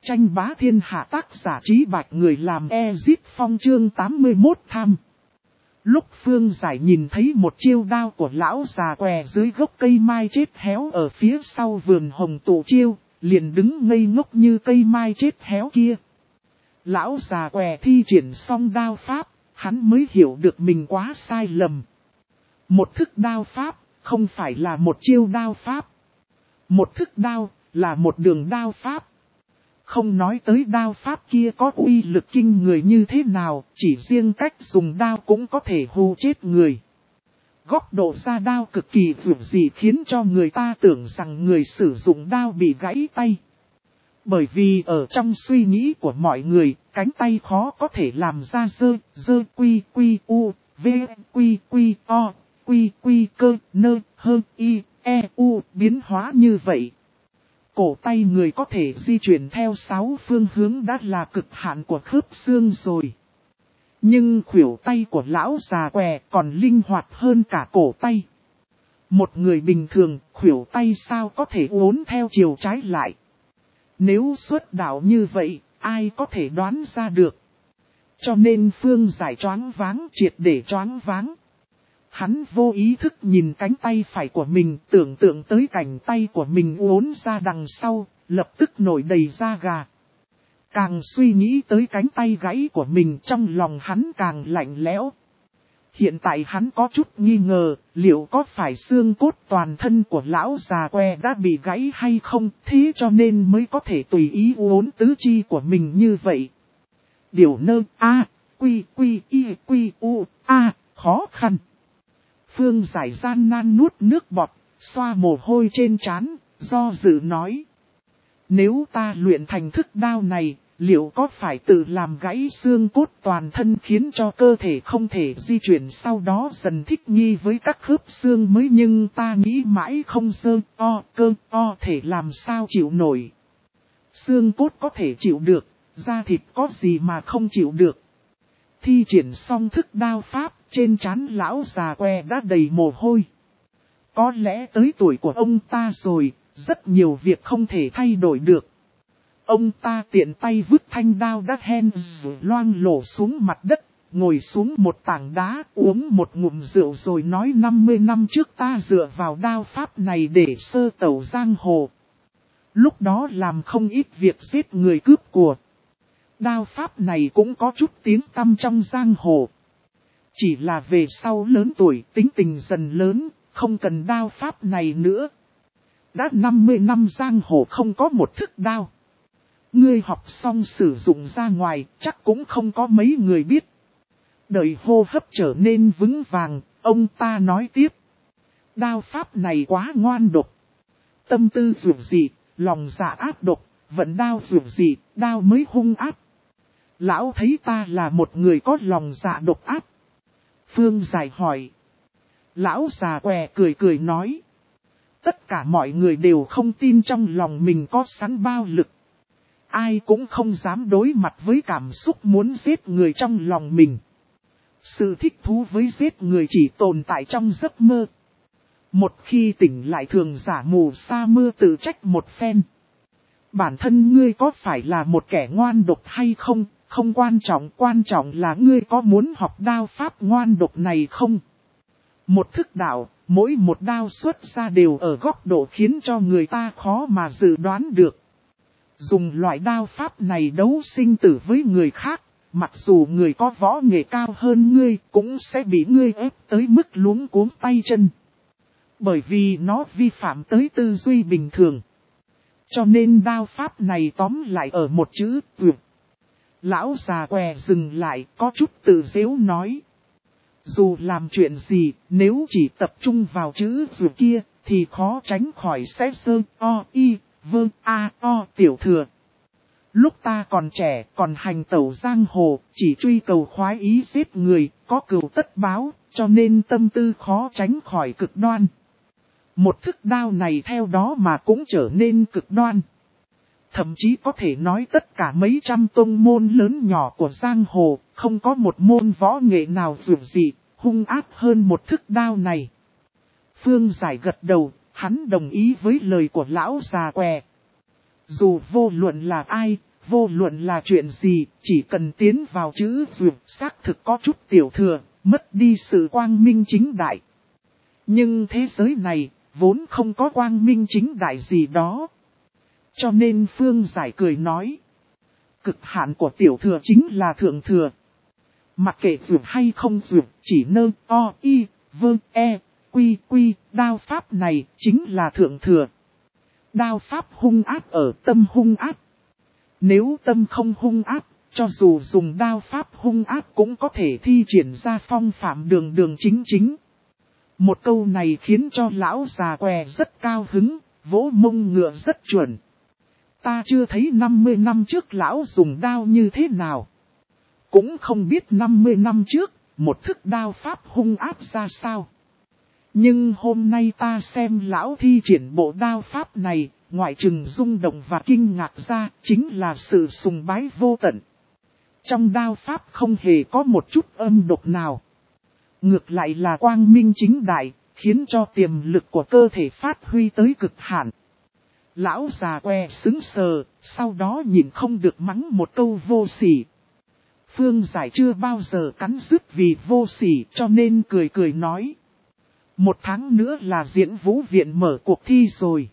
Tranh bá thiên hạ tác giả Trí Bạch người làm Ezip Phong chương 81 tham. Lúc Phương Giải nhìn thấy một chiêu đao của lão già què dưới gốc cây mai chết héo ở phía sau vườn hồng tụ chiêu, liền đứng ngây ngốc như cây mai chết héo kia. Lão già què thi triển xong đao pháp, hắn mới hiểu được mình quá sai lầm. Một thức đao pháp, không phải là một chiêu đao pháp. Một thức đao, là một đường đao pháp. Không nói tới đao pháp kia có uy lực kinh người như thế nào, chỉ riêng cách dùng đao cũng có thể hù chết người. Góc độ ra đao cực kỳ vượt dị khiến cho người ta tưởng rằng người sử dụng đao bị gãy tay. Bởi vì ở trong suy nghĩ của mọi người, cánh tay khó có thể làm ra dơ quy quy u, v quy quy o, quy quy cơ nơ hơ y, e u biến hóa như vậy. Cổ tay người có thể di chuyển theo 6 phương hướng đã là cực hạn của khớp xương rồi. Nhưng khuỷu tay của lão già què còn linh hoạt hơn cả cổ tay. Một người bình thường, khuỷu tay sao có thể uốn theo chiều trái lại. Nếu xuất đạo như vậy, ai có thể đoán ra được. Cho nên Phương Giải choáng váng, triệt để choáng váng. Hắn vô ý thức nhìn cánh tay phải của mình, tưởng tượng tới cảnh tay của mình uốn ra đằng sau, lập tức nổi đầy da gà. Càng suy nghĩ tới cánh tay gãy của mình trong lòng hắn càng lạnh lẽo. Hiện tại hắn có chút nghi ngờ, liệu có phải xương cốt toàn thân của lão già què đã bị gãy hay không, thế cho nên mới có thể tùy ý uốn tứ chi của mình như vậy. Điều nơ a, quy quy y quy u a, khó khăn. Phương Giải gian nan nuốt nước bọt, xoa mồ hôi trên trán, do dự nói. Nếu ta luyện thành thức đao này, liệu có phải tự làm gãy xương cốt toàn thân khiến cho cơ thể không thể di chuyển sau đó dần thích nghi với các khớp xương mới, nhưng ta nghĩ mãi không cơ thể làm sao chịu nổi. Xương cốt có thể chịu được, da thịt có gì mà không chịu được. Thi triển xong thức đao pháp, trên trán lão già què đã đầy mồ hôi. Có lẽ tới tuổi của ông ta rồi, rất nhiều việc không thể thay đổi được. Ông ta tiện tay vứt thanh đao đắt hen loang lổ xuống mặt đất, ngồi xuống một tảng đá uống một ngụm rượu rồi nói 50 năm trước ta dựa vào đao pháp này để sơ tẩu giang hồ. Lúc đó làm không ít việc giết người cướp của. Đao pháp này cũng có chút tiếng tăm trong giang hồ. Chỉ là về sau lớn tuổi tính tình dần lớn, không cần đao pháp này nữa. Đã 50 năm giang hồ không có một thức đao. Ngươi học xong sử dụng ra ngoài chắc cũng không có mấy người biết. Đợi hô hấp trở nên vững vàng, ông ta nói tiếp. Đao pháp này quá ngoan độc. Tâm tư dường dị, lòng dạ ác độc, vận đao dường dị, đao mới hung ác. Lão thấy ta là một người có lòng dạ độc ác. Phương Giải hỏi. Lão già què cười cười nói. Tất cả mọi người đều không tin trong lòng mình có sẵn bao lực. Ai cũng không dám đối mặt với cảm xúc muốn giết người trong lòng mình. Sự thích thú với giết người chỉ tồn tại trong giấc mơ. Một khi tỉnh lại thường giả mù sa mưa tự trách một phen. Bản thân ngươi có phải là một kẻ ngoan độc hay không, không quan trọng là ngươi có muốn học đao pháp ngoan độc này không. Một thức đạo, mỗi một đao xuất ra đều ở góc độ khiến cho người ta khó mà dự đoán được. Dùng loại đao pháp này đấu sinh tử với người khác, mặc dù người có võ nghệ cao hơn ngươi cũng sẽ bị ngươi ép tới mức luống cuống tay chân. Bởi vì nó vi phạm tới tư duy bình thường. Cho nên đao pháp này tóm lại ở một chữ tuyệt. Lão già què dừng lại có chút tự giễu nói. Dù làm chuyện gì, nếu chỉ tập trung vào chữ tuyệt kia, thì khó tránh khỏi sẽ tiểu thừa. Lúc ta còn trẻ, còn hành tẩu giang hồ, chỉ truy cầu khoái ý giết người, có cừu tất báo, cho nên tâm tư khó tránh khỏi cực đoan. Một thức đao này theo đó mà cũng trở nên cực đoan. Thậm chí có thể nói tất cả mấy trăm tông môn lớn nhỏ của giang hồ, không có một môn võ nghệ nào vượt dị, hung ác hơn một thức đao này. Phương Giải gật đầu, hắn đồng ý với lời của lão già què. Dù vô luận là ai, vô luận là chuyện gì, chỉ cần tiến vào chữ dược xác thực có chút tiểu thừa, mất đi sự quang minh chính đại. Nhưng thế giới này, vốn không có quang minh chính đại gì đó. Cho nên Phương Giải cười nói, cực hạn của tiểu thừa chính là thượng thừa. Mặc kệ dược hay không dược, chỉ nơ, o, y, vơ, e, quy, quy, đao pháp này chính là thượng thừa. Đao pháp hung ác ở tâm hung ác. Nếu tâm không hung ác, cho dù dùng đao pháp hung ác cũng có thể thi triển ra phong phạm đường đường chính chính. Một câu này khiến cho lão già què rất cao hứng, vỗ mông ngựa rất chuẩn. Ta chưa thấy 50 năm trước lão dùng đao như thế nào. Cũng không biết 50 năm trước, một thức đao pháp hung ác ra sao. Nhưng hôm nay ta xem lão thi triển bộ đao pháp này, ngoại trừ rung động và kinh ngạc ra, chính là sự sùng bái vô tận. Trong đao pháp không hề có một chút âm độc nào. Ngược lại là quang minh chính đại, khiến cho tiềm lực của cơ thể phát huy tới cực hạn. Lão già que sững sờ, sau đó nhìn không được mắng một câu vô sỉ. Phương Giải chưa bao giờ cắn rứt vì vô sỉ cho nên cười cười nói. 1 tháng nữa là Diễn Vũ Viện mở cuộc thi rồi.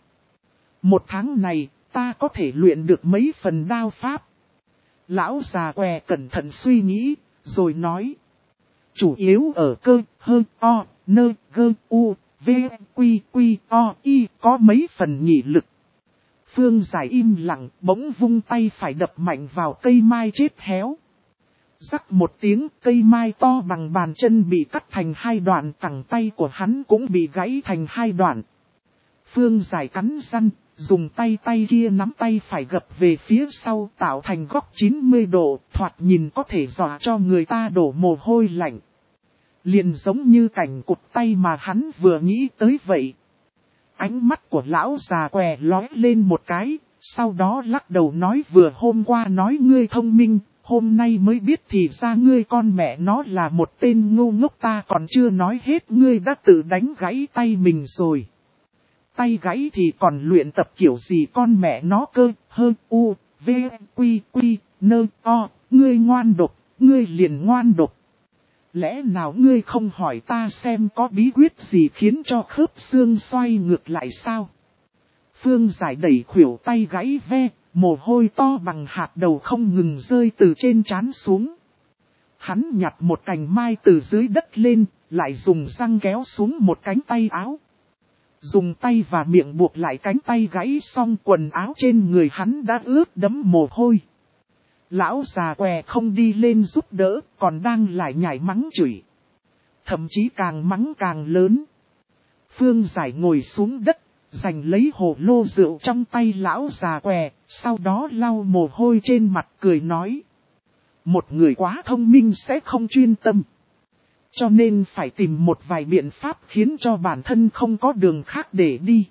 1 tháng này, ta có thể luyện được mấy phần đao pháp. Lão già què cẩn thận suy nghĩ, rồi nói. Chủ yếu ở cơ, hơ, o, nơ, gơ, u, v, quy, quy, o, y, có mấy phần nhị lực. Phương Giải im lặng, bỗng vung tay phải đập mạnh vào cây mai chết héo. Rắc một tiếng, cây mai to bằng bàn chân bị cắt thành 2 đoạn, cẳng tay của hắn cũng bị gãy thành 2 đoạn. Phương Giải cắn răng, dùng tay kia nắm tay phải gập về phía sau tạo thành góc 90 độ, thoạt nhìn có thể dọa cho người ta đổ mồ hôi lạnh. Liền giống như cảnh cụt tay mà hắn vừa nghĩ tới vậy. Ánh mắt của lão già què lóe lên một cái, sau đó lắc đầu nói vừa hôm qua nói ngươi thông minh, hôm nay mới biết thì ra ngươi con mẹ nó là một tên ngu ngốc, ta còn chưa nói hết ngươi đã tự đánh gãy tay mình rồi. Tay gãy thì còn luyện tập kiểu gì con mẹ nó cơ, hơ, u, v, quy, quy, nơ, o, ngươi ngoan độc, ngươi liền ngoan độc. Lẽ nào ngươi không hỏi ta xem có bí quyết gì khiến cho khớp xương xoay ngược lại sao? Phương Giải đẩy khuỷu tay gãy ve, mồ hôi to bằng hạt đầu không ngừng rơi từ trên trán xuống. Hắn nhặt một cành mai từ dưới đất lên, lại dùng răng kéo xuống một cánh tay áo. Dùng tay và miệng buộc lại cánh tay gãy xong quần áo trên người hắn đã ướt đẫm mồ hôi. Lão già què không đi lên giúp đỡ, còn đang lại nhảy mắng chửi. Thậm chí càng mắng càng lớn. Phương Giải ngồi xuống đất, giành lấy hồ lô rượu trong tay lão già què, sau đó lau mồ hôi trên mặt cười nói. Một người quá thông minh sẽ không chuyên tâm. Cho nên phải tìm một vài biện pháp khiến cho bản thân không có đường khác để đi.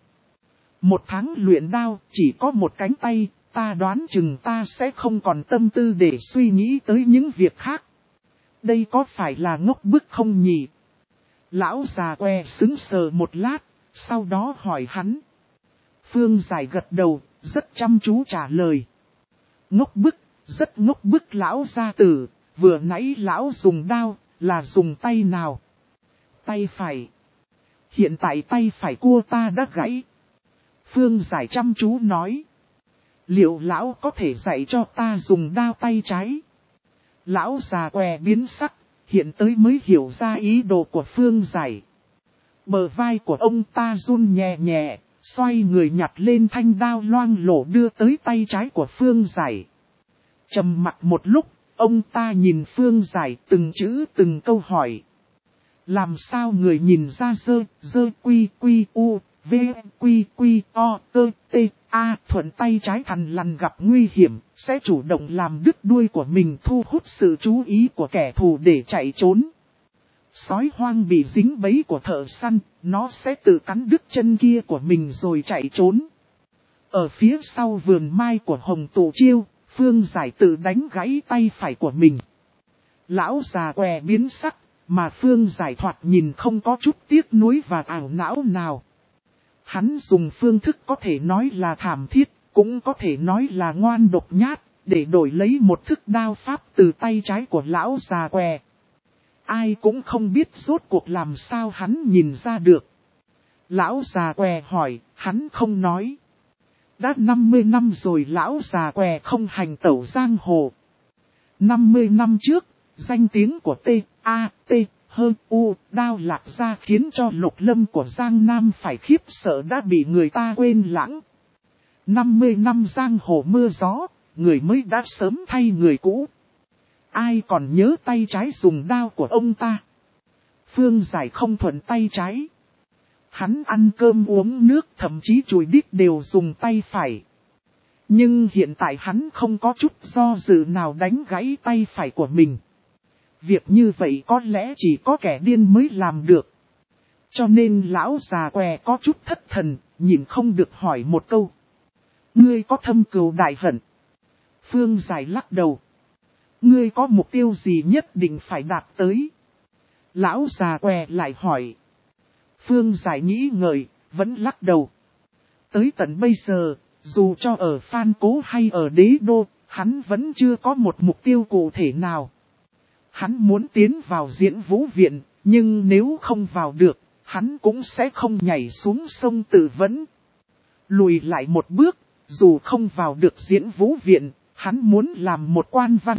1 tháng luyện đao, chỉ có một cánh tay, ta đoán chừng ta sẽ không còn tâm tư để suy nghĩ tới những việc khác. Đây có phải là ngốc bức không nhỉ? Lão già què sững sờ một lát, sau đó hỏi hắn. Phương Giải gật đầu, rất chăm chú trả lời. Ngốc bức, rất ngốc bức lão gia tử, vừa nãy lão dùng đao, là dùng tay nào? Tay phải. Hiện tại tay phải cua ta đã gãy. Phương Giải chăm chú nói. Liệu lão có thể dạy cho ta dùng đao tay trái? Lão già què biến sắc, hiện tới mới hiểu ra ý đồ của Phương Giải. Bờ vai của ông ta run nhẹ nhẹ, xoay người nhặt lên thanh đao loang lổ đưa tới tay trái của Phương Giải. Trầm mặc một lúc, ông ta nhìn Phương Giải từng chữ từng câu hỏi. Làm sao người nhìn ra dơ quy quy u, v quy quy o, cơ t, a thuận tay trái thằn lằn gặp nguy hiểm, sẽ chủ động làm đứt đuôi của mình thu hút sự chú ý của kẻ thù để chạy trốn. Sói hoang bị dính bẫy của thợ săn, nó sẽ tự cắn đứt chân kia của mình rồi chạy trốn. Ở phía sau vườn mai của Hồng Tụ Chiêu, Phương Giải tự đánh gãy tay phải của mình. Lão già què biến sắc, mà Phương Giải thoạt nhìn không có chút tiếc nuối và ảo não nào. Hắn dùng phương thức có thể nói là thảm thiết, cũng có thể nói là ngoan độc nhát, để đổi lấy một thức đao pháp từ tay trái của lão già què. Ai cũng không biết rốt cuộc làm sao hắn nhìn ra được. Lão già què hỏi, hắn không nói. Đã 50 năm rồi lão già què không hành tẩu giang hồ. 50 năm trước, danh tiếng của T.A.T.H.U. Đao Lạc Gia khiến cho Lục Lâm của Giang Nam phải khiếp sợ đã bị người ta quên lãng. 50 năm giang hồ mưa gió, người mới đã sớm thay người cũ. Ai còn nhớ tay trái dùng đao của ông ta? Phương Giải không thuận tay trái. Hắn ăn cơm uống nước thậm chí chùi đít đều dùng tay phải. Nhưng hiện tại hắn không có chút do dự nào đánh gãy tay phải của mình. Việc như vậy có lẽ chỉ có kẻ điên mới làm được. Cho nên lão già què có chút thất thần, nhìn không được hỏi một câu. Ngươi có thâm cừu đại hận? Phương Giải lắc đầu. Ngươi có mục tiêu gì nhất định phải đạt tới? Lão già què lại hỏi. Phương Giải nghĩ ngợi, vẫn lắc đầu. Tới tận bây giờ, dù cho ở Phan Cố hay ở Đế Đô, hắn vẫn chưa có một mục tiêu cụ thể nào. Hắn muốn tiến vào Diễn Vũ Viện, nhưng nếu không vào được, hắn cũng sẽ không nhảy xuống sông tự vẫn. Lùi lại một bước, dù không vào được Diễn Vũ Viện, hắn muốn làm một quan văn.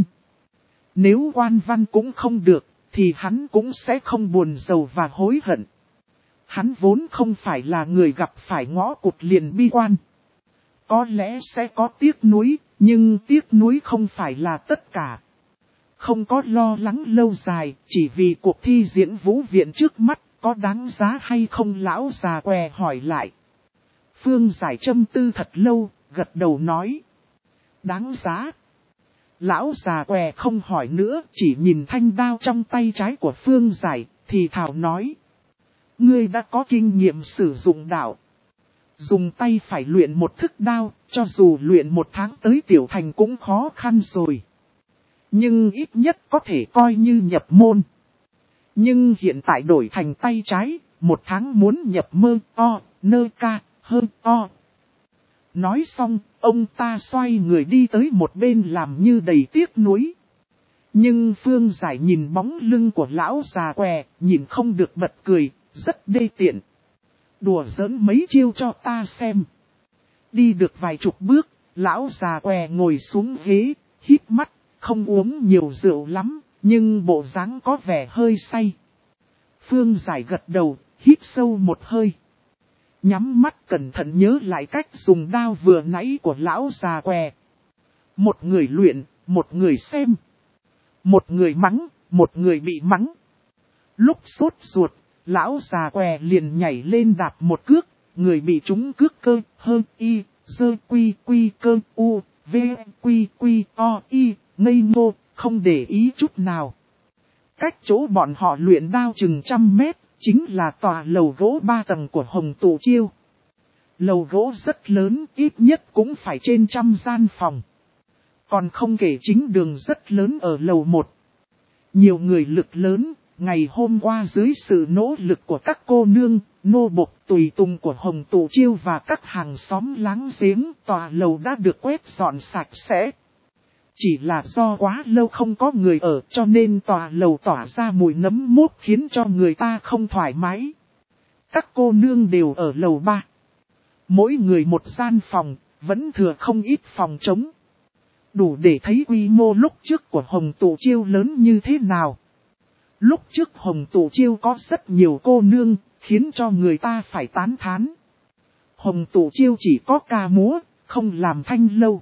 Nếu quan văn cũng không được, thì hắn cũng sẽ không buồn rầu và hối hận. Hắn vốn không phải là người gặp phải ngõ cụt liền bi quan. Có lẽ sẽ có tiếc nuối, nhưng tiếc nuối không phải là tất cả. Không có lo lắng lâu dài, chỉ vì cuộc thi Diễn Vũ Viện trước mắt, có đáng giá hay không lão già què hỏi lại. Phương Giải châm tư thật lâu, gật đầu nói. Đáng giá. Lão già què không hỏi nữa, chỉ nhìn thanh đao trong tay trái của Phương Giải, thì thảo nói. Ngươi đã có kinh nghiệm sử dụng đạo. Dùng tay phải luyện một thức đao, cho dù luyện 1 tháng tới tiểu thành cũng khó khăn rồi. Nhưng ít nhất có thể coi như nhập môn. Nhưng hiện tại đổi thành tay trái, 1 tháng muốn nhập mơ o, nơ ca, hơn o. Nói xong, ông ta xoay người đi tới một bên làm như đầy tiếc nuối. Nhưng Phương Giải nhìn bóng lưng của lão già què, nhìn không được bật cười, rất đê tiện. Đùa giỡn mấy chiêu cho ta xem. Đi được vài chục bước, lão già què ngồi xuống ghế, hít mắt, không uống nhiều rượu lắm, nhưng bộ dáng có vẻ hơi say. Phương Giải gật đầu, hít sâu một hơi. Nhắm mắt cẩn thận nhớ lại cách dùng đao vừa nãy của lão già què. Một người luyện, một người xem. Một người mắng, một người bị mắng. Lúc sốt ruột, lão già què liền nhảy lên đạp một cước, người bị trúng cước cơ, hơ, y, dơ quy quy cơ, u, v, quy quy o, y, ngây ngô, không để ý chút nào. Cách chỗ bọn họ luyện đao chừng 100 mét, chính là tòa lầu gỗ 3 tầng của Hồng Tụ Chiêu. Lầu gỗ rất lớn, ít nhất cũng phải trên 100 gian phòng. Còn không kể chính đường rất lớn ở lầu 1. Nhiều người lực lớn, ngày hôm qua dưới sự nỗ lực của các cô nương, nô bộc tùy tùng của Hồng Tụ Chiêu và các hàng xóm láng giếng, tòa lầu đã được quét dọn sạch sẽ. Chỉ là do quá lâu không có người ở cho nên tòa lầu tỏa ra mùi nấm mốc khiến cho người ta không thoải mái. Các cô nương đều ở lầu 3. Mỗi người một gian phòng, vẫn thừa không ít phòng trống. Đủ để thấy quy mô lúc trước của Hồng Tụ Chiêu lớn như thế nào. Lúc trước Hồng Tụ Chiêu có rất nhiều cô nương, khiến cho người ta phải tán thán. Hồng Tụ Chiêu chỉ có ca múa, không làm thanh lâu.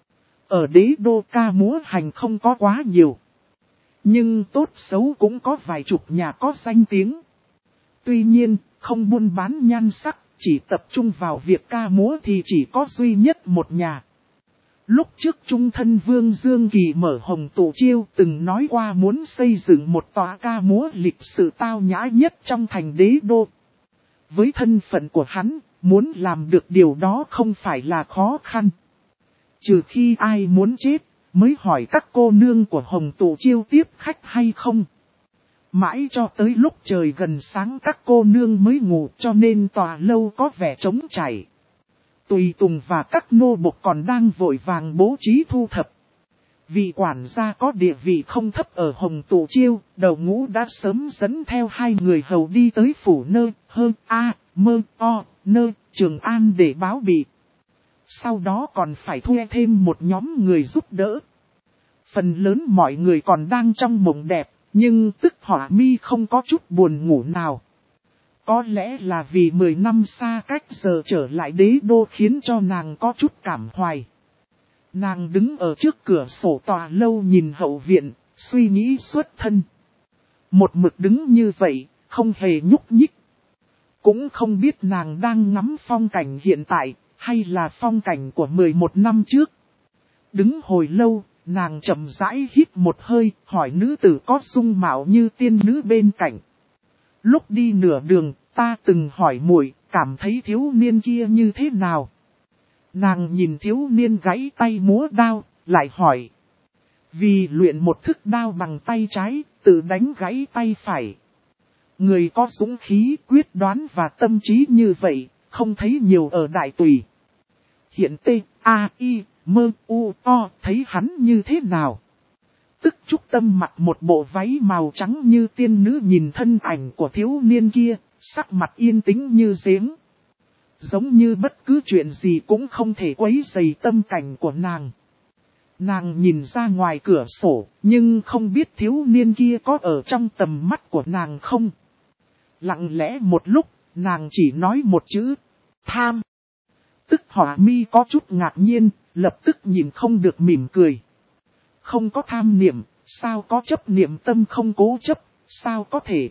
Ở Đế Đô ca múa hành không có quá nhiều. Nhưng tốt xấu cũng có vài chục nhà có danh tiếng. Tuy nhiên, không buôn bán nhan sắc, chỉ tập trung vào việc ca múa thì chỉ có duy nhất một nhà. Lúc trước trung thân Vương Dương Kỳ mở Hồng Tụ Chiêu từng nói qua muốn xây dựng một tòa ca múa lịch sự tao nhã nhất trong thành Đế Đô. Với thân phận của hắn, muốn làm được điều đó không phải là khó khăn. Trừ khi ai muốn chết, mới hỏi các cô nương của Hồng Tụ Chiêu tiếp khách hay không. Mãi cho tới lúc trời gần sáng các cô nương mới ngủ cho nên tòa lâu có vẻ trống trải. Tùy tùng và các nô bộc còn đang vội vàng bố trí thu thập. Vị quản gia có địa vị không thấp ở Hồng Tụ Chiêu, đầu ngũ đã sớm dẫn theo hai người hầu đi tới phủ Trường An để báo bị. Sau đó còn phải thuê thêm một nhóm người giúp đỡ. Phần lớn mọi người còn đang trong mộng đẹp, nhưng Tức Hỏa Mi không có chút buồn ngủ nào. Có lẽ là vì 10 năm xa cách giờ trở lại đế đô khiến cho nàng có chút cảm hoài. Nàng đứng ở trước cửa sổ tòa lâu nhìn hậu viện, suy nghĩ xuất thân. Một mực đứng như vậy, không hề nhúc nhích. Cũng không biết nàng đang ngắm phong cảnh hiện tại, hay là phong cảnh của 11 năm trước. Đứng hồi lâu, nàng chậm rãi hít một hơi, hỏi nữ tử có dung mạo như tiên nữ bên cạnh. Lúc đi nửa đường, ta từng hỏi muội, cảm thấy thiếu niên kia như thế nào? Nàng nhìn thiếu niên gãy tay múa đao, lại hỏi. Vì luyện một thức đao bằng tay trái, tự đánh gãy tay phải. Người có dũng khí, quyết đoán và tâm trí như vậy, không thấy nhiều ở đại tùy. Hiện T.A.I.M.U.O. thấy hắn như thế nào? Tức Trúc Tâm mặc một bộ váy màu trắng như tiên nữ nhìn thân ảnh của thiếu niên kia, sắc mặt yên tĩnh như giếng. Giống như bất cứ chuyện gì cũng không thể quấy rầy tâm cảnh của nàng. Nàng nhìn ra ngoài cửa sổ, nhưng không biết thiếu niên kia có ở trong tầm mắt của nàng không. Lặng lẽ một lúc, nàng chỉ nói một chữ, tham. Tức Hỏa Mi có chút ngạc nhiên, lập tức nhìn không được mỉm cười. Không có tham niệm, sao có chấp niệm tâm không cố chấp, sao có thể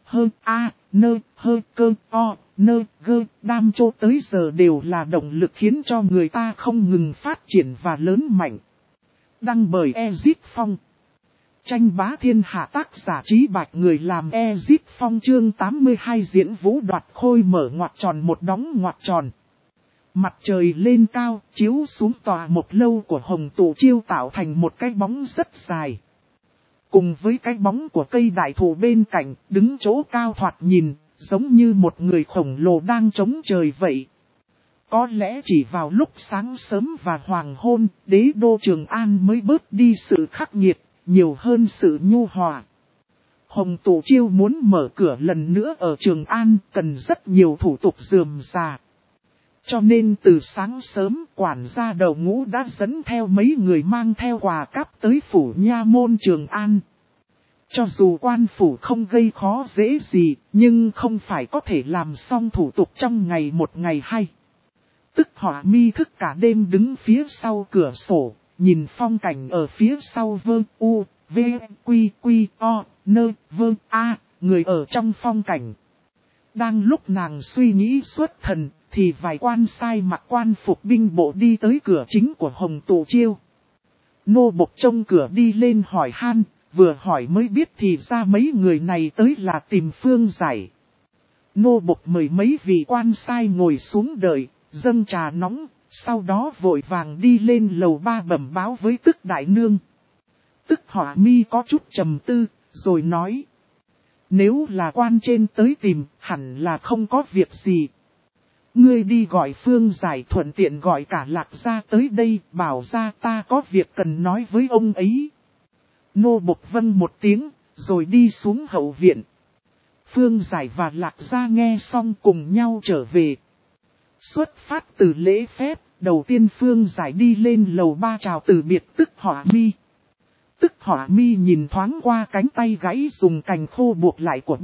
đam chô tới giờ đều là động lực khiến cho người ta không ngừng phát triển và lớn mạnh. Đăng bởi Ezit Phong. Tranh bá thiên hạ tác giả Trí Bạch người làm Ezit Phong chương 82 diễn vũ đoạt khôi mở ngoặc tròn một đóng ngoặc tròn. Mặt trời lên cao, chiếu xuống tòa một lâu của Hồng Tụ Chiêu tạo thành một cái bóng rất dài. Cùng với cái bóng của cây đại thụ bên cạnh, đứng chỗ cao thoạt nhìn, giống như một người khổng lồ đang chống trời vậy. Có lẽ chỉ vào lúc sáng sớm và hoàng hôn, đế đô Trường An mới bớt đi sự khắc nghiệt, nhiều hơn sự nhu hòa. Hồng Tụ Chiêu muốn mở cửa lần nữa ở Trường An, cần rất nhiều thủ tục rườm rà. Cho nên từ sáng sớm quản gia đầu ngũ đã dẫn theo mấy người mang theo quà cáp tới phủ nha môn Trường An. Cho dù quan phủ không gây khó dễ gì, nhưng không phải có thể làm xong thủ tục trong ngày một ngày hay. Tức Hỏa Mi thức cả đêm đứng phía sau cửa sổ, nhìn phong cảnh ở phía sau người ở trong phong cảnh. Đang lúc nàng suy nghĩ xuất thần, thì vài quan sai mặc quan phục binh bộ đi tới cửa chính của Hồng Tụ Chiêu. Nô bộc trông cửa đi lên hỏi han, vừa hỏi mới biết thì ra mấy người này tới là tìm Phương Giải. Nô bộc mời mấy vị quan sai ngồi xuống đợi, dâng trà nóng, sau đó vội vàng đi lên lầu 3 bẩm báo với Tức đại nương. Tức Hỏa Mi có chút trầm tư, rồi nói. Nếu là quan trên tới tìm, hẳn là không có việc gì. Ngươi đi gọi Phương Giải thuận tiện gọi cả Lạc gia tới đây, bảo ra ta có việc cần nói với ông ấy. Nô bộc vâng một tiếng, rồi đi xuống hậu viện. Phương Giải và Lạc gia nghe xong cùng nhau trở về. Xuất phát từ lễ phép, đầu tiên Phương Giải đi lên lầu 3 chào từ biệt Tức Hỏa Mi. Tức Hỏa Mi nhìn thoáng qua cánh tay gãy dùng cành khô buộc lại của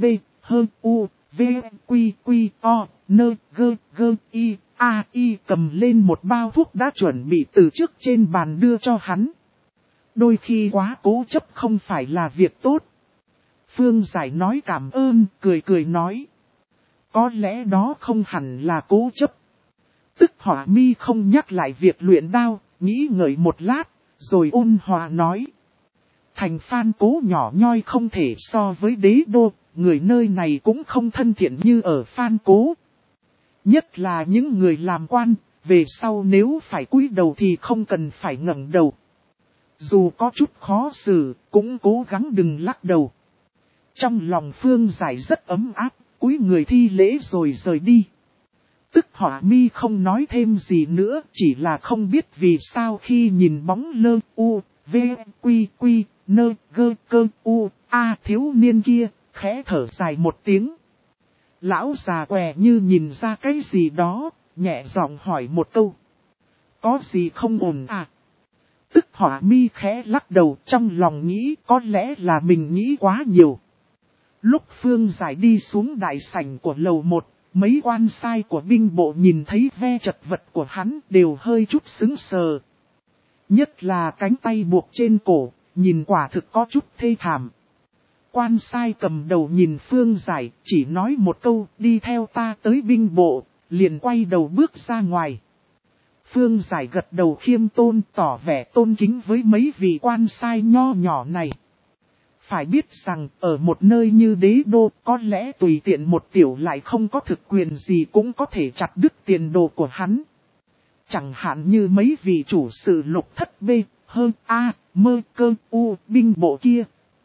B.H.U.V.Q.Q.O.N.G.G.I.A.I cầm lên một bao thuốc đã chuẩn bị từ trước trên bàn đưa cho hắn. Đôi khi quá cố chấp không phải là việc tốt. Phương Giải nói cảm ơn, cười nói. Có lẽ đó không hẳn là cố chấp. Tức Hỏa Mi không nhắc lại việc luyện đao, nghĩ ngợi một lát, rồi ôn hòa nói. Thành Phan Cố nhỏ nhoi không thể so với đế đô, người nơi này cũng không thân thiện như ở Phan Cố. Nhất là những người làm quan, về sau nếu phải cúi đầu thì không cần phải ngẩng đầu. Dù có chút khó xử, cũng cố gắng đừng lắc đầu. Trong lòng Phương Giải rất ấm áp, cúi người thi lễ rồi rời đi. Tức Hỏa Mi không nói thêm gì nữa, chỉ là không biết vì sao khi nhìn bóng V, Quy, Quy, Nơ, Gơ, Cơ, U, A thiếu niên kia, khẽ thở dài một tiếng. Lão già què như nhìn ra cái gì đó, nhẹ giọng hỏi một câu. Có gì không ổn à? Tức Hỏa Mi khẽ lắc đầu, trong lòng nghĩ có lẽ là mình nghĩ quá nhiều. Lúc Phương Giải đi xuống đại sảnh của lầu 1, mấy quan sai của binh bộ nhìn thấy ve chật vật của hắn đều hơi chút sững sờ. Nhất là cánh tay buộc trên cổ, nhìn quả thực có chút thê thảm. Quan sai cầm đầu nhìn Phương Giải, chỉ nói một câu, đi theo ta tới binh bộ, liền quay đầu bước ra ngoài. Phương Giải gật đầu khiêm tôn, tỏ vẻ tôn kính với mấy vị quan sai nho nhỏ này. Phải biết rằng, ở một nơi như đế đô, có lẽ tùy tiện một tiểu lại không có thực quyền gì cũng có thể chặt đứt tiền đồ của hắn. Chẳng hạn như mấy vị chủ sự Lục Thất B, Hơn A, Mơ Cơ U, binh bộ kia.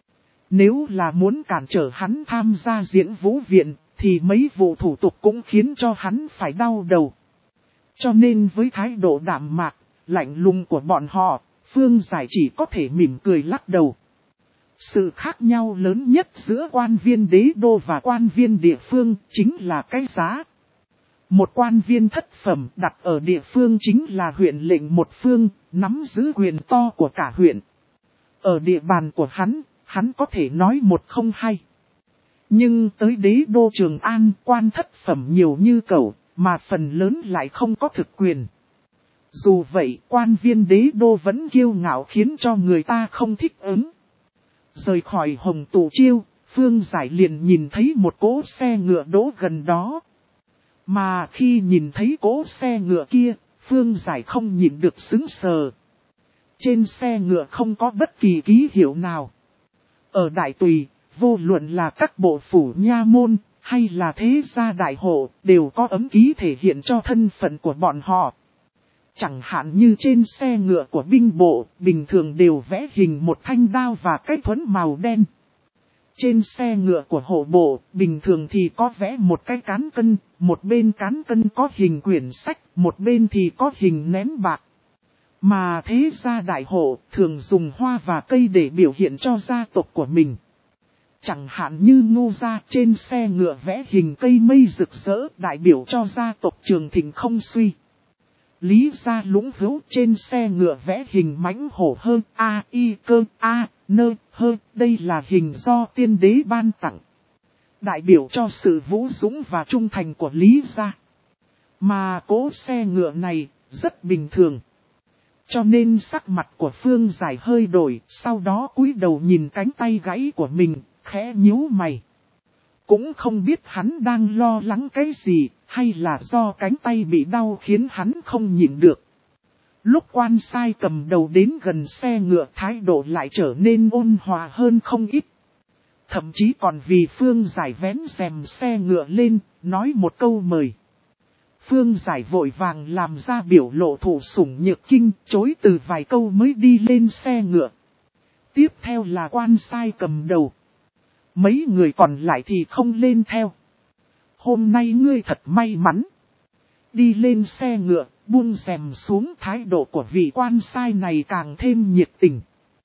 Nếu là muốn cản trở hắn tham gia diễn vũ viện, thì mấy vụ thủ tục cũng khiến cho hắn phải đau đầu. Cho nên với thái độ đạm mạc, lạnh lùng của bọn họ, Phương Giải chỉ có thể mỉm cười lắc đầu. Sự khác nhau lớn nhất giữa quan viên đế đô và quan viên địa phương chính là cái giá. Một quan viên thất phẩm đặt ở địa phương chính là huyện lệnh một phương, nắm giữ quyền to của cả huyện. Ở địa bàn của hắn có thể nói một không hay. Nhưng tới đế đô Trường An, quan thất phẩm nhiều như cẩu, mà phần lớn lại không có thực quyền. Dù vậy, quan viên đế đô vẫn kiêu ngạo khiến cho người ta không thích ứng. Rời khỏi Hồng Tụ Chiêu, Phương Giải liền nhìn thấy một cỗ xe ngựa đỗ gần đó. Mà khi nhìn thấy cỗ xe ngựa kia, Phương Giải không nhìn được sững sờ. Trên xe ngựa không có bất kỳ ký hiệu nào. Ở Đại Tùy, vô luận là các bộ phủ nha môn, hay là thế gia đại hộ, đều có ấm ký thể hiện cho thân phận của bọn họ. Chẳng hạn như trên xe ngựa của binh bộ, bình thường đều vẽ hình một thanh đao và cái thuẫn màu đen. Trên xe ngựa của hộ bộ, bình thường thì có vẽ một cái cán cân, một bên cán cân có hình quyển sách, một bên thì có hình nén bạc. Mà thế gia đại hộ thường dùng hoa và cây để biểu hiện cho gia tộc của mình. Chẳng hạn như Ngô gia trên xe ngựa vẽ hình cây mây rực rỡ đại biểu cho gia tộc Trường Thịnh không suy. Lý gia Lũng Hữu trên xe ngựa vẽ hình mãnh hổ hơn A, I, Cơ, A, Nơ, Hơ, đây là hình do tiên đế ban tặng. Đại biểu cho sự vũ dũng và trung thành của Lý gia. Mà cỗ xe ngựa này rất bình thường. Cho nên sắc mặt của Phương Giải hơi đổi, sau đó cúi đầu nhìn cánh tay gãy của mình, khẽ nhíu mày. Cũng không biết hắn đang lo lắng cái gì, hay là do cánh tay bị đau khiến hắn không nhịn được. Lúc quan sai cầm đầu đến gần xe ngựa thái độ lại trở nên ôn hòa hơn không ít. Thậm chí còn vì Phương Giải vén rèm xe ngựa lên, nói một câu mời. Phương Giải vội vàng làm ra biểu lộ thủ sủng nhược kinh, chối từ vài câu mới đi lên xe ngựa. Tiếp theo là quan sai cầm đầu. Mấy người còn lại thì không lên theo. Hôm nay ngươi thật may mắn. Đi lên xe ngựa, buông rèm xuống, thái độ của vị quan sai này càng thêm nhiệt tình.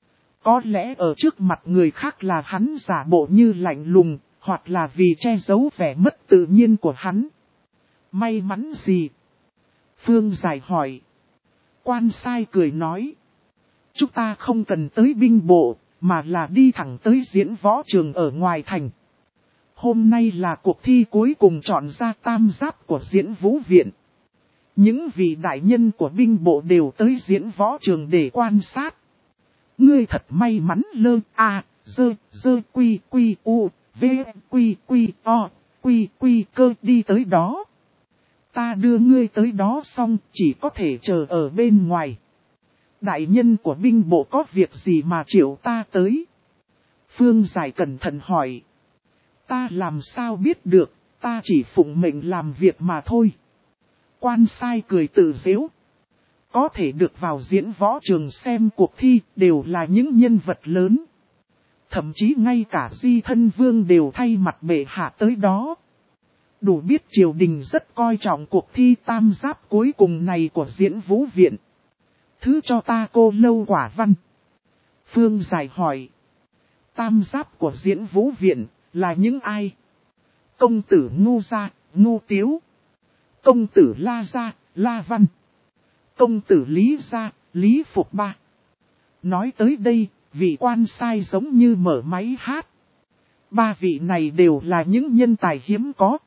Có lẽ ở trước mặt người khác là hắn giả bộ như lạnh lùng, hoặc là vì che giấu vẻ mất tự nhiên của hắn. May mắn gì? Phương Giải hỏi. Quan sai cười nói. Chúng ta không cần tới binh bộ, mà là đi thẳng tới diễn võ trường ở ngoài thành. Hôm nay là cuộc thi cuối cùng chọn ra tam giáp của diễn vũ viện. Những vị đại nhân của binh bộ đều tới diễn võ trường để quan sát. Ngươi thật may mắn lơ a, dơ quy quy u, v quy quy o, quy quy cơ đi tới đó. Ta đưa ngươi tới đó xong chỉ có thể chờ ở bên ngoài. Đại nhân của binh bộ có việc gì mà triệu ta tới? Phương Giải cẩn thận hỏi. Ta làm sao biết được, ta chỉ phụng mệnh làm việc mà thôi. Quan sai cười tự giễu. Có thể được vào diễn võ trường xem cuộc thi đều là những nhân vật lớn. Thậm chí ngay cả Di Thân Vương đều thay mặt bệ hạ tới đó. Đủ biết triều đình rất coi trọng cuộc thi tam giáp cuối cùng này của diễn vũ viện. Thứ cho ta cô lâu quả văn. Phương Giải hỏi. Tam giáp của Diễn Vũ Viện là những ai? Công tử Ngu Gia, Ngu Tiếu. Công tử La Gia, La Văn. Công tử Lý Gia, Lý Phục Ba. Nói tới đây, vị quan sai giống như mở máy hát. Ba vị này đều là những nhân tài hiếm có.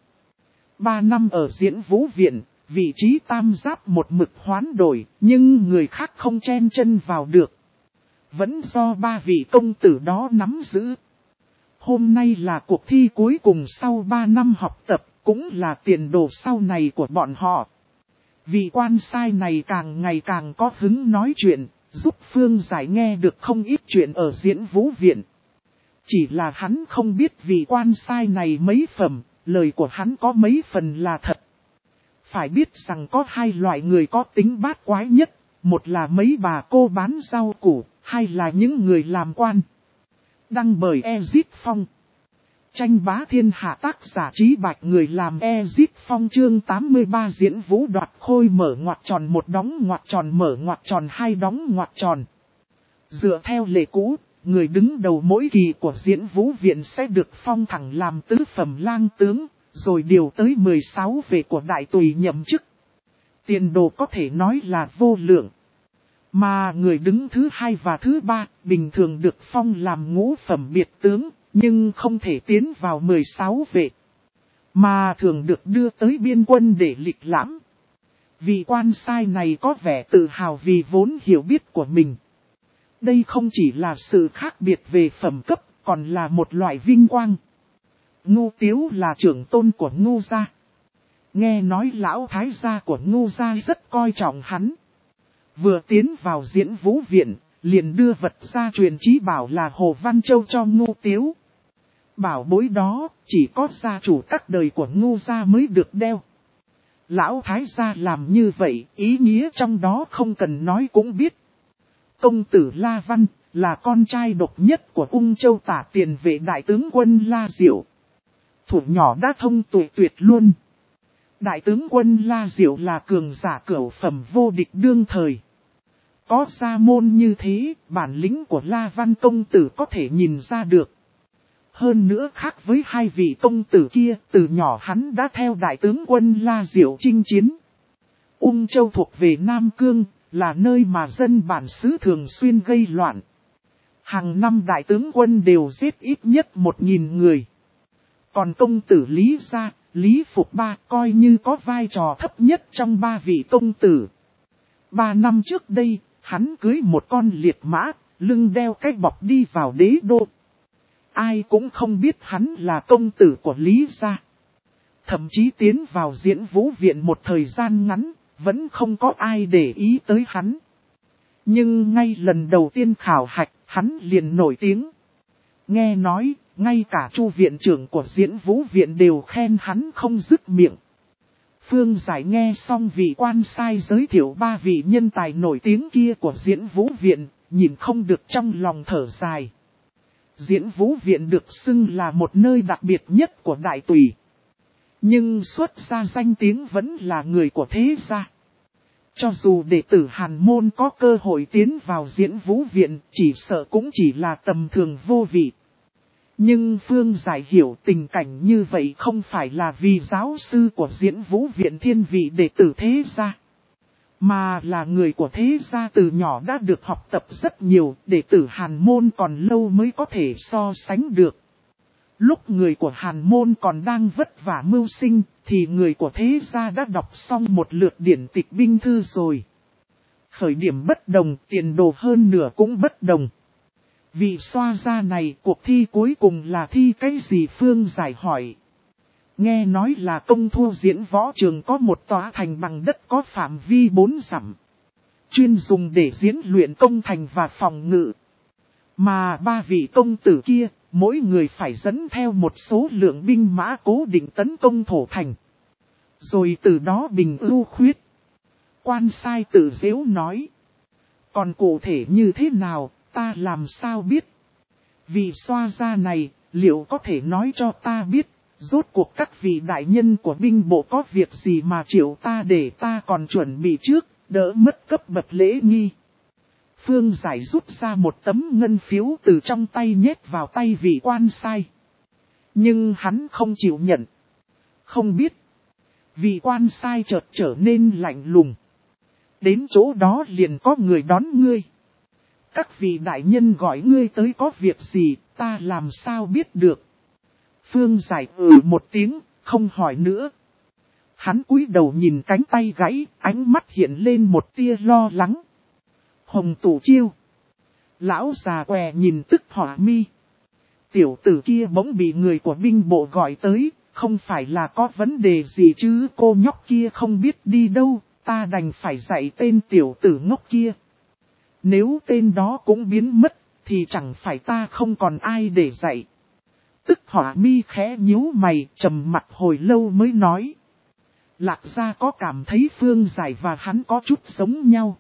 3 năm ở Diễn Vũ Viện, vị trí tam giáp một mực hoán đổi, nhưng người khác không chen chân vào được. Vẫn do ba vị công tử đó nắm giữ. Hôm nay là cuộc thi cuối cùng sau 3 năm học tập, cũng là tiền đồ sau này của bọn họ. Vị quan sai này càng ngày càng có hứng nói chuyện, giúp Phương Giải nghe được không ít chuyện ở Diễn Vũ Viện. Chỉ là hắn không biết vị quan sai này mấy phẩm, lời của hắn có mấy phần là thật. Phải biết rằng có 2 loại người có tính bát quái nhất, một là mấy bà cô bán rau củ, hai là những người làm quan. Đăng bởi Ezit Phong. Tranh bá thiên hạ tác giả Trí Bạch, người làm Ezit Phong. Chương 83 Diễn Vũ đoạt khôi mở ngoặc tròn 1 đóng ngoặc tròn mở ngoặc tròn 2 đóng ngoặc tròn. Dựa theo lệ cũ, người đứng đầu mỗi kỳ của Diễn Vũ Viện sẽ được phong thẳng làm tứ phẩm lang tướng, rồi điều tới 16 vệ của đại tùy nhậm chức. Tiền đồ có thể nói là vô lượng. Mà người đứng thứ 2 và thứ 3 bình thường được phong làm ngũ phẩm biệt tướng, nhưng không thể tiến vào 16 vệ. Mà thường được đưa tới biên quân để lịch lãm. Vị quan sai này có vẻ tự hào vì vốn hiểu biết của mình. Đây không chỉ là sự khác biệt về phẩm cấp, còn là một loại vinh quang. Ngu Tiếu là trưởng tôn của Ngu Gia. Nghe nói lão thái gia của Ngu Gia rất coi trọng hắn. Vừa tiến vào Diễn Vũ Viện, liền đưa vật gia truyền chí bảo là Hồ Văn Châu cho Ngu Tiếu. Bảo bối đó, chỉ có gia chủ các đời của Ngu Gia mới được đeo. Lão thái gia làm như vậy, ý nghĩa trong đó không cần nói cũng biết. Công tử La Văn, là con trai độc nhất của Ung Châu Tả Tiền Vệ đại tướng quân La Diệu. Thủ nhỏ đã thông tuệ tuyệt luôn. Đại tướng quân La Diệu là cường giả cửu phẩm vô địch đương thời. Có gia môn như thế, bản lĩnh của La Văn công tử có thể nhìn ra được. Hơn nữa khác với 2 vị công tử kia, từ nhỏ hắn đã theo đại tướng quân La Diệu chinh chiến. Ung Châu thuộc về Nam Cương, là nơi mà dân bản xứ thường xuyên gây loạn. Hàng năm đại tướng quân đều giết ít nhất 1000 người. Còn công tử Lý Gia, Lý Phục Ba coi như có vai trò thấp nhất trong 3 vị công tử. 3 năm trước đây, hắn cưới một con liệt mã, lưng đeo cái bọc đi vào đế đô. Ai cũng không biết hắn là công tử của Lý Gia. Thậm chí tiến vào Diễn Vũ Viện một thời gian ngắn, vẫn không có ai để ý tới hắn. Nhưng ngay lần đầu tiên khảo hạch, hắn liền nổi tiếng. Nghe nói, ngay cả Chu viện trưởng của Diễn Vũ Viện đều khen hắn không dứt miệng. Phương Giải nghe xong vị quan sai giới thiệu 3 vị nhân tài nổi tiếng kia của Diễn Vũ Viện, nhìn không được trong lòng thở dài. Diễn Vũ Viện được xưng là một nơi đặc biệt nhất của đại tùy. Nhưng xuất ra danh tiếng vẫn là người của thế gia. Cho dù đệ tử Hàn Môn có cơ hội tiến vào Diễn Vũ Viện, chỉ sợ cũng chỉ là tầm thường vô vị. Nhưng Phương Giải hiểu tình cảnh như vậy không phải là vì giáo sư của Diễn Vũ Viện thiên vị đệ tử thế gia. Mà là người của thế gia từ nhỏ đã được học tập rất nhiều, đệ tử Hàn Môn còn lâu mới có thể so sánh được. Lúc người của Hàn Môn còn đang vất vả mưu sinh, thì người của thế gia đã đọc xong một lượt điển tịch binh thư rồi. Khởi điểm bất đồng, tiền đồ hơn nửa cũng bất đồng. Vị xoa gia này, cuộc thi cuối cùng là thi cái gì? Phương Giải hỏi. Nghe nói là công thua diễn võ trường có một tòa thành bằng đất có phạm vi 4 dặm. Chuyên dùng để diễn luyện công thành và phòng ngự. Mà 3 vị công tử kia, mỗi người phải dẫn theo một số lượng binh mã cố định tấn công thổ thành. Rồi từ đó bình ưu khuyết. Quan sai tự giễu nói. Còn cụ thể như thế nào, ta làm sao biết? Vị xoa gia này, liệu có thể nói cho ta biết, rốt cuộc các vị đại nhân của binh bộ có việc gì mà triệu ta để ta còn chuẩn bị trước, đỡ mất cấp bậc lễ nghi? Phương Giải rút ra một tấm ngân phiếu từ trong tay nhét vào tay vị quan sai. Nhưng hắn không chịu nhận. Không biết. Vị quan sai chợt trở nên lạnh lùng. Đến chỗ đó liền có người đón ngươi. Các vị đại nhân gọi ngươi tới có việc gì, ta làm sao biết được. Phương Giải một tiếng, không hỏi nữa. Hắn cúi đầu nhìn cánh tay gãy, ánh mắt hiện lên một tia lo lắng. Hồng Tụ Chiêu. Lão già què nhìn tức hỏa mi. Tiểu tử kia bỗng bị người của binh bộ gọi tới, không phải là có vấn đề gì chứ, cô nhóc kia không biết đi đâu, ta đành phải dạy tên tiểu tử ngốc kia. Nếu tên đó cũng biến mất, thì chẳng phải ta không còn ai để dạy. Tức hỏa mi khẽ nhíu mày, trầm mặt hồi lâu mới nói. Lạc gia có cảm thấy Phương Giải và hắn có chút giống nhau.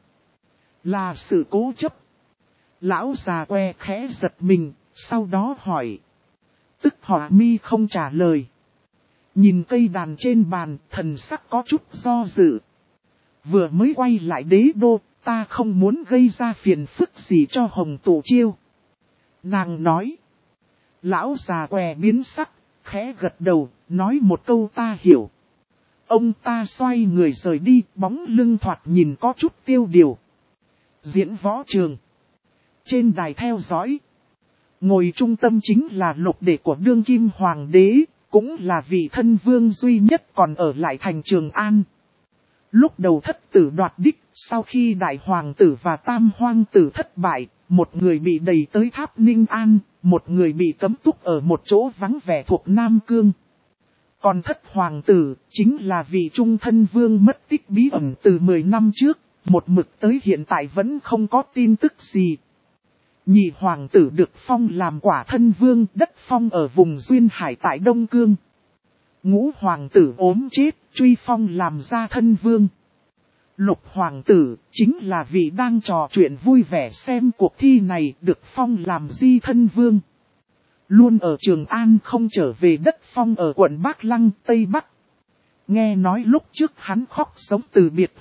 Là sự cố chấp. Lão già que khẽ giật mình, sau đó hỏi. Tức hỏa mi không trả lời. Nhìn cây đàn trên bàn, thần sắc có chút do dự. Vừa mới quay lại đế đô, ta không muốn gây ra phiền phức gì cho Hồng Tụ Chiêu. Nàng nói. Lão già què biến sắc, khẽ gật đầu, nói một câu ta hiểu. Ông ta xoay người rời đi, bóng lưng thoạt nhìn có chút tiêu điều. Diễn võ trường. Trên đài theo dõi. Ngồi trung tâm chính là lục đệ của đương kim hoàng đế, cũng là vị thân vương duy nhất còn ở lại thành Trường An. Lúc đầu thất tử đoạt đích, sau khi đại hoàng tử và tam hoang tử thất bại, một người bị đẩy tới tháp Ninh An, một người bị cấm túc ở một chỗ vắng vẻ thuộc Nam Cương. Còn thất hoàng tử, chính là vị trung thân vương mất tích bí ẩn từ 10 năm trước, một mực tới hiện tại vẫn không có tin tức gì. Nhị hoàng tử được phong làm quả thân vương, đất phong ở vùng Duyên Hải tại Đông Cương. Ngũ hoàng tử ốm chết, truy phong làm ra thân vương. Lục hoàng tử, chính là vị đang trò chuyện vui vẻ xem cuộc thi này, được phong làm di thân vương. Luôn ở Trường An không trở về đất phong ở quận Bắc Lăng, Tây Bắc. Nghe nói lúc trước hắn khóc sống từ biệt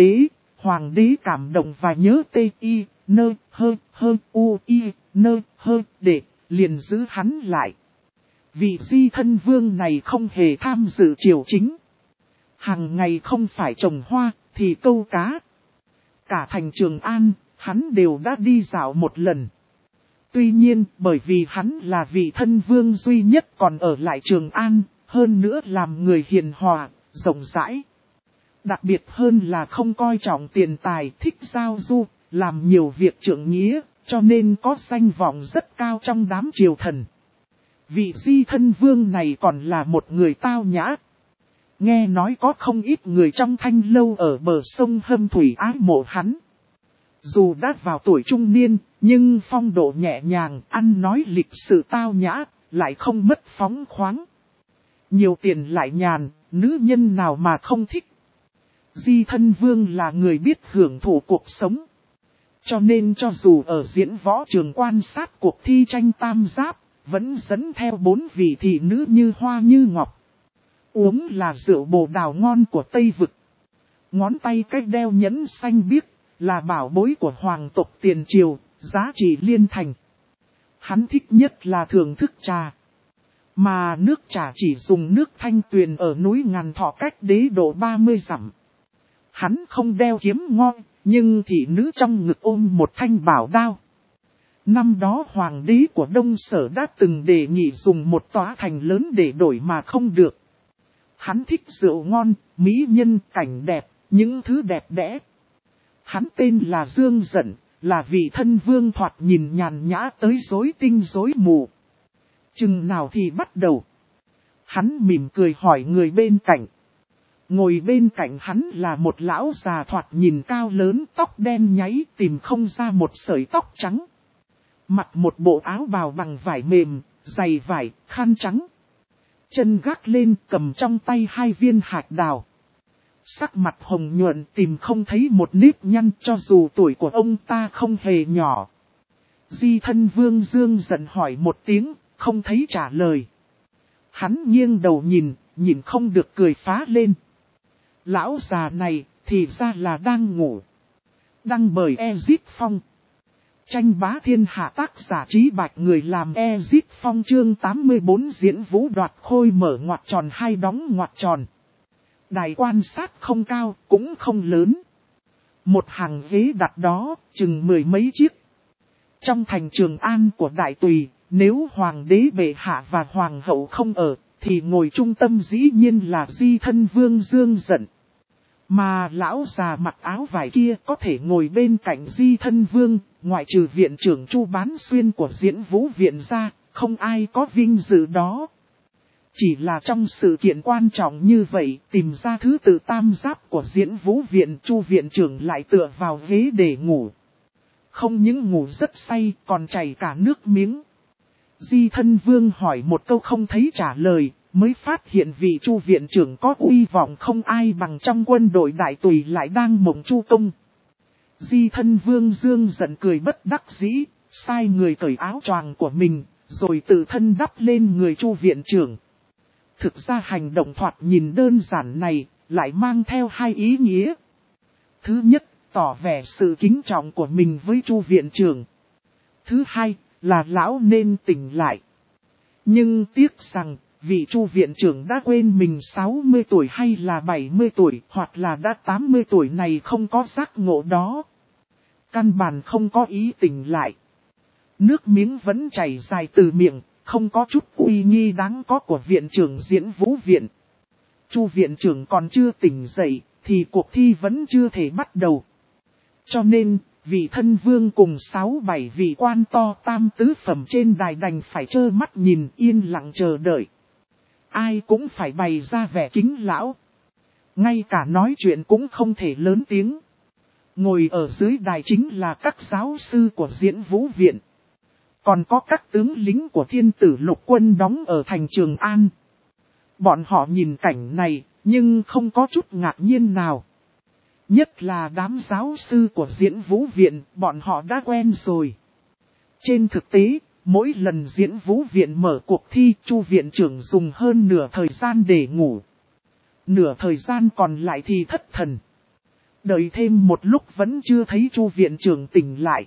hoàng đế cảm động và nhớ T.I. Nơ hơ U.I. Nơ hơ để liền giữ hắn lại. Vị di thân vương này không hề tham dự triều chính. Hàng ngày không phải trồng hoa thì câu cá. Cả thành Trường An, hắn đều đã đi dạo một lần. Tuy nhiên, bởi vì hắn là vị thân vương duy nhất còn ở lại Trường An, hơn nữa làm người hiền hòa, rộng rãi. Đặc biệt hơn là không coi trọng tiền tài, thích giao du, làm nhiều việc trượng nghĩa, cho nên có danh vọng rất cao trong đám triều thần. Vị di thân vương này còn là một người tao nhã. Nghe nói có không ít người trong Thanh Lâu ở bờ sông Hâm Thủy ái mộ hắn. Dù đã vào tuổi trung niên, nhưng phong độ nhẹ nhàng, ăn nói lịch sự tao nhã, lại không mất phóng khoáng. Nhiều tiền lại nhàn, nữ nhân nào mà không thích. Di thân vương là người biết hưởng thụ cuộc sống. Cho nên cho dù ở diễn võ trường quan sát cuộc thi tranh tam giáp, vẫn dẫn theo 4 vị thị nữ như hoa như ngọc. Uống là rượu bồ đào ngon của Tây Vực. Ngón tay cách đeo nhẫn xanh biếc, là bảo bối của hoàng tộc tiền triều, giá trị liên thành. Hắn thích nhất là thưởng thức trà. Mà nước trà chỉ dùng nước thanh tuyền ở núi Ngàn Thọ cách đế độ 30 dặm. Hắn không đeo kiếm ngoi, nhưng thị nữ trong ngực ôm một thanh bảo đao. Năm đó hoàng đế của Đông Sở đã từng đề nghị dùng một tòa thành lớn để đổi mà không được. Hắn thích rượu ngon, mỹ nhân, cảnh đẹp, những thứ đẹp đẽ. Hắn tên là Dương Dận, là vị thân vương thoạt nhìn nhàn nhã tới rối tinh rối mù. Chừng nào thì bắt đầu. Hắn mỉm cười hỏi người bên cạnh. Ngồi bên cạnh hắn là một lão già thoạt nhìn cao lớn, tóc đen nháy, tìm không ra một sợi tóc trắng. Mặc một bộ áo bào bằng vải mềm, giày vải, khăn trắng. Chân gác lên cầm trong tay 2 viên hạt đào. Sắc mặt hồng nhuận tìm không thấy một nếp nhăn cho dù tuổi của ông ta không hề nhỏ. Di thân vương Dương giận hỏi một tiếng, không thấy trả lời. Hắn nghiêng đầu nhìn không được cười phá lên. Lão già này thì ra là đang ngủ. Đăng bởi Ezit Phong. Tranh bá thiên hạ tác giả Trí Bạch, người làm Ezit Phong chương 84 diễn vũ đoạt khôi mở ngoặc tròn hay đóng ngoặc tròn. Đài quan sát không cao, cũng không lớn. Một hàng ghế đặt đó, chừng 10 mấy chiếc. Trong thành Trường An của Đại Tùy, nếu Hoàng đế bệ hạ và Hoàng hậu không ở, thì ngồi trung tâm dĩ nhiên là Di Thân Vương Dương Dận. Mà lão già mặc áo vải kia có thể ngồi bên cạnh Di Thân Vương, ngoại trừ viện trưởng Chu Bán Xuyên của Diễn Vũ Viện ra, không ai có vinh dự đó. Chỉ là trong sự kiện quan trọng như vậy, tìm ra thứ tự tam giáp của Diễn Vũ Viện, Chu viện trưởng lại tựa vào ghế để ngủ. Không những ngủ rất say, còn chảy cả nước miếng. Di Thân Vương hỏi một câu không thấy trả lời, mới phát hiện vị Chu viện trưởng có uy vọng không ai bằng trong quân đội Đại Tùy lại đang mộng Chu công. Di Thân Vương Dương giận cười bất đắc dĩ, sai người cởi áo choàng của mình, rồi tự thân đắp lên người Chu viện trưởng. Thực ra hành động thoạt nhìn đơn giản này, lại mang theo hai ý nghĩa. Thứ nhất, tỏ vẻ sự kính trọng của mình với Chu viện trưởng. Thứ hai, là lão nên tỉnh lại. Nhưng tiếc rằng, vị Chu viện trưởng đã quên mình 60 tuổi hay là 70 tuổi, hoặc là đã 80 tuổi này không có giác ngộ đó. Căn bản không có ý tỉnh lại. Nước miếng vẫn chảy dài từ miệng, không có chút uy nghi đáng có của viện trưởng Diễn Vũ Viện. Chu viện trưởng còn chưa tỉnh dậy, thì cuộc thi vẫn chưa thể bắt đầu. Cho nên, vị Thân Vương cùng 6-7 vị quan to tam tứ phẩm trên đài đành phải trơ mắt nhìn yên lặng chờ đợi. Ai cũng phải bày ra vẻ kính lão. Ngay cả nói chuyện cũng không thể lớn tiếng. Ngồi ở dưới đài chính là các giáo sư của Diễn Vũ Viện. Còn có các tướng lính của Thiên Tử Lục Quân đóng ở thành Trường An. Bọn họ nhìn cảnh này, nhưng không có chút ngạc nhiên nào. Nhất là đám giáo sư của Diễn Vũ Viện, bọn họ đã quen rồi. Trên thực tế, mỗi lần Diễn Vũ Viện mở cuộc thi, Chu viện trưởng dùng hơn nửa thời gian để ngủ. Nửa thời gian còn lại thì thất thần. Đợi thêm một lúc vẫn chưa thấy Chu viện trưởng tỉnh lại.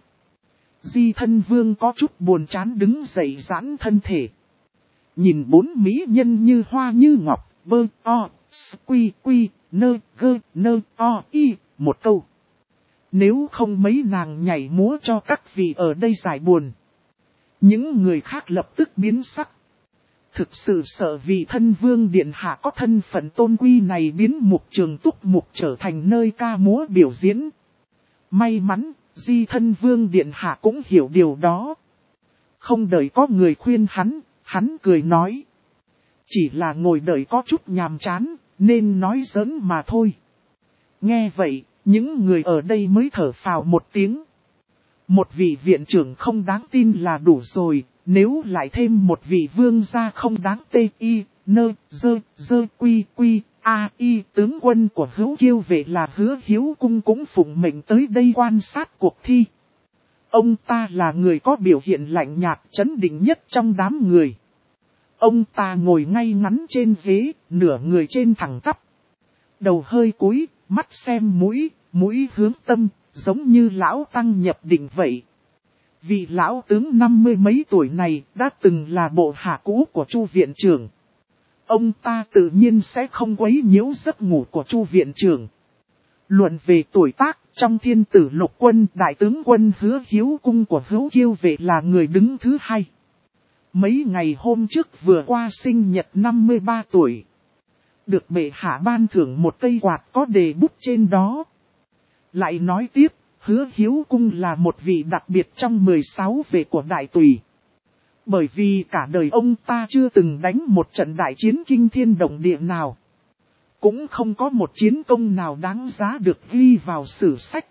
Di Thân Vương có chút buồn chán đứng dậy giãn thân thể. Nhìn bốn mỹ nhân như hoa như ngọc, bơ, o, quy, quy, nơ, gơ, nơ, o, y, một câu. Nếu không mấy nàng nhảy múa cho các vị ở đây giải buồn. Những người khác lập tức biến sắc. Thực sự sợ vị Thân Vương Điện Hạ có thân phận tôn quý này biến Mục Trường Túc Mục trở thành nơi ca múa biểu diễn. May mắn, Di Thân Vương Điện Hạ cũng hiểu điều đó. Không đợi có người khuyên hắn cười nói. Chỉ là ngồi đợi có chút nhàm chán, nên nói giỡn mà thôi. Nghe vậy, những người ở đây mới thở phào một tiếng. Một vị viện trưởng không đáng tin là đủ rồi, nếu lại thêm một vị vương gia không đáng tê y, nơ, dơ, quy, y tướng quân của Hữu Kiêu Vệ là Hứa Hiếu Cung cũng phụng mệnh tới đây quan sát cuộc thi. Ông ta là người có biểu hiện lạnh nhạt trấn định nhất trong đám người. Ông ta ngồi ngay ngắn trên ghế, nửa người trên thẳng tắp. Đầu hơi cúi, mắt xem mũi hướng tâm, giống như lão tăng nhập định vậy. Vị lão tướng 50 mấy tuổi này đã từng là bộ hạ cũ của Chu viện trưởng. Ông ta tự nhiên sẽ không quấy nhiễu giấc ngủ của Chu viện trưởng. Luận về tuổi tác, trong Thiên Tử Lục Quân, đại tướng quân Hứa Hiếu Cung của Hữu Kiêu Vệ là người đứng thứ hai. Mấy ngày hôm trước vừa qua sinh nhật 53 tuổi. Được bệ hạ ban thưởng một cây quạt có đề bút trên đó. Lại nói tiếp, Hứa Hiếu Cung là một vị đặc biệt trong 16 vệ của Đại Tùy. Bởi vì cả đời ông ta chưa từng đánh một trận đại chiến kinh thiên động địa nào. Cũng không có một chiến công nào đáng giá được ghi vào sử sách.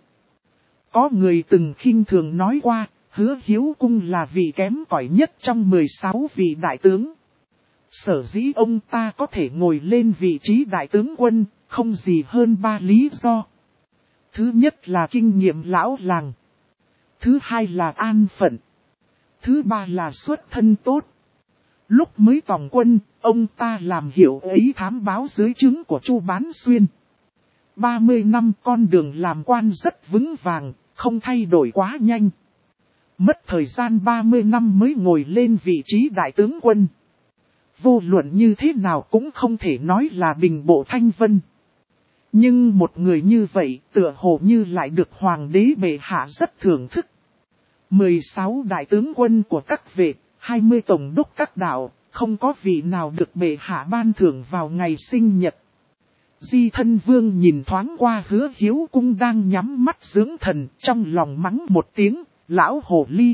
Có người từng khinh thường nói qua, Hứa Hiếu Cung là vị kém cỏi nhất trong 16 vị đại tướng. Sở dĩ ông ta có thể ngồi lên vị trí đại tướng quân, không gì hơn 3 lý do. Thứ nhất là kinh nghiệm lão làng. Thứ hai là an phận. Thứ ba là xuất thân tốt. Lúc mới tòng quân, ông ta làm hiệu ấy thám báo dưới trướng của Chu Bán Xuyên. 30 năm con đường làm quan rất vững vàng, không thay đổi quá nhanh. Mất thời gian 30 năm mới ngồi lên vị trí đại tướng quân. Vô luận như thế nào cũng không thể nói là bình bộ thanh vân. Nhưng một người như vậy tựa hồ như lại được hoàng đế bệ hạ rất thưởng thức. 16 đại tướng quân của các vệ, 20 tổng đốc các đạo, không có vị nào được bệ hạ ban thưởng vào ngày sinh nhật. Di Thân Vương nhìn thoáng qua Hứa Hiếu Cung đang nhắm mắt dưỡng thần, trong lòng mắng một tiếng, lão hồ ly.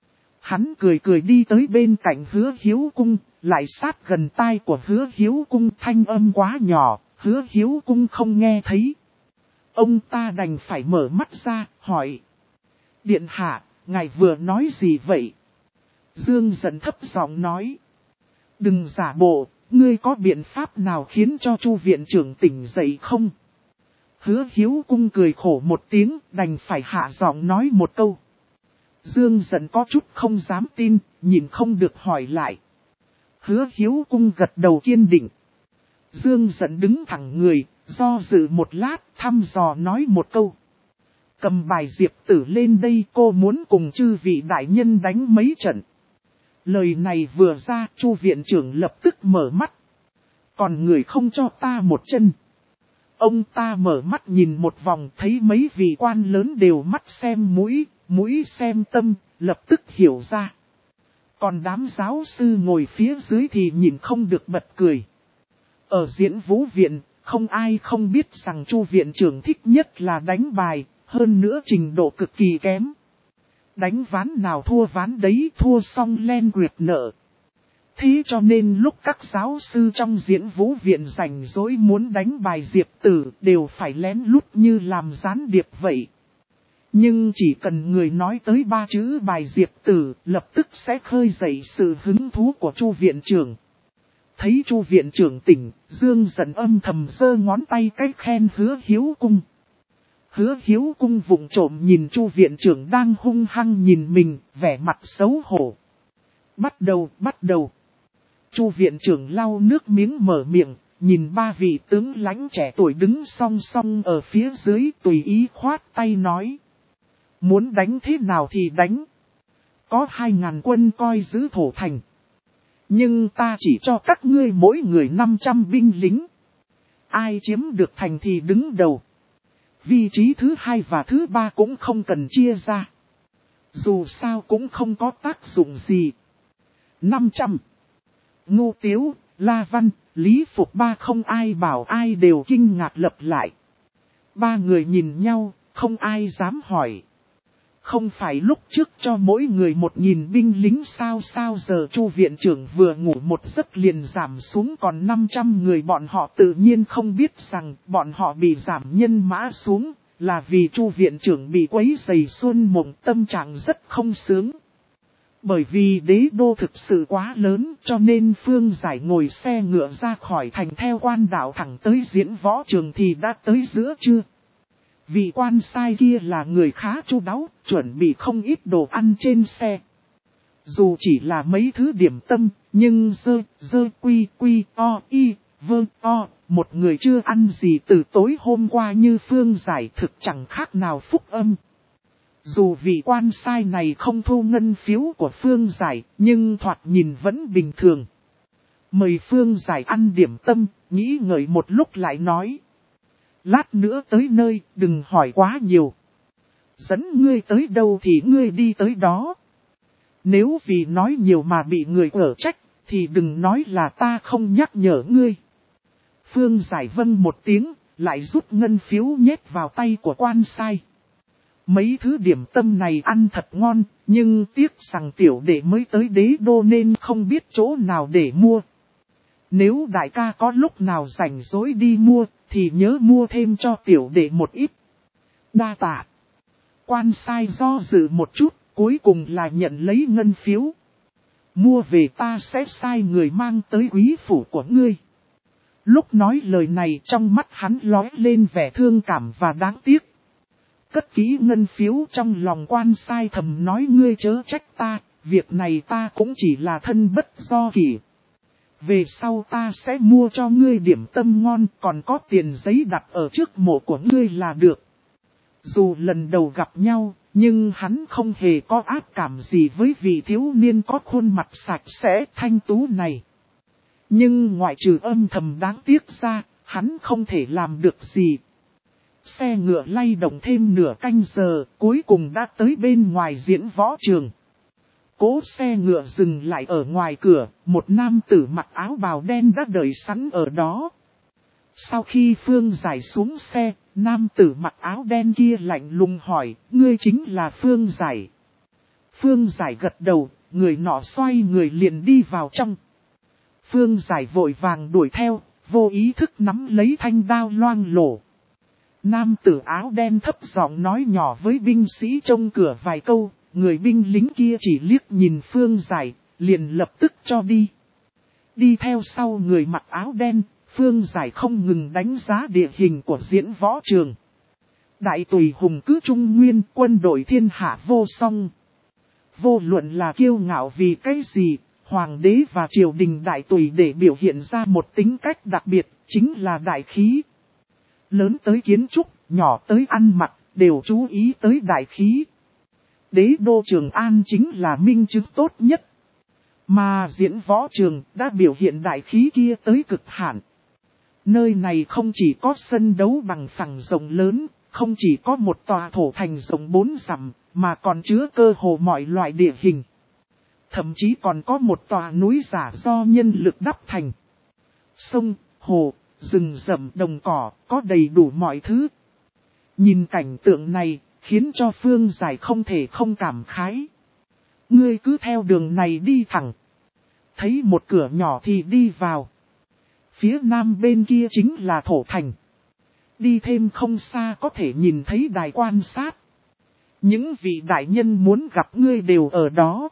Hắn cười cười đi tới bên cạnh Hứa Hiếu Cung, lại sát gần tai của Hứa Hiếu Cung, thanh âm quá nhỏ, Hứa Hiếu Cung không nghe thấy. Ông ta đành phải mở mắt ra, hỏi. Điện hạ, ngài vừa nói gì vậy? Dương giận thấp giọng nói. Đừng giả bộ, ngươi có biện pháp nào khiến cho Chu viện trưởng tỉnh dậy không? Hứa Hiếu Cung cười khổ một tiếng, đành phải hạ giọng nói một câu. Dương giận có chút không dám tin, nhìn không được hỏi lại. Hứa Hiếu Cung gật đầu kiên định. Dương giận đứng thẳng người, do dự một lát, thăm dò nói một câu. Cầm bài diệp tử lên đây, cô muốn cùng chư vị đại nhân đánh mấy trận. Lời này vừa ra, Chu viện trưởng lập tức mở mắt. Còn người không cho ta một chân. Ông ta mở mắt nhìn một vòng, thấy mấy vị quan lớn đều mắt xem mũi, mũi xem tâm, lập tức hiểu ra. Còn đám giáo sư ngồi phía dưới thì nhìn không được bật cười. Ở Diễn Vũ viện, không ai không biết rằng Chu viện trưởng thích nhất là đánh bài, hơn nữa trình độ cực kỳ kém. Đánh ván nào thua ván đấy, thua xong len quyệt nợ. Thế cho nên lúc các giáo sư trong Diễn Vũ viện rảnh rỗi muốn đánh bài diệp tử đều phải lén lút như làm gián điệp vậy. Nhưng chỉ cần người nói tới 3 chữ bài diệp tử, lập tức sẽ khơi dậy sự hứng thú của Chu viện trưởng. Thấy Chu viện trưởng tỉnh, Dương giận âm thầm giơ ngón tay cách khen Hứa Hiếu Cung. Hứa Hiếu Cung vụng trộm nhìn Chu viện trưởng đang hung hăng nhìn mình, vẻ mặt xấu hổ. Bắt đầu. Chu viện trưởng lau nước miếng mở miệng, nhìn 3 vị tướng lãnh trẻ tuổi đứng song song ở phía dưới, tùy ý khoát tay nói. Muốn đánh thế nào thì đánh. Có 2.000 quân coi giữ thổ thành. Nhưng ta chỉ cho các ngươi mỗi người 500 binh lính. Ai chiếm được thành thì đứng đầu. Vị trí thứ 2 và thứ 3 cũng không cần chia ra. Dù sao cũng không có tác dụng gì. 500. Ngô Tiếu, La Văn, Lý Phục Ba không ai bảo ai đều kinh ngạc lập lại. 3 người nhìn nhau, không ai dám hỏi. Không phải lúc trước cho mỗi người 1.000 binh lính sao giờ Chu viện trưởng vừa ngủ một giấc liền giảm xuống còn 500 người, bọn họ tự nhiên không biết rằng bọn họ bị giảm nhân mã xuống là vì Chu viện trưởng bị quấy rầy xuân mộng, tâm trạng rất không sướng. Bởi vì đế đô thực sự quá lớn cho nên Phương Giải ngồi xe ngựa ra khỏi thành theo quan đạo thẳng tới Diễn Võ Trường thì đã tới giữa trưa. Vị quan sai kia là người khá chu đáo, chuẩn bị không ít đồ ăn trên xe. Dù chỉ là mấy thứ điểm tâm, nhưng quy một người chưa ăn gì từ tối hôm qua như Phương Giải thực chẳng khác nào phúc âm. Dù vị quan sai này không thu ngân phiếu của Phương Giải, nhưng thoạt nhìn vẫn bình thường. Mời Phương Giải ăn điểm tâm, nghĩ ngợi một lúc lại nói. Lát nữa tới nơi, đừng hỏi quá nhiều. Dẫn ngươi tới đâu thì ngươi đi tới đó. Nếu vì nói nhiều mà bị người ở trách, thì đừng nói là ta không nhắc nhở ngươi. Phương Giải vâng một tiếng, lại rút ngân phiếu nhét vào tay của quan sai. Mấy thứ điểm tâm này ăn thật ngon, nhưng tiếc rằng tiểu đệ mới tới đế đô nên không biết chỗ nào để mua. Nếu đại ca có lúc nào rảnh rỗi đi mua, thì nhớ mua thêm cho tiểu đệ một ít. Đa tạ. Quan sai do dự một chút, cuối cùng là nhận lấy ngân phiếu. Mua về ta sẽ sai người mang tới quý phủ của ngươi. Lúc nói lời này trong mắt hắn lóe lên vẻ thương cảm và đáng tiếc. Cất kỹ ngân phiếu trong lòng quan sai thầm nói ngươi chớ trách ta, việc này ta cũng chỉ là thân bất do kỷ. Về sau ta sẽ mua cho ngươi điểm tâm ngon, còn có tiền giấy đặt ở trước mộ của ngươi là được. Dù lần đầu gặp nhau, Nhưng hắn không hề có ác cảm gì với vị thiếu niên có khuôn mặt sạch sẽ thanh tú này. Nhưng ngoại trừ âm thầm đáng tiếc ra, hắn không thể làm được gì. Xe ngựa lay động thêm nửa canh giờ, cuối cùng đã tới bên ngoài diễn võ trường. Cố xe ngựa dừng lại ở ngoài cửa, một nam tử mặc áo bào đen đã đợi sẵn ở đó. Sau khi Phương Giải xuống xe, nam tử mặc áo đen kia lạnh lùng hỏi, ngươi chính là Phương Giải. Phương Giải gật đầu, người nọ xoay người liền đi vào trong. Phương Giải vội vàng đuổi theo, vô ý thức nắm lấy thanh đao loang lổ. Nam tử áo đen thấp giọng nói nhỏ với binh sĩ trông cửa vài câu, người binh lính kia chỉ liếc nhìn Phương Giải, liền lập tức cho đi. Đi theo sau người mặc áo đen, Phương Giải không ngừng đánh giá địa hình của diễn võ trường. Đại tùy hùng cứ trung nguyên, quân đội thiên hạ vô song. Vô luận là kiêu ngạo vì cái gì, hoàng đế và triều đình đại tùy để biểu hiện ra một tính cách đặc biệt, chính là đại khí. Lớn tới kiến trúc, nhỏ tới ăn mặc, đều chú ý tới đại khí. Đế đô Trường An chính là minh chứng tốt nhất. Mà diễn võ trường đã biểu hiện đại khí kia tới cực hạn. Nơi này không chỉ có sân đấu bằng phẳng rộng lớn, không chỉ có một tòa thổ thành rộng 4 dặm, mà còn chứa cơ hồ mọi loại địa hình. Thậm chí còn có một tòa núi giả do nhân lực đắp thành. Sông, hồ, rừng rậm, đồng cỏ, có đầy đủ mọi thứ. Nhìn cảnh tượng này, khiến cho Phương Giải không thể không cảm khái. Ngươi cứ theo đường này đi thẳng. Thấy một cửa nhỏ thì đi vào. Phía nam bên kia chính là thổ thành. Đi thêm không xa có thể nhìn thấy đài quan sát. Những vị đại nhân muốn gặp ngươi đều ở đó.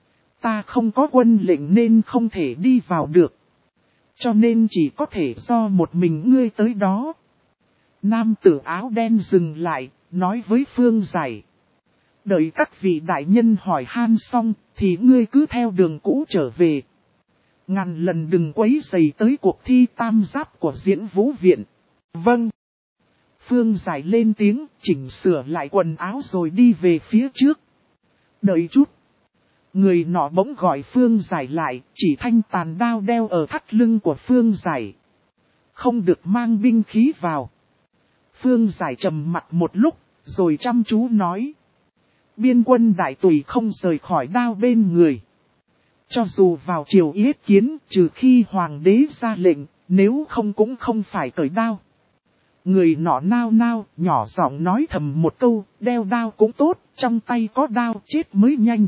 Ta không có quân lệnh nên không thể đi vào được. Cho nên chỉ có thể do một mình ngươi tới đó. Nam tử áo đen dừng lại, nói với Phương Giải. Đợi các vị đại nhân hỏi han xong, thì ngươi cứ theo đường cũ trở về. Ngàn lần đừng quấy rầy tới cuộc thi tam giáp của diễn vũ viện. Vâng. Phương Giải lên tiếng, chỉnh sửa lại quần áo rồi đi về phía trước. Đợi chút. Người nọ bỗng gọi Phương Giải lại, chỉ thanh tàn đao đeo ở thắt lưng của Phương Giải. Không được mang binh khí vào. Phương Giải trầm mặt một lúc, rồi chăm chú nói. Biên quân đại tùy không rời khỏi đao bên người. Cho dù vào triều yết kiến, trừ khi hoàng đế ra lệnh, nếu không cũng không phải cởi đao. Người nọ nao nao, nhỏ giọng nói thầm một câu, đeo đao cũng tốt, trong tay có đao chết mới nhanh.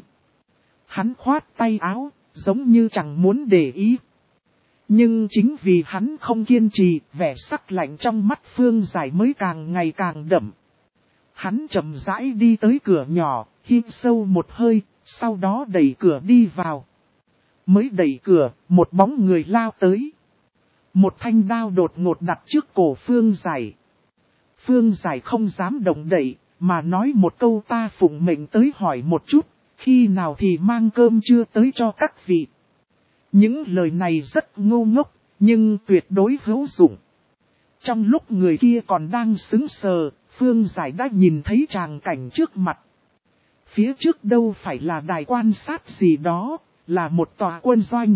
Hắn khoát tay áo, giống như chẳng muốn để ý. Nhưng chính vì hắn không kiên trì, vẻ sắc lạnh trong mắt Phương Giải mới càng ngày càng đậm. Hắn chậm rãi đi tới cửa nhỏ, hít sâu một hơi, sau đó đẩy cửa đi vào. Mới đẩy cửa, một bóng người lao tới. Một thanh đao đột ngột đặt trước cổ Phương Giải. Phương Giải không dám động đậy, mà nói một câu ta phụng mệnh tới hỏi một chút, khi nào thì mang cơm trưa tới cho các vị. Những lời này rất ngu ngốc, nhưng tuyệt đối hữu dụng. Trong lúc người kia còn đang sững sờ, Phương Giải đã nhìn thấy tràng cảnh trước mặt. Phía trước đâu phải là đài quan sát gì đó, là một tòa quân doanh.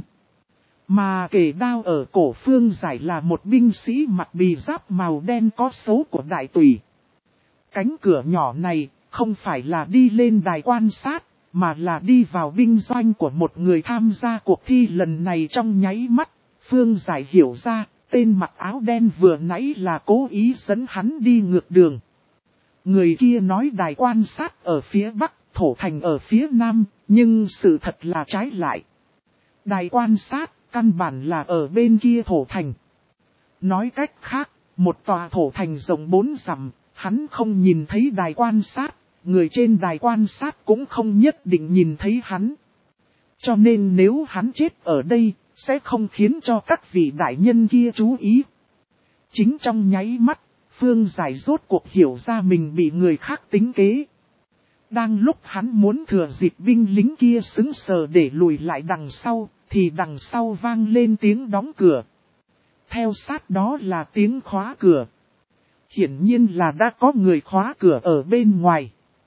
Mà kề đao ở cổ Phương Giải là một binh sĩ mặc bì giáp màu đen có số của đại tùy. Cánh cửa nhỏ này không phải là đi lên đài quan sát, mà là đi vào binh doanh của một người tham gia cuộc thi lần này. Trong nháy mắt, Phương Giải hiểu ra, tên mặc áo đen vừa nãy là cố ý dẫn hắn đi ngược đường. Người kia nói đài quan sát ở phía bắc, thổ thành ở phía nam, nhưng sự thật là trái lại. Đài quan sát, căn bản là ở bên kia thổ thành. Nói cách khác, một tòa thổ thành rộng 4 dặm, hắn không nhìn thấy đài quan sát, người trên đài quan sát cũng không nhất định nhìn thấy hắn. Cho nên nếu hắn chết ở đây, sẽ không khiến cho các vị đại nhân kia chú ý. Chính trong nháy mắt, Phương Giải rốt cuộc hiểu ra mình bị người khác tính kế. Đang lúc hắn muốn thừa dịp binh lính kia sững sờ để lùi lại đằng sau, thì đằng sau vang lên tiếng đóng cửa. Theo sát đó là tiếng khóa cửa. Hiển nhiên là đã có người khóa cửa ở bên ngoài.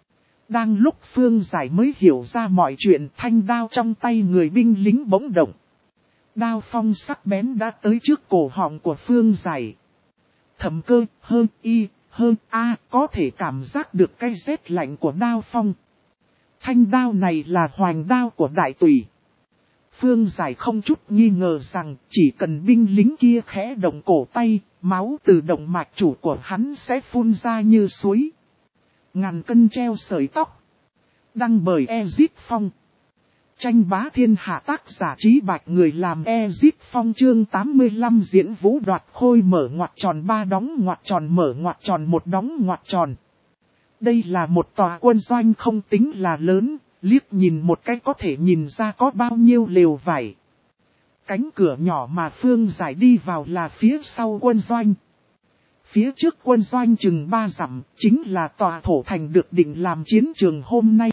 Đang lúc Phương Giải mới hiểu ra mọi chuyện, thanh đao trong tay người binh lính bỗng động. Đao phong sắc bén đã tới trước cổ họng của Phương Giải. Thẩm Cơ, hơn y, hơn a, có thể cảm giác được cái rét lạnh của đao phong. Thanh đao này là hoành đao của đại tùy. Phương Giải không chút nghi ngờ rằng chỉ cần binh lính kia khẽ động cổ tay, máu từ động mạch chủ của hắn sẽ phun ra như suối. Ngàn cân treo sợi tóc. Đăng bởi Ezit Phong. Tranh bá thiên hạ, tác giả Trí Bạch, người làm Ezit Phong. Chương 85 diễn vũ đoạt khôi, mở ngoặc tròn 3 đóng ngoặc tròn, mở ngoặc tròn 1 đóng ngoặc tròn. Đây là một tòa quân doanh không tính là lớn, liếc nhìn một cái có thể nhìn ra có bao nhiêu lều vải. Cánh cửa nhỏ mà Phương Giải đi vào là phía sau quân doanh. Phía trước quân doanh chừng 3 dặm, chính là tòa thổ thành được định làm chiến trường hôm nay.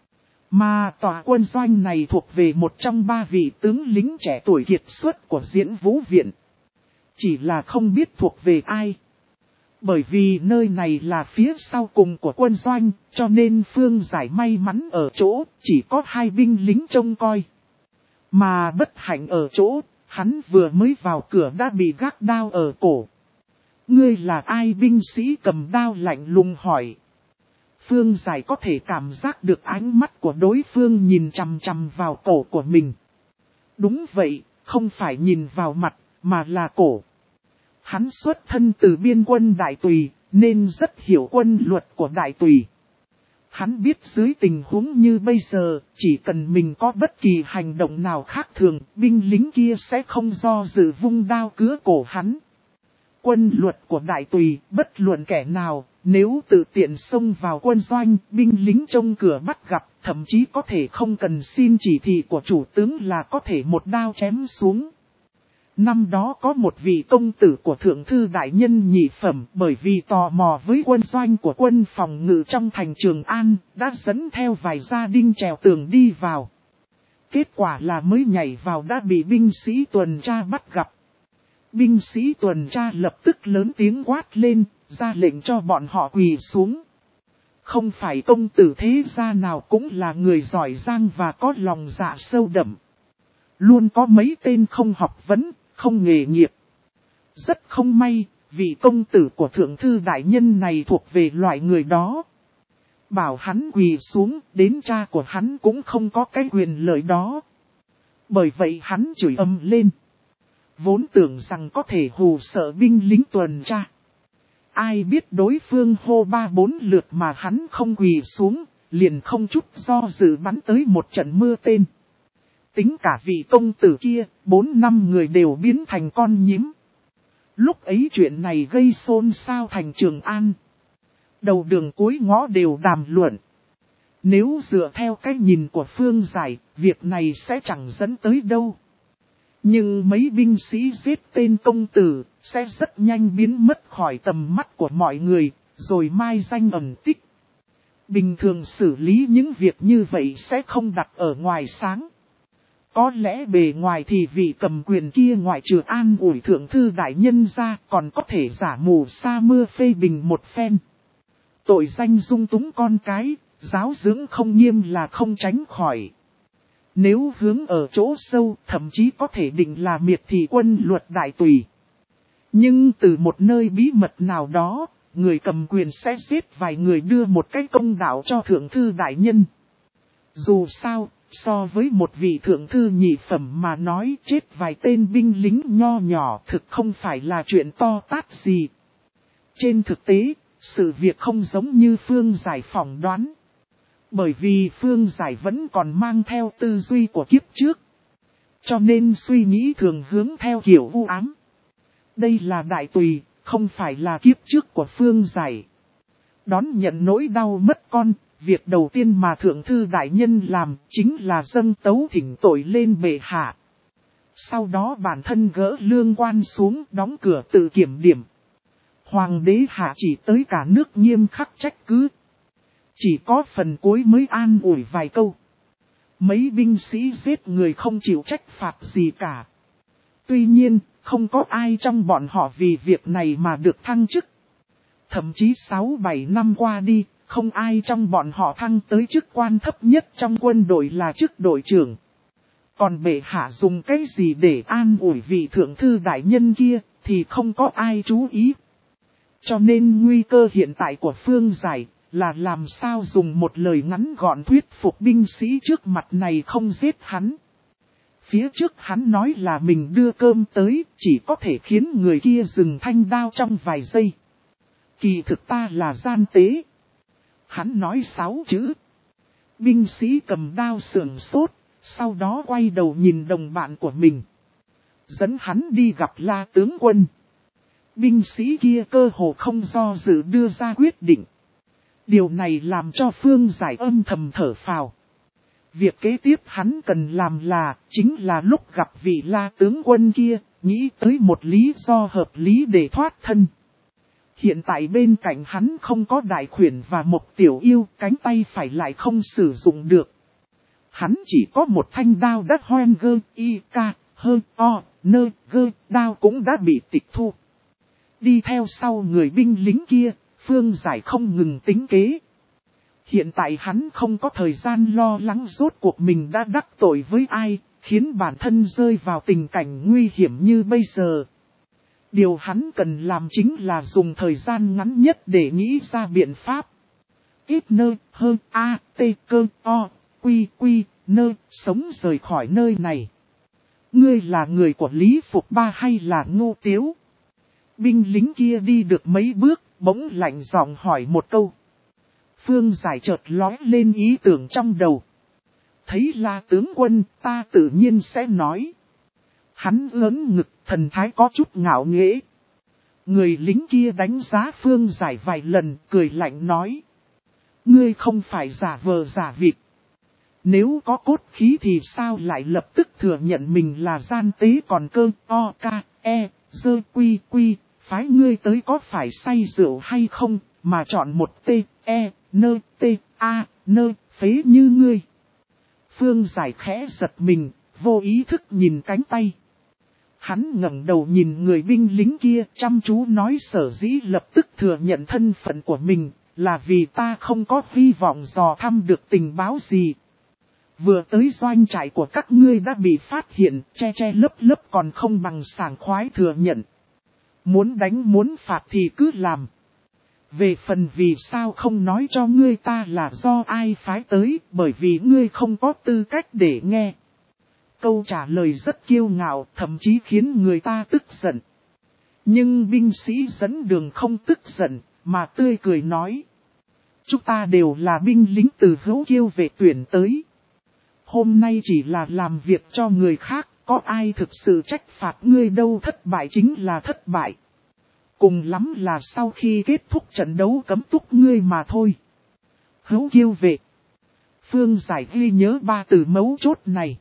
Mà tòa quân doanh này thuộc về một trong 3 vị tướng lính trẻ tuổi kiệt xuất của Diễn Vũ Viện. Chỉ là không biết thuộc về ai. Bởi vì nơi này là phía sau cùng của quân doanh, cho nên Phương Giải may mắn ở chỗ chỉ có 2 binh lính trông coi. Mà bất hạnh ở chỗ, hắn vừa mới vào cửa đã bị gác đao ở cổ. Ngươi là ai? Binh sĩ cầm đao lạnh lùng hỏi. Phương Giải có thể cảm giác được ánh mắt của đối phương nhìn chằm chằm vào cổ của mình. Đúng vậy, không phải nhìn vào mặt, mà là cổ. Hắn xuất thân từ biên quân Đại Tùy, nên rất hiểu quân luật của Đại Tùy. Hắn biết dưới tình huống như bây giờ, chỉ cần mình có bất kỳ hành động nào khác thường, binh lính kia sẽ không do dự vung đao cứa cổ hắn. Quân luật của Đại Tùy, bất luận kẻ nào, nếu tự tiện xông vào quân doanh, binh lính trông cửa bắt gặp, thậm chí có thể không cần xin chỉ thị của chủ tướng là có thể một đao chém xuống. Năm đó có một vị công tử của Thượng Thư Đại Nhân nhị phẩm, bởi vì tò mò với quân doanh của quân phòng ngự trong thành Trường An, đã dẫn theo vài gia đình trèo tường đi vào. Kết quả là mới nhảy vào đã bị binh sĩ tuần tra bắt gặp. Binh sĩ tuần tra lập tức lớn tiếng quát lên, ra lệnh cho bọn họ quỳ xuống. Không phải công tử thế gia nào cũng là người giỏi giang và có lòng dạ sâu đậm. Luôn có mấy tên không học vấn, không nghề nghiệp. Rất không may, vị công tử của Thượng Thư Đại Nhân này thuộc về loại người đó. Bảo hắn quỳ xuống, đến cha của hắn cũng không có cái quyền lợi đó. Bởi vậy hắn chửi ầm lên. Vốn tưởng rằng có thể hù sợ binh lính tuần tra. Ai biết đối phương hô 3-4 lượt mà hắn không quỳ xuống, liền không chút do dự bắn tới một trận mưa tên. Tính cả vị công tử kia, 4-5 người đều biến thành con nhím. Lúc ấy chuyện này gây xôn xao thành Trường An. Đầu đường cuối ngõ đều đàm luận. Nếu dựa theo cái nhìn của Phương Giải, việc này sẽ chẳng dẫn tới đâu. Nhưng mấy binh sĩ giết tên công tử, sẽ rất nhanh biến mất khỏi tầm mắt của mọi người, rồi mai danh ẩn tích. Bình thường xử lý những việc như vậy sẽ không đặt ở ngoài sáng. Có lẽ bề ngoài thì vị cầm quyền kia ngoại trừ an ủi Thượng Thư Đại Nhân ra còn có thể giả mù sa mưa phê bình một phen. Tội danh dung túng con cái, giáo dưỡng không nghiêm là không tránh khỏi. Nếu hướng ở chỗ sâu, thậm chí có thể định là miệt thị quân luật Đại Tùy. Nhưng từ một nơi bí mật nào đó, người cầm quyền sẽ giết vài người đưa một cái công đạo cho Thượng Thư Đại Nhân. Dù sao, so với một vị Thượng Thư nhị phẩm mà nói chết vài tên binh lính nho nhỏ thực không phải là chuyện to tát gì. Trên thực tế, sự việc không giống như Phương Giải phỏng đoán. Bởi vì Phương Giải vẫn còn mang theo tư duy của kiếp trước. Cho nên suy nghĩ thường hướng theo kiểu u ám. Đây là Đại Tùy, không phải là kiếp trước của Phương Giải. Đón nhận nỗi đau mất con, việc đầu tiên mà Thượng Thư Đại Nhân làm chính là dâng tấu thỉnh tội lên bệ hạ. Sau đó bản thân gỡ lương quan xuống đóng cửa tự kiểm điểm. Hoàng đế hạ chỉ tới cả nước nghiêm khắc trách cứ. Chỉ có phần cuối mới an ủi vài câu. Mấy binh sĩ giết người không chịu trách phạt gì cả. Tuy nhiên, không có ai trong bọn họ vì việc này mà được thăng chức. Thậm chí 6-7 năm qua đi, không ai trong bọn họ thăng tới chức quan thấp nhất trong quân đội là chức đội trưởng. Còn bệ hạ dùng cái gì để an ủi vị thượng thư đại nhân kia, thì không có ai chú ý. Cho nên nguy cơ hiện tại của Phương Giải là làm sao dùng một lời ngắn gọn thuyết phục binh sĩ trước mặt này không giết hắn. Phía trước hắn nói là mình đưa cơm tới, chỉ có thể khiến người kia dừng thanh đao trong vài giây. Kỳ thực ta là gian tế. Hắn nói 6 chữ. Binh sĩ cầm đao sườn sốt, sau đó quay đầu nhìn đồng bạn của mình. Dẫn hắn đi gặp La tướng quân. Binh sĩ kia cơ hồ không do dự đưa ra quyết định. Điều này làm cho Phương Giải âm thầm thở phào. Việc kế tiếp hắn cần làm chính là lúc gặp vị La tướng quân kia, nghĩ tới một lý do hợp lý để thoát thân. Hiện tại bên cạnh hắn không có đại khuyển và một tiểu yêu, cánh tay phải lại không sử dụng được. Hắn chỉ có một thanh đao đắt hoen gơ, y ca, hơ, o, nơ, gơ, đao cũng đã bị tịch thu. Đi theo sau người binh lính kia, Phương Giải không ngừng tính kế. Hiện tại hắn không có thời gian lo lắng rốt cuộc mình đã đắc tội với ai, khiến bản thân rơi vào tình cảnh nguy hiểm như bây giờ. Điều hắn cần làm chính là dùng thời gian ngắn nhất để nghĩ ra biện pháp. Ít nơ, hơn, a, t, cơ, o, quy, quy, nơ, sống rời khỏi nơi này. Ngươi là người của Lý Phục Ba hay là Ngô Tiếu? Binh lính kia đi được mấy bước, bỗng lạnh giọng hỏi một câu. Phương Giải chợt lóe lên ý tưởng trong đầu. Thấy La tướng quân, ta tự nhiên sẽ nói. Hắn ớn ngực, thần thái có chút ngạo nghễ. Người lính kia đánh giá Phương Giải vài lần, cười lạnh nói. Ngươi không phải giả vờ giả vịt. Nếu có cốt khí thì sao lại lập tức thừa nhận mình là gian tế, còn cơ, o, ca, e, dơ, quy, quy, phái ngươi tới có phải say rượu hay không, mà chọn một t, e, nơ, t, a, nơ, phế như ngươi. Phương Giải khẽ giật mình, vô ý thức nhìn cánh tay. Hắn ngẩng đầu nhìn người binh lính kia, chăm chú nói sở dĩ lập tức thừa nhận thân phận của mình, là vì ta không có hy vọng dò thăm được tình báo gì. Vừa tới doanh trại của các ngươi đã bị phát hiện, che che lấp lấp còn không bằng sảng khoái thừa nhận. Muốn đánh muốn phạt thì cứ làm. Về phần vì sao không nói cho ngươi ta là do ai phái tới, bởi vì ngươi không có tư cách để nghe. Câu trả lời rất kiêu ngạo, thậm chí khiến người ta tức giận. Nhưng binh sĩ dẫn đường không tức giận, mà tươi cười nói. Chúng ta đều là binh lính từ Hữu Kiêu Vệ tuyển tới. Hôm nay chỉ là làm việc cho người khác, có ai thực sự trách phạt ngươi đâu, thất bại chính là thất bại. Cùng lắm là sau khi kết thúc trận đấu cấm túc ngươi mà thôi. Hữu Kiêu Vệ. Phương Giải ghi nhớ 3 từ mấu chốt này.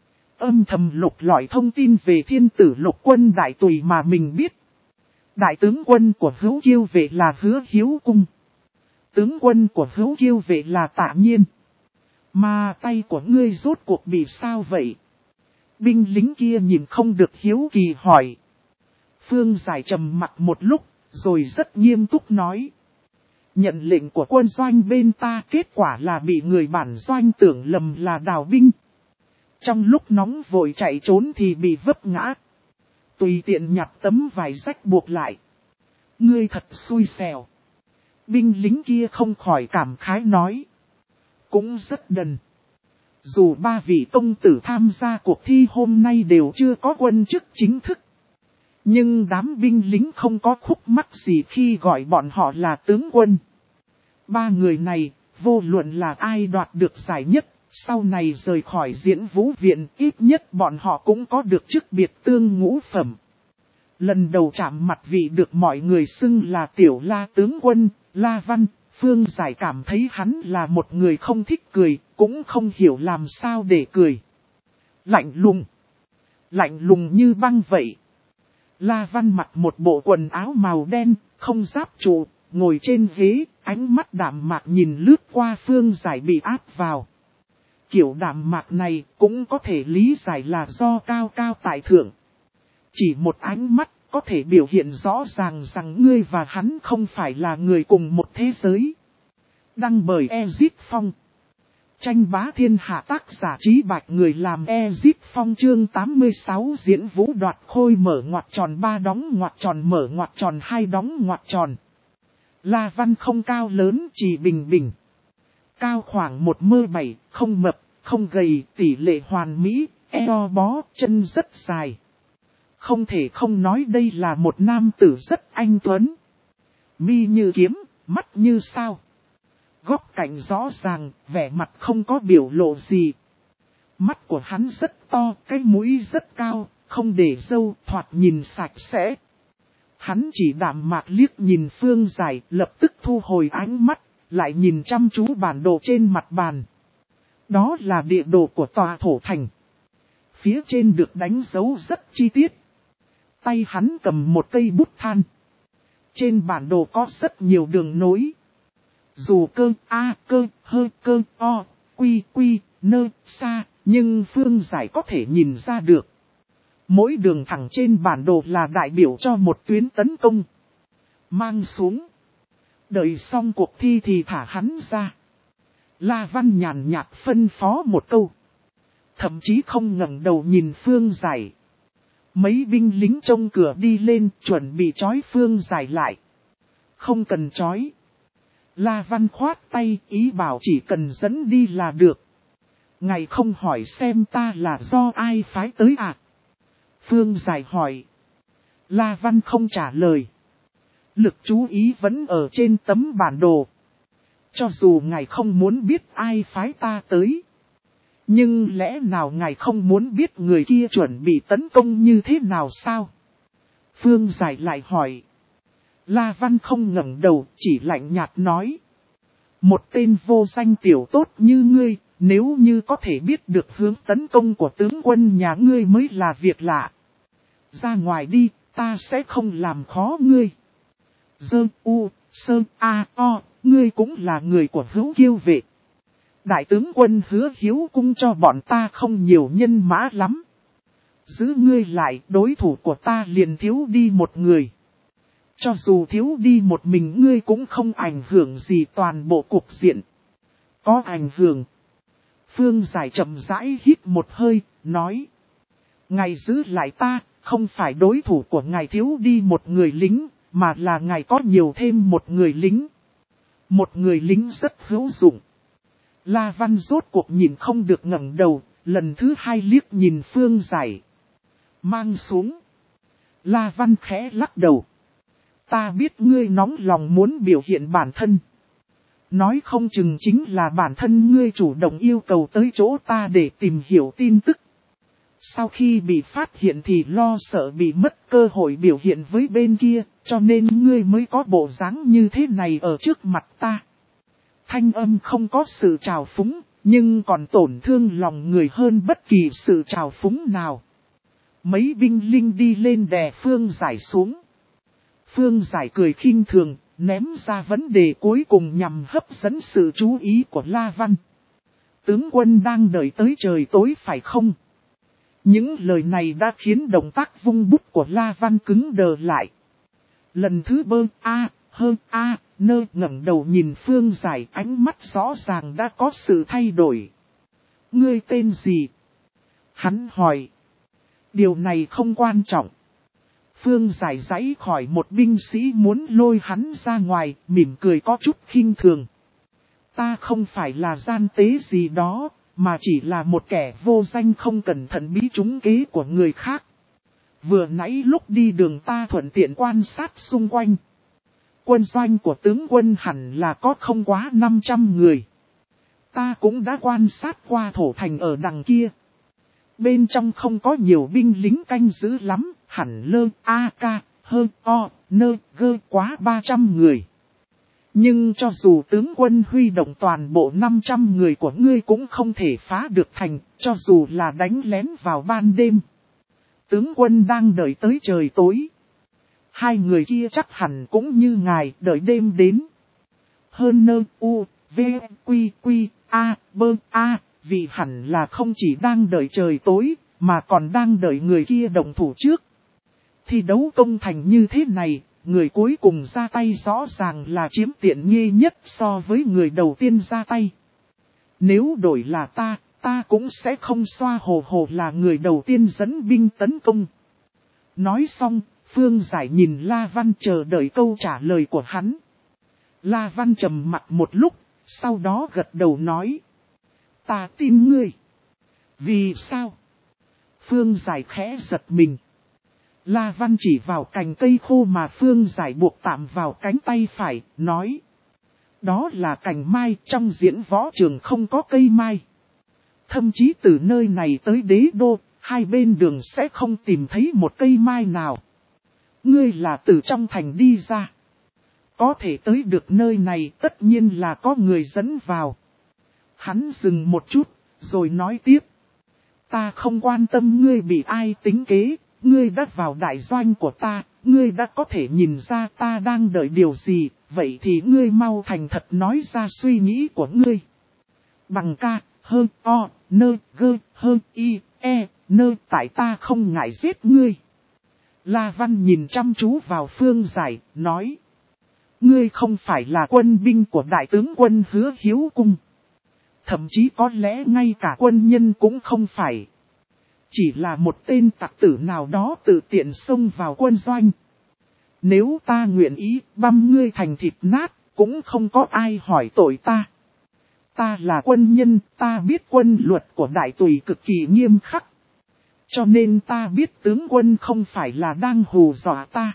Âm thầm lục lọi thông tin về Thiên Tử Lục Quân Đại Tùy mà mình biết. Đại tướng quân của Hữu Kiêu Vệ là Hứa Hiếu Cung. Tướng quân của Hữu Kiêu Vệ là Tạ Nhiên. Mà tay của ngươi rốt cuộc bị sao vậy? Binh lính kia nhìn không được hiếu kỳ hỏi. Phương Giải trầm mặt một lúc, rồi rất nghiêm túc nói. Nhận lệnh của quân doanh bên ta, kết quả là bị người bản doanh tưởng lầm là đào binh. Trong lúc nóng vội chạy trốn thì bị vấp ngã. Tùy tiện nhặt tấm vải rách buộc lại. Ngươi thật xui xẻo. Binh lính kia không khỏi cảm khái nói. Cũng rất đần. Dù 3 vị công tử tham gia cuộc thi hôm nay đều chưa có quân chức chính thức. Nhưng đám binh lính không có khúc mắc gì khi gọi bọn họ là tướng quân. 3 người này, vô luận là ai đoạt được giải nhất, sau này rời khỏi diễn vũ viện, ít nhất bọn họ cũng có được chức biệt tương ngũ phẩm. Lần đầu chạm mặt vị được mọi người xưng là Tiểu La tướng quân, La Văn, Phương Giải cảm thấy hắn là một người không thích cười, cũng không hiểu làm sao để cười. Lạnh lùng như băng vậy. La Văn mặc một bộ quần áo màu đen, không giáp trụ, ngồi trên ghế, ánh mắt đạm mạc nhìn lướt qua Phương Giải bị áp vào. Kiểu đạm mạc này cũng có thể lý giải là do cao cao tại thượng. Chỉ một ánh mắt có thể biểu hiện rõ ràng rằng ngươi và hắn không phải là người cùng một thế giới. Đăng bởi Ezit Phong. Tranh bá thiên hạ, tác giả Trí Bạch, người làm Ezit Phong. Chương 86 diễn vũ đoạt khôi, mở ngoặc tròn 3 đóng ngoặc tròn, mở ngoặc tròn 2 đóng ngoặc tròn. La Văn không cao lớn, chỉ bình bình. Cao khoảng 1m7, không mập, không gầy, tỷ lệ hoàn mỹ, eo bó, chân rất dài. Không thể không nói đây là một nam tử rất anh tuấn. Mi như kiếm, mắt như sao. Góc cạnh rõ ràng, vẻ mặt không có biểu lộ gì. Mắt của hắn rất to, cái mũi rất cao, không để râu, thoạt nhìn sạch sẽ. Hắn chỉ đạm mạc liếc nhìn Phương Giải, lập tức thu hồi ánh mắt, lại nhìn chăm chú bản đồ trên mặt bàn. Đó là địa đồ của tòa thổ thành. Phía trên được đánh dấu rất chi tiết. Tay hắn cầm một cây bút than. Trên bản đồ có rất nhiều đường nối. Dù cơ, a, cơ, hơ, cơ, o, quy, quy, nơ, xa, nhưng Phương Giải có thể nhìn ra được. Mỗi đường thẳng trên bản đồ là đại biểu cho một tuyến tấn công. Mang xuống. Đợi xong cuộc thi thì thả hắn ra. La Văn nhàn nhạt phân phó một câu. Thậm chí không ngẩng đầu nhìn Phương Giải. Mấy binh lính trông cửa đi lên chuẩn bị trói Phương Giải lại. Không cần trói. La Văn khoát tay, ý bảo chỉ cần dẫn đi là được. Ngài không hỏi xem ta là do ai phái tới à? Phương Giải hỏi. La Văn không trả lời. Lực chú ý vẫn ở trên tấm bản đồ. Cho dù ngài không muốn biết ai phái ta tới. Nhưng lẽ nào ngài không muốn biết người kia chuẩn bị tấn công như thế nào sao? Phương Giải lại hỏi. La Văn không ngẩng đầu, chỉ lạnh nhạt nói. Một tên vô danh tiểu tốt như ngươi, nếu như có thể biết được hướng tấn công của tướng quân nhà ngươi mới là việc lạ. Ra ngoài đi, ta sẽ không làm khó ngươi. Dơ u, sơ a o, ngươi cũng là người của Hữu Kiêu vệ. Đại tướng quân Hứa hiếu cung cho bọn ta không nhiều nhân mã lắm. Giữ ngươi lại, đối thủ của ta liền thiếu đi một người. Cho dù thiếu đi một mình ngươi cũng không ảnh hưởng gì toàn bộ cục diện. Có ảnh hưởng. Phương Giải chậm rãi hít một hơi, nói. Ngài giữ lại ta, không phải đối thủ của ngài thiếu đi một người lính, mà là ngài có nhiều thêm một người lính. Một người lính rất hữu dụng. La Văn rốt cuộc nhìn không được ngẩng đầu, lần thứ hai liếc nhìn Phương Giải. Mang xuống. La Văn khẽ lắc đầu. Ta biết ngươi nóng lòng muốn biểu hiện bản thân. Nói không chừng chính là bản thân ngươi chủ động yêu cầu tới chỗ ta để tìm hiểu tin tức. Sau khi bị phát hiện thì lo sợ bị mất cơ hội biểu hiện với bên kia, cho nên ngươi mới có bộ dáng như thế này ở trước mặt ta. Thanh âm không có sự trào phúng, nhưng còn tổn thương lòng người hơn bất kỳ sự trào phúng nào. Mấy binh lính đi lên đè Phương Giải xuống. Phương Giải cười khinh thường, ném ra vấn đề cuối cùng nhằm hấp dẫn sự chú ý của La Văn. Tướng quân đang đợi tới trời tối phải không? Những lời này đã khiến động tác vung bút của La Văn cứng đờ lại. Lần thứ nơ ngẩng đầu nhìn Phương Giải, ánh mắt rõ ràng đã có sự thay đổi. Ngươi tên gì? Hắn hỏi. Điều này không quan trọng. Phương Giải giãy khỏi một binh sĩ muốn lôi hắn ra ngoài, mỉm cười có chút khinh thường. Ta không phải là gian tế gì đó, mà chỉ là một kẻ vô danh không cẩn thận bí trúng kế của người khác. Vừa nãy lúc đi đường ta thuận tiện quan sát xung quanh. Quân doanh của tướng quân hẳn là có không quá 500 người. Ta cũng đã quan sát qua thổ thành ở đằng kia. Bên trong không có nhiều binh lính canh giữ lắm, hẳn lơ gơ quá 300 người. Nhưng cho dù tướng quân huy động toàn bộ 500 người của ngươi cũng không thể phá được thành, cho dù là đánh lén vào ban đêm. Tướng quân đang đợi tới trời tối. Hai người kia chắc hẳn cũng như ngài đợi đêm đến. Hơn vì hẳn là không chỉ đang đợi trời tối, mà còn đang đợi người kia động thủ trước. Thi đấu công thành như thế này, người cuối cùng ra tay rõ ràng là chiếm tiện nghi nhất so với người đầu tiên ra tay. Nếu đổi là ta cũng sẽ không xoa hồ hồ là người đầu tiên dẫn binh tấn công. Nói xong, Phương Giải nhìn La Văn chờ đợi câu trả lời của hắn. La Văn trầm mặt một lúc, sau đó gật đầu nói. Ta tin ngươi. Vì sao? Phương Giải khẽ giật mình. La Văn chỉ vào cành cây khô mà Phương Giải buộc tạm vào cánh tay phải, nói. Đó là cành mai, trong diễn võ trường không có cây mai. Thậm chí từ nơi này tới đế đô, hai bên đường sẽ không tìm thấy một cây mai nào. Ngươi là từ trong thành đi ra. Có thể tới được nơi này tất nhiên là có người dẫn vào. Hắn dừng một chút, rồi nói tiếp. Ta không quan tâm ngươi bị ai tính kế, ngươi đã vào đại doanh của ta, ngươi đã có thể nhìn ra ta đang đợi điều gì, vậy thì ngươi mau thành thật nói ra suy nghĩ của ngươi. Bằng ca, hơn o, nơ, gơ, hơn y, e, nơ, tại ta không ngại giết ngươi. La Văn nhìn chăm chú vào Phương Giải, nói. Ngươi không phải là quân binh của đại tướng quân Hứa Hiếu Cung. Thậm chí có lẽ ngay cả quân nhân cũng không phải. Chỉ là một tên tặc tử nào đó tự tiện xông vào quân doanh. Nếu ta nguyện ý băm ngươi thành thịt nát, cũng không có ai hỏi tội ta. Ta là quân nhân, ta biết quân luật của đại tùy cực kỳ nghiêm khắc. Cho nên ta biết tướng quân không phải là đang hù dọa ta.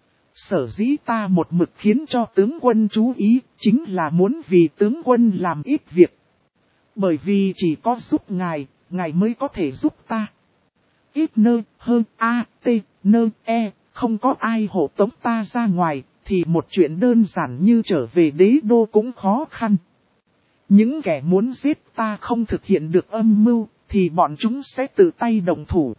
Sở dĩ ta một mực khiến cho tướng quân chú ý, chính là muốn vì tướng quân làm ít việc. Bởi vì chỉ có giúp ngài mới có thể giúp ta. Ít nơ, hơn a, t, nơ, e, không có ai hộ tống ta ra ngoài, thì một chuyện đơn giản như trở về đế đô cũng khó khăn. Những kẻ muốn giết ta không thực hiện được âm mưu, thì bọn chúng sẽ tự tay động thủ.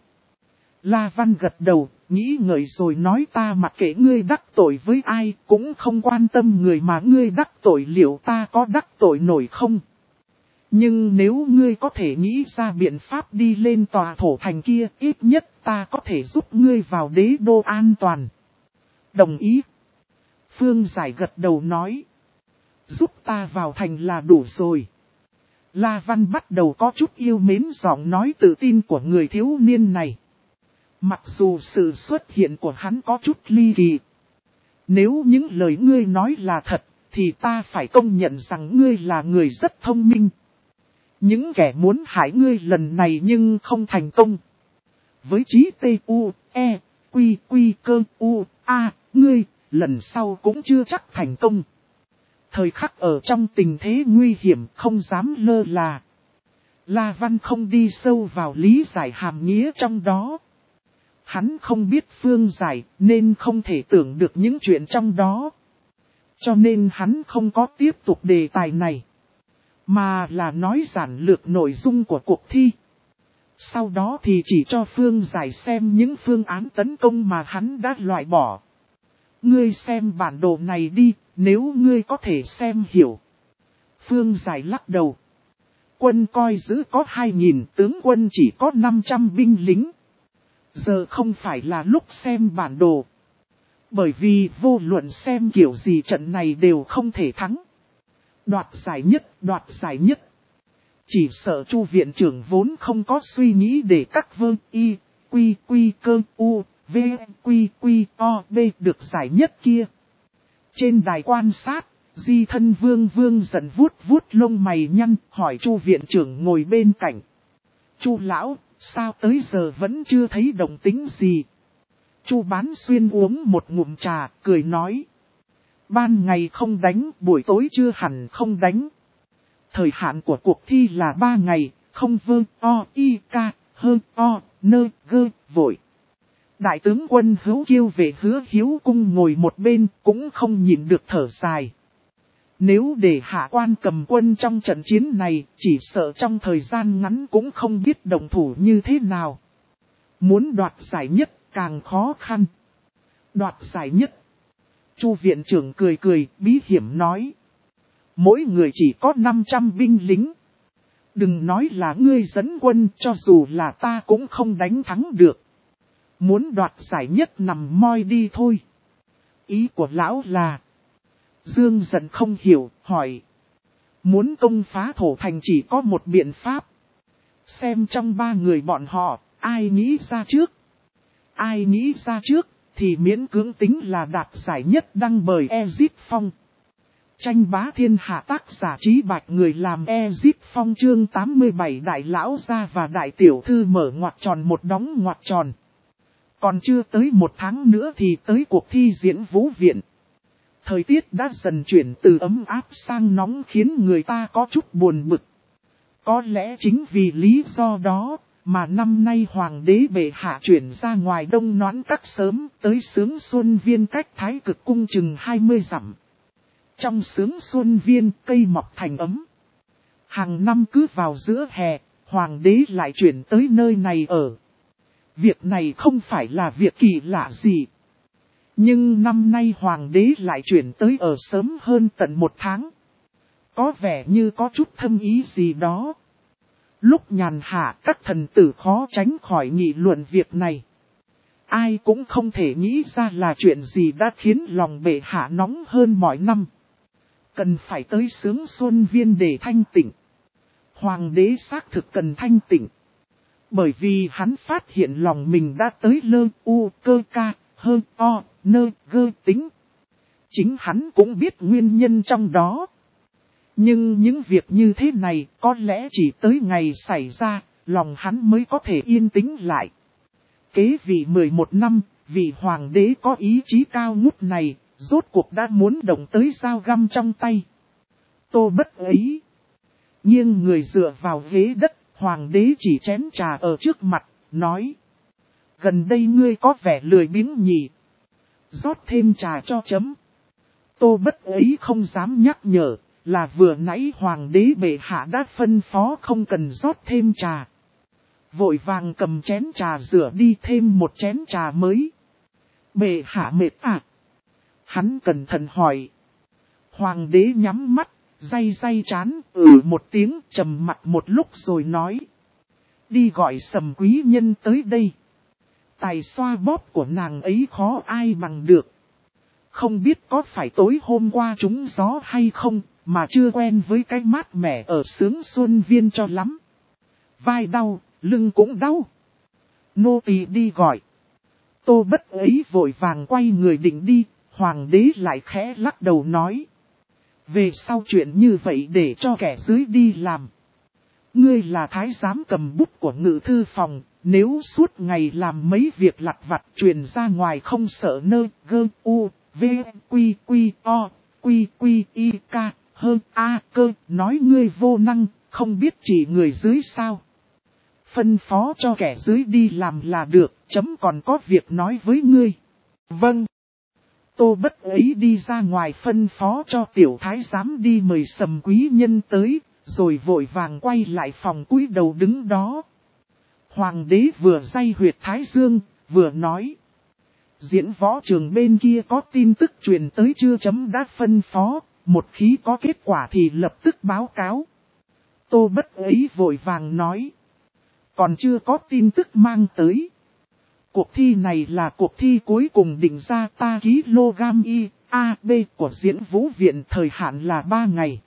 La Văn gật đầu, nghĩ ngợi rồi nói ta mặc kệ ngươi đắc tội với ai, cũng không quan tâm người mà ngươi đắc tội liệu ta có đắc tội nổi không. Nhưng nếu ngươi có thể nghĩ ra biện pháp đi lên tòa thổ thành kia, ít nhất ta có thể giúp ngươi vào đế đô an toàn. Đồng ý. Phương Giải gật đầu nói. Giúp ta vào thành là đủ rồi. La Văn bắt đầu có chút yêu mến giọng nói tự tin của người thiếu niên này. Mặc dù sự xuất hiện của hắn có chút ly kỳ. Nếu những lời ngươi nói là thật, thì ta phải công nhận rằng ngươi là người rất thông minh. Những kẻ muốn hại ngươi lần này nhưng không thành công. Với trí T-U, E, Quy, Quy, Cơ, U, A, ngươi, lần sau cũng chưa chắc thành công. Thời khắc ở trong tình thế nguy hiểm không dám lơ là. La Văn không đi sâu vào lý giải hàm nghĩa trong đó. Hắn không biết Phương Giải nên không thể tưởng được những chuyện trong đó. Cho nên hắn không có tiếp tục đề tài này. Mà là nói giản lược nội dung của cuộc thi. Sau đó thì chỉ cho Phương Giải xem những phương án tấn công mà hắn đã loại bỏ. Ngươi xem bản đồ này đi, nếu ngươi có thể xem hiểu. Phương Giải lắc đầu. Quân coi giữ có 2.000, tướng quân chỉ có 500 binh lính. Giờ không phải là lúc xem bản đồ. Bởi vì vô luận xem kiểu gì trận này đều không thể thắng. Đoạt giải nhất. Chỉ sợ Chu viện trưởng vốn không có suy nghĩ để các vơ y, quy quy cơ u, v quy quy o b được giải nhất kia. Trên đài quan sát, Di Thân Vương giận vuốt lông mày nhăn, hỏi Chu viện trưởng ngồi bên cạnh. Chu lão, sao tới giờ vẫn chưa thấy động tĩnh gì? Chu Bán Xuyên uống một ngụm trà, cười nói. Ban ngày không đánh, buổi tối chưa hẳn không đánh. Thời hạn của cuộc thi là 3 ngày, không vơ, o, y, ca, hơn, o, nơ, gơ, vội. Đại tướng quân Hữu Kiêu về Hứa Hiếu Cung ngồi một bên, cũng không nhìn được thở dài. Nếu để hạ quan cầm quân trong trận chiến này, chỉ sợ trong thời gian ngắn cũng không biết động thủ như thế nào. Muốn đoạt giải nhất càng khó khăn. Đoạt giải nhất. Chu viện trưởng cười, bí hiểm nói. Mỗi người chỉ có 500 binh lính. Đừng nói là ngươi dẫn quân, cho dù là ta cũng không đánh thắng được. Muốn đoạt giải nhất nằm moi đi thôi. Ý của lão là... Dương giận không hiểu, hỏi. Muốn công phá thổ thành chỉ có một biện pháp. Xem trong ba người bọn họ, ai nghĩ ra trước. Ai nghĩ ra trước, thì miễn cưỡng tính là đạt giải nhất đăng bởi Ezip Phong. Tranh bá thiên hạ tác giả Trí Bạch người làm Ezip Phong chương 87 đại lão gia và đại tiểu thư mở ngoặc tròn một đóng ngoặc tròn. Còn chưa tới một tháng nữa thì tới cuộc thi diễn vũ viện. Thời tiết đã dần chuyển từ ấm áp sang nóng khiến người ta có chút buồn bực. Có lẽ chính vì lý do đó mà năm nay hoàng đế bệ hạ chuyển ra ngoài Đông Noãn Các sớm tới Xướng Xuân Viên cách Thái Cực Cung chừng 20 dặm. Trong Xướng Xuân Viên cây mọc thành ấm. Hàng năm cứ vào giữa hè, hoàng đế lại chuyển tới nơi này ở. Việc này không phải là việc kỳ lạ gì. Nhưng năm nay hoàng đế lại chuyển tới ở sớm hơn tận một tháng. Có vẻ như có chút thâm ý gì đó. Lúc nhàn hạ các thần tử khó tránh khỏi nghị luận việc này. Ai cũng không thể nghĩ ra là chuyện gì đã khiến lòng bệ hạ nóng hơn mọi năm. Cần phải tới Xướng Xuân Viên để thanh tịnh. Hoàng đế xác thực cần thanh tịnh. Bởi vì hắn phát hiện lòng mình đã tới lơ u cơ ca, hơn o, nơ gơ tính. Chính hắn cũng biết nguyên nhân trong đó. Nhưng những việc như thế này có lẽ chỉ tới ngày xảy ra, lòng hắn mới có thể yên tĩnh lại. Kế vị 11 năm, vị hoàng đế có ý chí cao ngút này, rốt cuộc đã muốn động tới dao găm trong tay. Tô Bất ấy. Nhưng người dựa vào ghế đất, hoàng đế chỉ chén trà ở trước mặt, nói. Gần đây ngươi có vẻ lười biếng nhỉ. Rót thêm trà cho chấm. Tô Bất ấy không dám nhắc nhở, là vừa nãy hoàng đế bệ hạ đã phân phó không cần rót thêm trà. Vội vàng cầm chén trà rửa đi thêm một chén trà mới. Bệ hạ mệt à? Hắn cẩn thận hỏi. Hoàng đế nhắm mắt, day chán, một tiếng trầm mặt một lúc rồi nói. Đi gọi Sầm quý nhân tới đây. Tài xoa bóp của nàng ấy khó ai bằng được. Không biết có phải tối hôm qua trúng gió hay không, mà chưa quen với cái mát mẻ ở Xướng Xuân Viên cho lắm. Vai đau, lưng cũng đau. Nô tỳ đi gọi. Tô Bất ấy vội vàng quay người định đi, hoàng đế lại khẽ lắc đầu nói. Về sau chuyện như vậy để cho kẻ dưới đi làm. Ngươi là thái giám cầm bút của ngự thư phòng, nếu suốt ngày làm mấy việc lặt vặt truyền ra ngoài không sợ nơ, gơ, u, v, quy, quy, o, quy, quy, y, k, hơn, a, cơ, nói ngươi vô năng, không biết chỉ người dưới sao. Phân phó cho kẻ dưới đi làm là được, chấm còn có việc nói với ngươi. Vâng. Tô Bất ấy đi ra ngoài phân phó cho tiểu thái giám đi mời Sầm quý nhân tới, rồi vội vàng quay lại phòng cúi đầu đứng đó. Hoàng đế vừa day huyệt thái dương, vừa nói. Diễn võ trường bên kia có tin tức truyền tới chưa chấm đã phân phó, một khi có kết quả thì lập tức báo cáo. Tô Bất ấy vội vàng nói. Còn chưa có tin tức mang tới. Cuộc thi này là cuộc thi cuối cùng định ra ta kg Y, A, B của diễn vũ viện thời hạn là 3 ngày.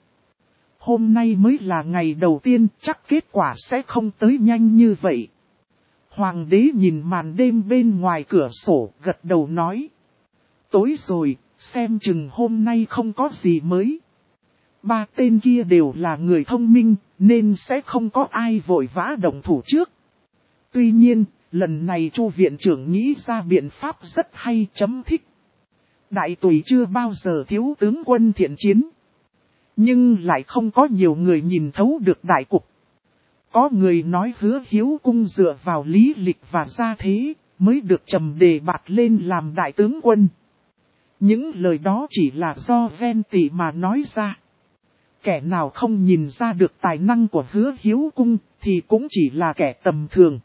Hôm nay mới là ngày đầu tiên, chắc kết quả sẽ không tới nhanh như vậy. Hoàng đế nhìn màn đêm bên ngoài cửa sổ, gật đầu nói. Tối rồi, xem chừng hôm nay không có gì mới. Ba tên kia đều là người thông minh, nên sẽ không có ai vội vã động thủ trước. Tuy nhiên, lần này Chu viện trưởng nghĩ ra biện pháp rất hay chấm thích. Đại tùy chưa bao giờ thiếu tướng quân thiện chiến. Nhưng lại không có nhiều người nhìn thấu được đại cục. Có người nói Hứa Hiếu Cung dựa vào lý lịch và gia thế, mới được trầm đề bạt lên làm đại tướng quân. Những lời đó chỉ là do ghen tị mà nói ra. Kẻ nào không nhìn ra được tài năng của Hứa Hiếu Cung, thì cũng chỉ là kẻ tầm thường.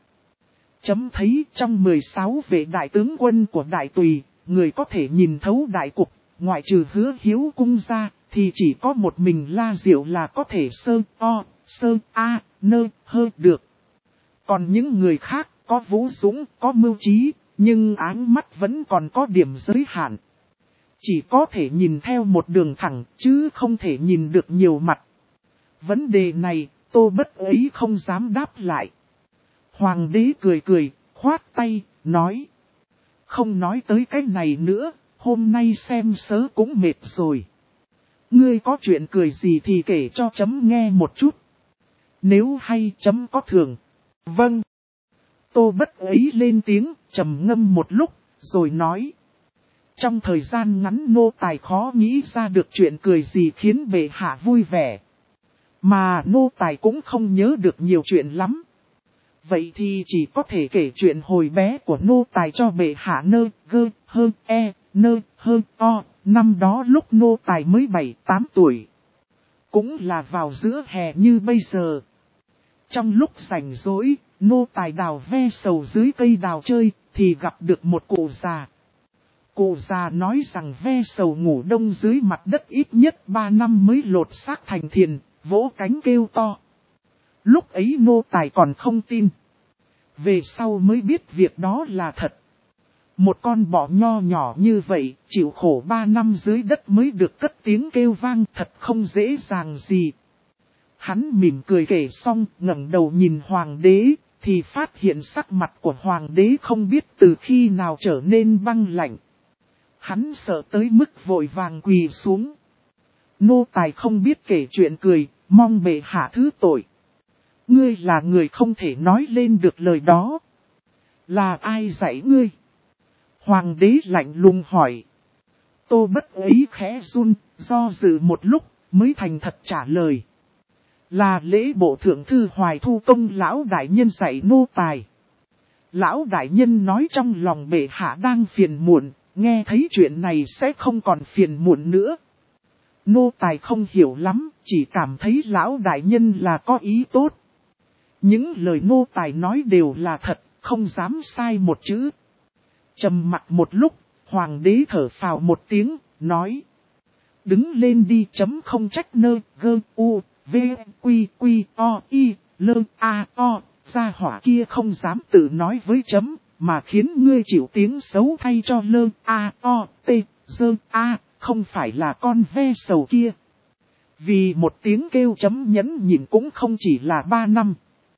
Chấm thấy trong 16 vệ đại tướng quân của đại tùy, người có thể nhìn thấu đại cục, ngoại trừ Hứa Hiếu Cung ra, thì chỉ có một mình La Diệu là có thể sơ, o, sơ, a, nơ, hơ được. Còn những người khác, có vũ dũng, có mưu trí, nhưng áng mắt vẫn còn có điểm giới hạn. Chỉ có thể nhìn theo một đường thẳng, chứ không thể nhìn được nhiều mặt. Vấn đề này, Tô Bất ấy không dám đáp lại. Hoàng đế cười cười, khoát tay, nói. Không nói tới cái này nữa, hôm nay xem sớ cũng mệt rồi. Ngươi có chuyện cười gì thì kể cho chấm nghe một chút. Nếu hay chấm có thưởng. Vâng. Tô Bất ấy lên tiếng, trầm ngâm một lúc, rồi nói. Trong thời gian ngắn nô tài khó nghĩ ra được chuyện cười gì khiến bệ hạ vui vẻ. Mà nô tài cũng không nhớ được nhiều chuyện lắm. Vậy thì chỉ có thể kể chuyện hồi bé của nô tài cho bệ hạ nơ, gơ, hơ, nơ, hơ, năm đó lúc nô tài mới 7-8 tuổi. Cũng là vào giữa hè như bây giờ. Trong lúc rảnh rỗi, nô tài đào ve sầu dưới cây đào chơi, thì gặp được một cụ già. Cụ già nói rằng ve sầu ngủ đông dưới mặt đất ít nhất 3 năm mới lột xác thành thiền, vỗ cánh kêu to. Lúc ấy nô tài còn không tin. Về sau mới biết việc đó là thật. Một con bọ nho nhỏ như vậy, chịu khổ 3 năm dưới đất mới được cất tiếng kêu vang, thật không dễ dàng gì. Hắn mỉm cười kể xong, ngẩng đầu nhìn hoàng đế, thì phát hiện sắc mặt của hoàng đế không biết từ khi nào trở nên băng lạnh. Hắn sợ tới mức vội vàng quỳ xuống. Nô tài không biết kể chuyện cười, mong bệ hạ thứ tội. Ngươi là người không thể nói lên được lời đó. Là ai dạy ngươi? Hoàng đế lạnh lùng hỏi. Tô Bất ấy khẽ run, do dự một lúc, mới thành thật trả lời. Là lễ bộ thượng thư Hoài Thu Công lão đại nhân dạy nô tài. Lão đại nhân nói trong lòng bệ hạ đang phiền muộn, nghe thấy chuyện này sẽ không còn phiền muộn nữa. Nô tài không hiểu lắm, chỉ cảm thấy lão đại nhân là có ý tốt. Những lời nô tài nói đều là thật, không dám sai một chữ. Trầm mặt một lúc, hoàng đế thở phào một tiếng, nói. Đứng lên đi, chấm không trách nơ, gơ, u, v, quy, quy, o, y, lơ, a, o. Gia hỏa kia không dám tự nói với chấm, mà khiến ngươi chịu tiếng xấu thay cho lơ, a, o, t, dơ, a, không phải là con ve sầu kia. Vì một tiếng kêu chấm nhẫn nhịn cũng không chỉ là 3 năm.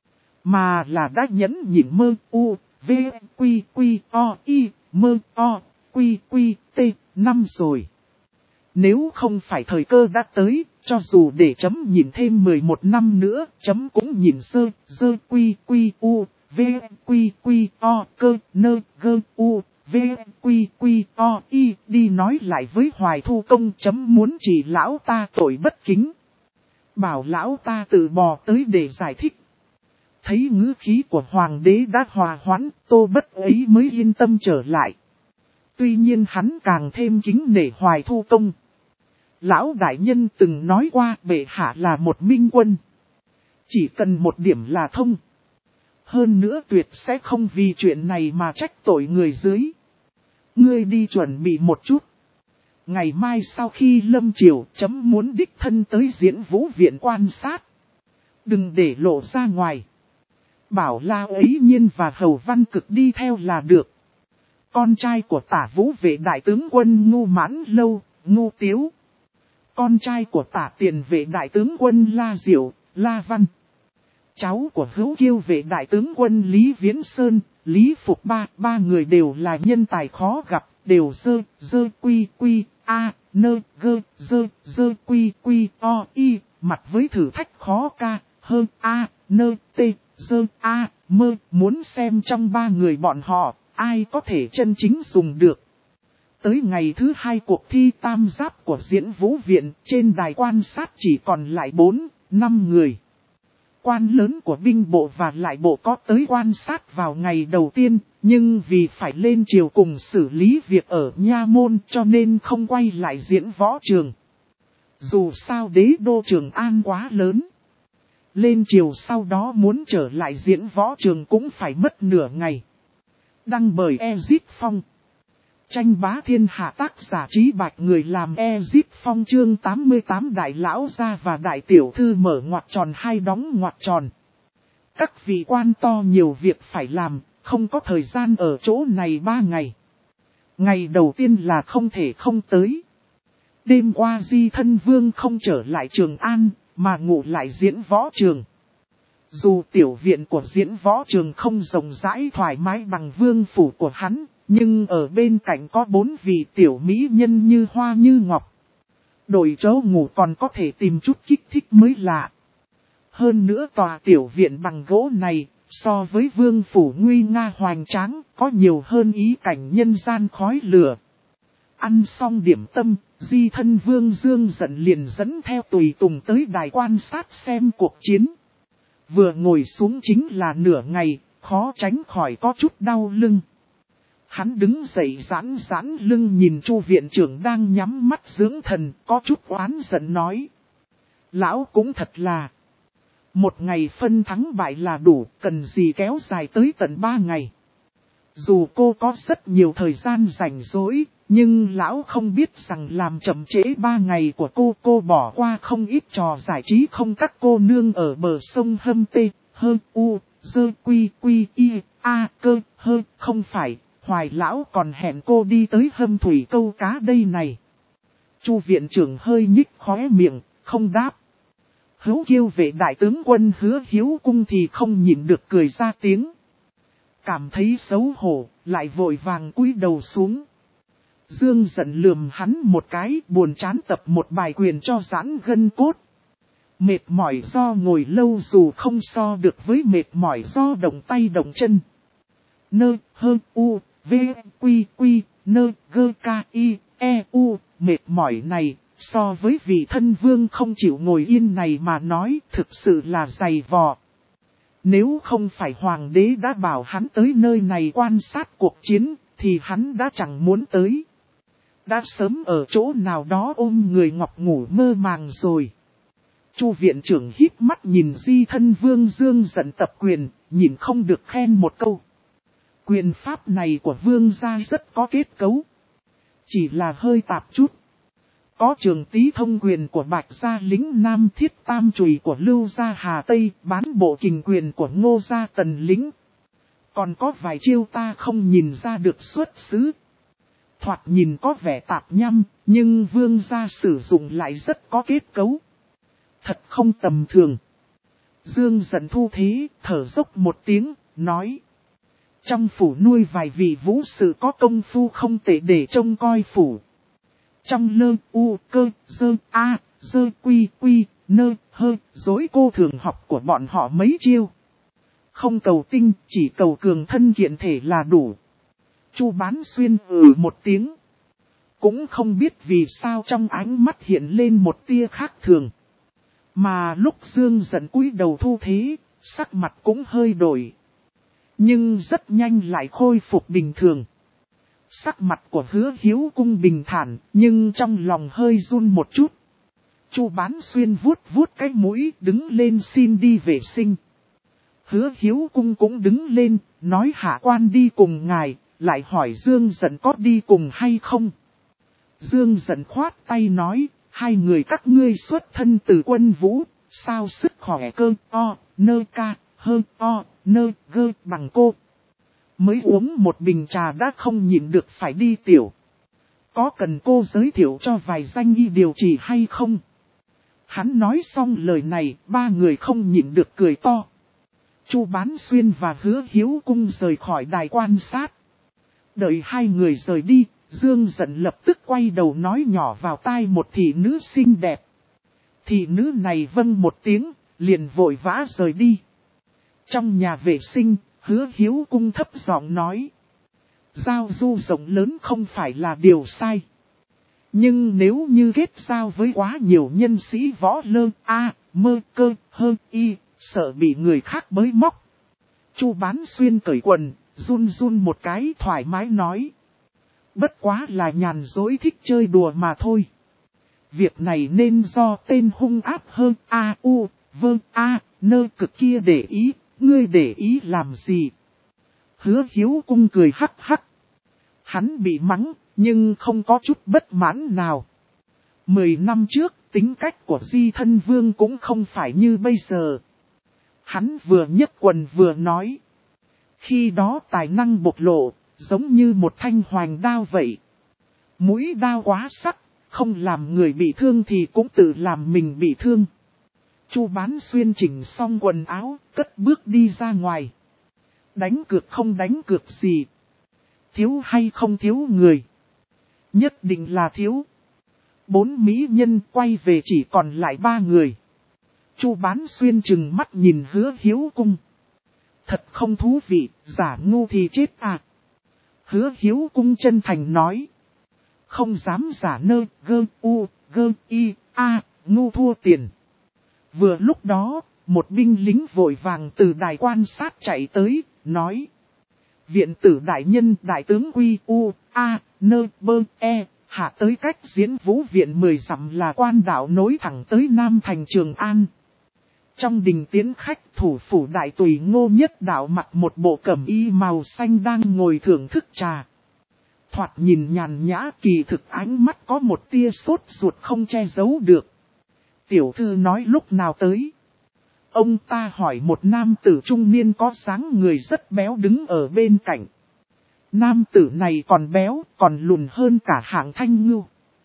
Mà là đã nhẫn nhịn mơ, u, v, quy, quy, o, y, mơ, o, quy, quy, t, năm rồi. Nếu không phải thời cơ đã tới, cho dù để chấm nhìn thêm 11 năm nữa, chấm cũng nhìn dơ, quy, quy, u, v, quy, quy, o, cơ, nơ, gơ, u, v, quy, quy, o, y, đi nói lại với Hoài Thu Công chấm muốn chỉ lão ta tội bất kính. Bảo lão ta tự bò tới để giải thích. Thấy ngữ khí của hoàng đế đã hòa hoãn, Tô Bất ấy mới yên tâm trở lại. Tuy nhiên hắn càng thêm kính nể Hoài Thu Công. Lão đại nhân từng nói qua bệ hạ là một minh quân. Chỉ cần một điểm là thông. Hơn nữa tuyệt sẽ không vì chuyện này mà trách tội người dưới. Ngươi đi chuẩn bị một chút. Ngày mai sau khi lâm triều chấm muốn đích thân tới Diễn Vũ viện quan sát. Đừng để lộ ra ngoài. Bảo La ấy nhiên và Hầu Văn Cực đi theo là được. Con trai của Tả Vũ vệ đại tướng quân Ngu Mãn Lâu, Ngu Tiếu. Con trai của Tả Tiền vệ đại tướng quân La Diệu, La Văn. Cháu của Hữu Kiêu vệ đại tướng quân Lý Viễn Sơn, Lý Phục ba người đều là nhân tài khó gặp, đều dơ quy quy, a, nơ, gơ, dơ quy quy, o, y, mặt với thử thách khó ca, hơn a, nơ, t, dơ a, mơ, muốn xem trong 3 người bọn họ, ai có thể chân chính dùng được. Tới ngày thứ 2 cuộc thi tam giáp của Diễn Vũ viện, trên đài quan sát chỉ còn lại 4-5 người. Quan lớn của binh bộ và lại bộ có tới quan sát vào ngày đầu tiên, nhưng vì phải lên triều cùng xử lý việc ở Nha Môn cho nên không quay lại diễn võ trường. Dù sao đế đô Trường An quá lớn. Lên triều sau đó muốn trở lại diễn võ trường cũng phải mất nửa ngày. Đăng bởi Ezit Phong. Tranh bá thiên hạ, tác giả Trí Bạch, người làm Ezit Phong. Chương 88 Đại lão gia và đại tiểu thư mở ngoặc tròn hay đóng ngoặc tròn. Các vị quan to nhiều việc phải làm, không có thời gian ở chỗ này 3 ngày. Ngày đầu tiên là không thể không tới. Đêm qua Di Thân Vương không trở lại Trường An, mà ngủ lại diễn võ trường. Dù tiểu viện của diễn võ trường không rộng rãi thoải mái bằng vương phủ của hắn, nhưng ở bên cạnh có 4 vị tiểu mỹ nhân như hoa như ngọc. Đổi chỗ ngủ còn có thể tìm chút kích thích mới lạ. Hơn nữa tòa tiểu viện bằng gỗ này, so với vương phủ nguy nga hoành tráng, có nhiều hơn ý cảnh nhân gian khói lửa. Ăn xong điểm tâm, Di Thân Vương Dương giận liền dẫn theo tùy tùng tới đài quan sát xem cuộc chiến. Vừa ngồi xuống chính là nửa ngày, khó tránh khỏi có chút đau lưng. Hắn đứng dậy giãn giãn lưng nhìn Chu viện trưởng đang nhắm mắt dưỡng thần, có chút oán giận nói. Lão cũng thật là, một ngày phân thắng bại là đủ, cần gì kéo dài tới tận 3 ngày. Dù cô có rất nhiều thời gian rảnh rỗi, nhưng lão không biết rằng làm chậm trễ 3 ngày của cô bỏ qua không ít trò giải trí không các cô nương ở bờ sông hâm tê, hơ u, dơ quy quy y, a cơ, hơ, không phải, Hoài lão còn hẹn cô đi tới hâm thủy câu cá đây này. Chu viện trưởng hơi nhích khóe miệng, không đáp. Hữu Kiêu vệ đại tướng quân Hứa Hiếu Cung thì không nhịn được cười ra tiếng. Cảm thấy xấu hổ, lại vội vàng cúi đầu xuống. Dương giận lườm hắn một cái, buồn chán tập một bài quyền cho giãn gân cốt. Mệt mỏi do ngồi lâu dù không so được với mệt mỏi do động tay động chân. Nơ, hơ, u, v, quy, quy, nơ, gơ, ca, i, e, u, mệt mỏi này, so với vị thân vương không chịu ngồi yên này mà nói thực sự là dày vò. Nếu không phải hoàng đế đã bảo hắn tới nơi này quan sát cuộc chiến, thì hắn đã chẳng muốn tới. Đã sớm ở chỗ nào đó ôm người ngọc ngủ mơ màng rồi. Chu viện trưởng hít mắt nhìn Di Thân Vương Dương giận tập quyền, nhìn không được khen một câu. Quyền pháp này của vương gia rất có kết cấu. Chỉ là hơi tạp chút. Có trường tí thông quyền của Bạch gia lính Nam Thiết Tam chùy của Lưu gia Hà Tây, bán bộ kình quyền của Ngô gia Tần lính. Còn có vài chiêu ta không nhìn ra được xuất xứ. Thoạt nhìn có vẻ tạp nhăm, nhưng vương gia sử dụng lại rất có kết cấu. Thật không tầm thường. Dương giận thu thế, thở dốc một tiếng, nói. Trong phủ nuôi vài vị vũ sư có công phu không tệ để trông coi phủ. Trong lơ, u, cơ, dơ, a, dơ, quy, quy, nơ, hơ, dối cô thường học của bọn họ mấy chiêu. Không cầu tinh, chỉ cầu cường thân kiện thể là đủ. Chu Bán Xuyên một tiếng. Cũng không biết vì sao trong ánh mắt hiện lên một tia khác thường. Mà lúc Dương giận cúi đầu thu thế, sắc mặt cũng hơi đổi. Nhưng rất nhanh lại khôi phục bình thường. Sắc mặt của Hứa Hiếu Cung bình thản, nhưng trong lòng hơi run một chút. Chu Bán Xuyên vuốt vuốt cái mũi, đứng lên xin đi vệ sinh. Hứa Hiếu Cung cũng đứng lên, nói hạ quan đi cùng ngài, lại hỏi Dương giận có đi cùng hay không. Dương giận khoát tay nói, hai người các ngươi xuất thân từ quân vũ, sao sức khỏe cơ o, nơ ca, hơn o, nơ gơ bằng cô. Mới uống một bình trà đã không nhịn được phải đi tiểu. Có cần cô giới thiệu cho vài danh y điều trị hay không? Hắn nói xong lời này, ba người không nhịn được cười to. Chu Bán Xuyên và Hứa Hiếu Cung rời khỏi đài quan sát. Đợi hai người rời đi, Dương giận lập tức quay đầu nói nhỏ vào tai một thị nữ xinh đẹp. Thị nữ này vâng một tiếng, liền vội vã rời đi. Trong nhà vệ sinh, Hứa Hiếu Cung thấp giọng nói. Giao du rộng lớn không phải là điều sai. Nhưng nếu như kết giao với quá nhiều nhân sĩ võ lơ, a, mơ, cơ, hơ, y, sợ bị người khác bới móc. Chu Bán Xuyên cởi quần, run run một cái thoải mái nói. Bất quá là nhàn dối thích chơi đùa mà thôi. Việc này nên do tên hung áp hơn a u, vơ a, nơ cực kia để ý, ngươi để ý làm gì? Hứa Hiếu Cung cười hắc hắc. Hắn bị mắng, nhưng không có chút bất mãn nào. 10 năm trước, tính cách của Di Thân Vương cũng không phải như bây giờ. Hắn vừa nhấc quần vừa nói. Khi đó tài năng bộc lộ, giống như một thanh hoành đao vậy. Mũi đao quá sắc, không làm người bị thương thì cũng tự làm mình bị thương. Chu Bán Xuyên chỉnh xong quần áo, cất bước đi ra ngoài. Đánh cược không đánh cược gì. Thiếu hay không thiếu người? Nhất định là thiếu. 4 mỹ nhân quay về chỉ còn lại 3 người. Chu Bán Xuyên trừng mắt nhìn Hứa Hiếu Cung. Thật không thú vị, giả ngu thì chết à. Hứa Hiếu Cung chân thành nói. Không dám giả nơ, gơ, u, gơ, y, a, ngu thua tiền. Vừa lúc đó, một binh lính vội vàng từ đài quan sát chạy tới, nói. Viện tử đại nhân đại tướng Quy U, A, Nơ, Bơ, E, hạ tới cách diễn vũ viện 10 dặm là quan đạo nối thẳng tới Nam thành Trường An. Trong đình tiến khách thủ phủ đại tùy Ngô Nhất Đạo mặc một bộ cẩm y màu xanh đang ngồi thưởng thức trà. Thoạt nhìn nhàn nhã kỳ thực ánh mắt có một tia sốt ruột không che giấu được. Tiểu thư nói lúc nào tới. Ông ta hỏi một nam tử trung niên có dáng người rất béo đứng ở bên cạnh. Nam tử này còn béo, còn lùn hơn cả Hạng Thanh Ngưu.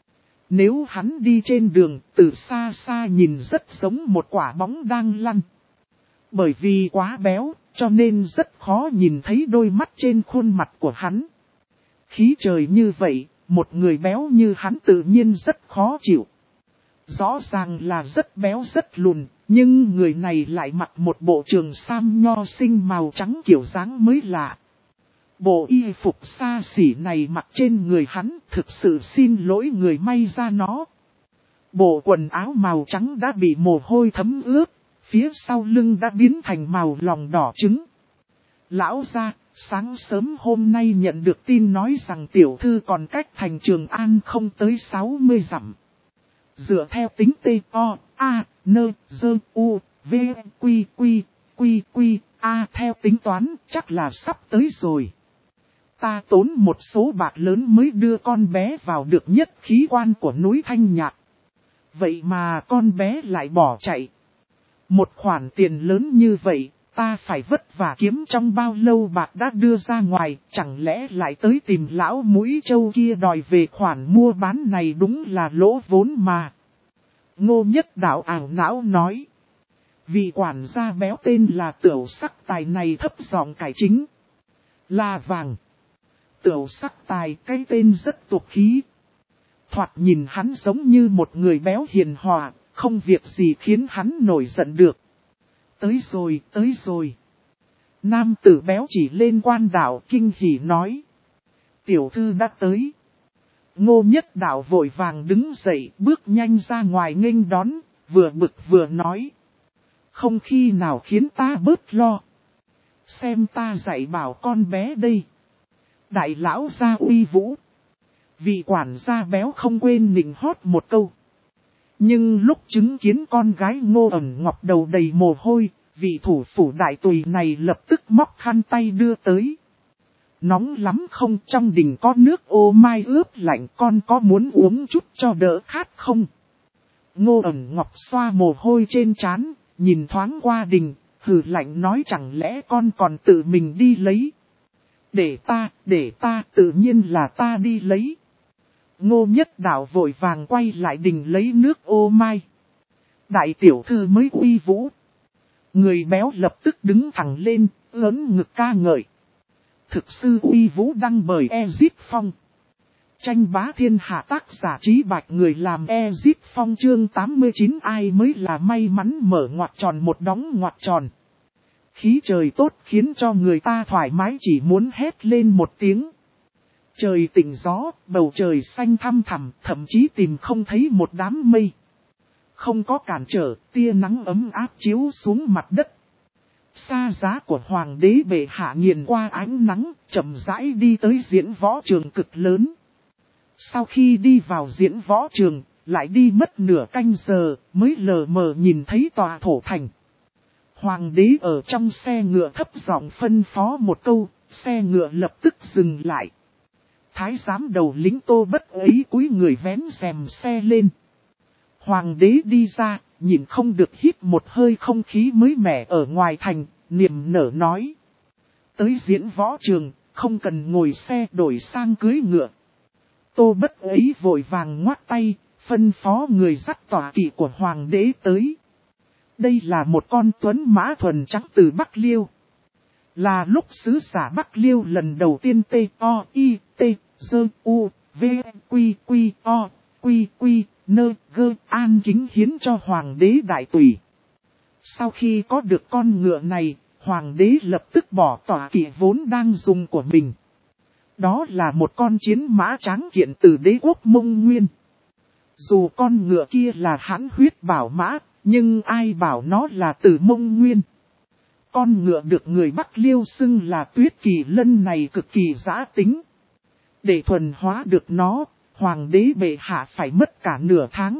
Nếu hắn đi trên đường, từ xa xa nhìn rất giống một quả bóng đang lăn. Bởi vì quá béo, cho nên rất khó nhìn thấy đôi mắt trên khuôn mặt của hắn. Khí trời như vậy, một người béo như hắn tự nhiên rất khó chịu. Rõ ràng là rất béo rất lùn, nhưng người này lại mặc một bộ trường sam nho sinh màu trắng kiểu dáng mới lạ. Bộ y phục xa xỉ này mặc trên người hắn thực sự xin lỗi người may ra nó. Bộ quần áo màu trắng đã bị mồ hôi thấm ướt, phía sau lưng đã biến thành màu lòng đỏ trứng. Lão gia, sáng sớm hôm nay nhận được tin nói rằng tiểu thư còn cách thành Trường An không tới 60 dặm. Dựa theo tính T-O, A, N, D, U, V, Quy, Quy, Quy, Quy, A theo tính toán chắc là sắp tới rồi. Ta tốn một số bạc lớn mới đưa con bé vào được nhất khí quan của núi Thanh Nhạc. Vậy mà con bé lại bỏ chạy. Một khoản tiền lớn như vậy, ta phải vất vả kiếm trong bao lâu bạc đã đưa ra ngoài, chẳng lẽ lại tới tìm lão mũi trâu kia đòi về khoản mua bán này đúng là lỗ vốn mà. Ngô Nhất Đạo ảo não nói. Vị quản gia béo tên là Tửu Sắc Tài này thấp giọng cải chính. Là vàng. Tửu Sắc Tài cái tên rất tục khí. Thoạt nhìn hắn giống như một người béo hiền hòa, không việc gì khiến hắn nổi giận được. Tới rồi, tới rồi. Nam tử béo chỉ lên quan đạo kinh hỉ nói. Tiểu thư đã tới. Ngô Nhất Đạo vội vàng đứng dậy bước nhanh ra ngoài nghênh đón, vừa bực vừa nói. Không khi nào khiến ta bớt lo. Xem ta dạy bảo con bé đây. Đại lão gia uy vũ. Vị quản gia béo không quên nịnh hót một câu. Nhưng lúc chứng kiến con gái Ngô Ẩn Ngọc đầu đầy mồ hôi, vị thủ phủ đại tùy này lập tức móc khăn tay đưa tới. Nóng lắm không, trong đình có nước ô mai ướp lạnh, con có muốn uống chút cho đỡ khát không? Ngô Ẩn Ngọc xoa mồ hôi trên trán, nhìn thoáng qua đình, hừ lạnh nói chẳng lẽ con còn tự mình đi lấy. Để ta, tự nhiên là ta đi lấy. Ngô Nhất Đạo vội vàng quay lại đình lấy nước ô mai. Đại tiểu thư mới uy vũ. Người béo lập tức đứng thẳng lên, lớn ngực ca ngợi. Thực sư uy vũ đăng bởi Ezip Phong. Tranh bá thiên hạ tác giả Trí Bạch người làm Ezip Phong chương 89 ai mới là may mắn mở ngoặc tròn một đóng ngoặc tròn. Khí trời tốt khiến cho người ta thoải mái chỉ muốn hét lên một tiếng. Trời tỉnh gió, bầu trời xanh thăm thẳm, thậm chí tìm không thấy một đám mây. Không có cản trở, tia nắng ấm áp chiếu xuống mặt đất. Xa giá của hoàng đế bệ hạ nghiền qua ánh nắng, chậm rãi đi tới diễn võ trường cực lớn. Sau khi đi vào diễn võ trường, lại đi mất nửa canh giờ, mới lờ mờ nhìn thấy tòa thổ thành. Hoàng đế ở trong xe ngựa thấp giọng phân phó một câu, xe ngựa lập tức dừng lại. Thái giám đầu lính Tô Bất ấy cúi người vén rèm xe lên. Hoàng đế đi ra, nhìn không được hít một hơi không khí mới mẻ ở ngoài thành, niềm nở nói. Tới diễn võ trường, không cần ngồi xe đổi sang cưới ngựa. Tô Bất ấy vội vàng ngoắt tay, phân phó người dắt tọa kỵ của hoàng đế tới. Đây là một con tuấn mã thuần trắng từ Bắc Liêu. Là lúc sứ giả Bắc Liêu lần đầu tiên an kính hiến cho hoàng đế đại tùy. Sau khi có được con ngựa này, hoàng đế lập tức bỏ tọa kỵ vốn đang dùng của mình. Đó là một con chiến mã tráng kiện từ đế quốc Mông Nguyên. Dù con ngựa kia là hãn huyết bảo mã, nhưng ai bảo nó là từ Mông Nguyên. Con ngựa được người Bắc Liêu xưng là Tuyết Kỳ Lân này cực kỳ dã tính. Để thuần hóa được nó, hoàng đế bệ hạ phải mất cả nửa tháng.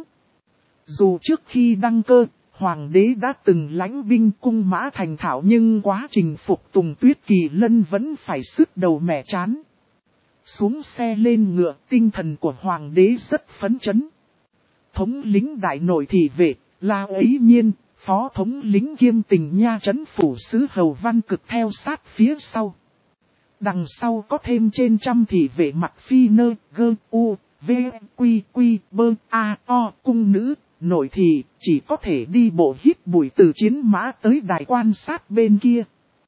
Dù trước khi đăng cơ, hoàng đế đã từng lãnh binh cung mã thành thạo, nhưng quá trình phục tùng Tuyết Kỳ Lân vẫn phải sứt đầu mẻ chán. Xuống xe lên ngựa, tinh thần của hoàng đế rất phấn chấn. Thống lĩnh đại nội thị vệ, La Ấy Nhiên, phó thống lĩnh kiêm Tình Nha trấn phủ sứ Hầu Văn Cực theo sát phía sau. Đằng sau có thêm trên trăm thị vệ mặc phi nơ, gơ, u, v, quy, quy, bơ, a, o, cung nữ, nội thị, chỉ có thể đi bộ hít bụi từ chiến mã tới đài quan sát bên kia.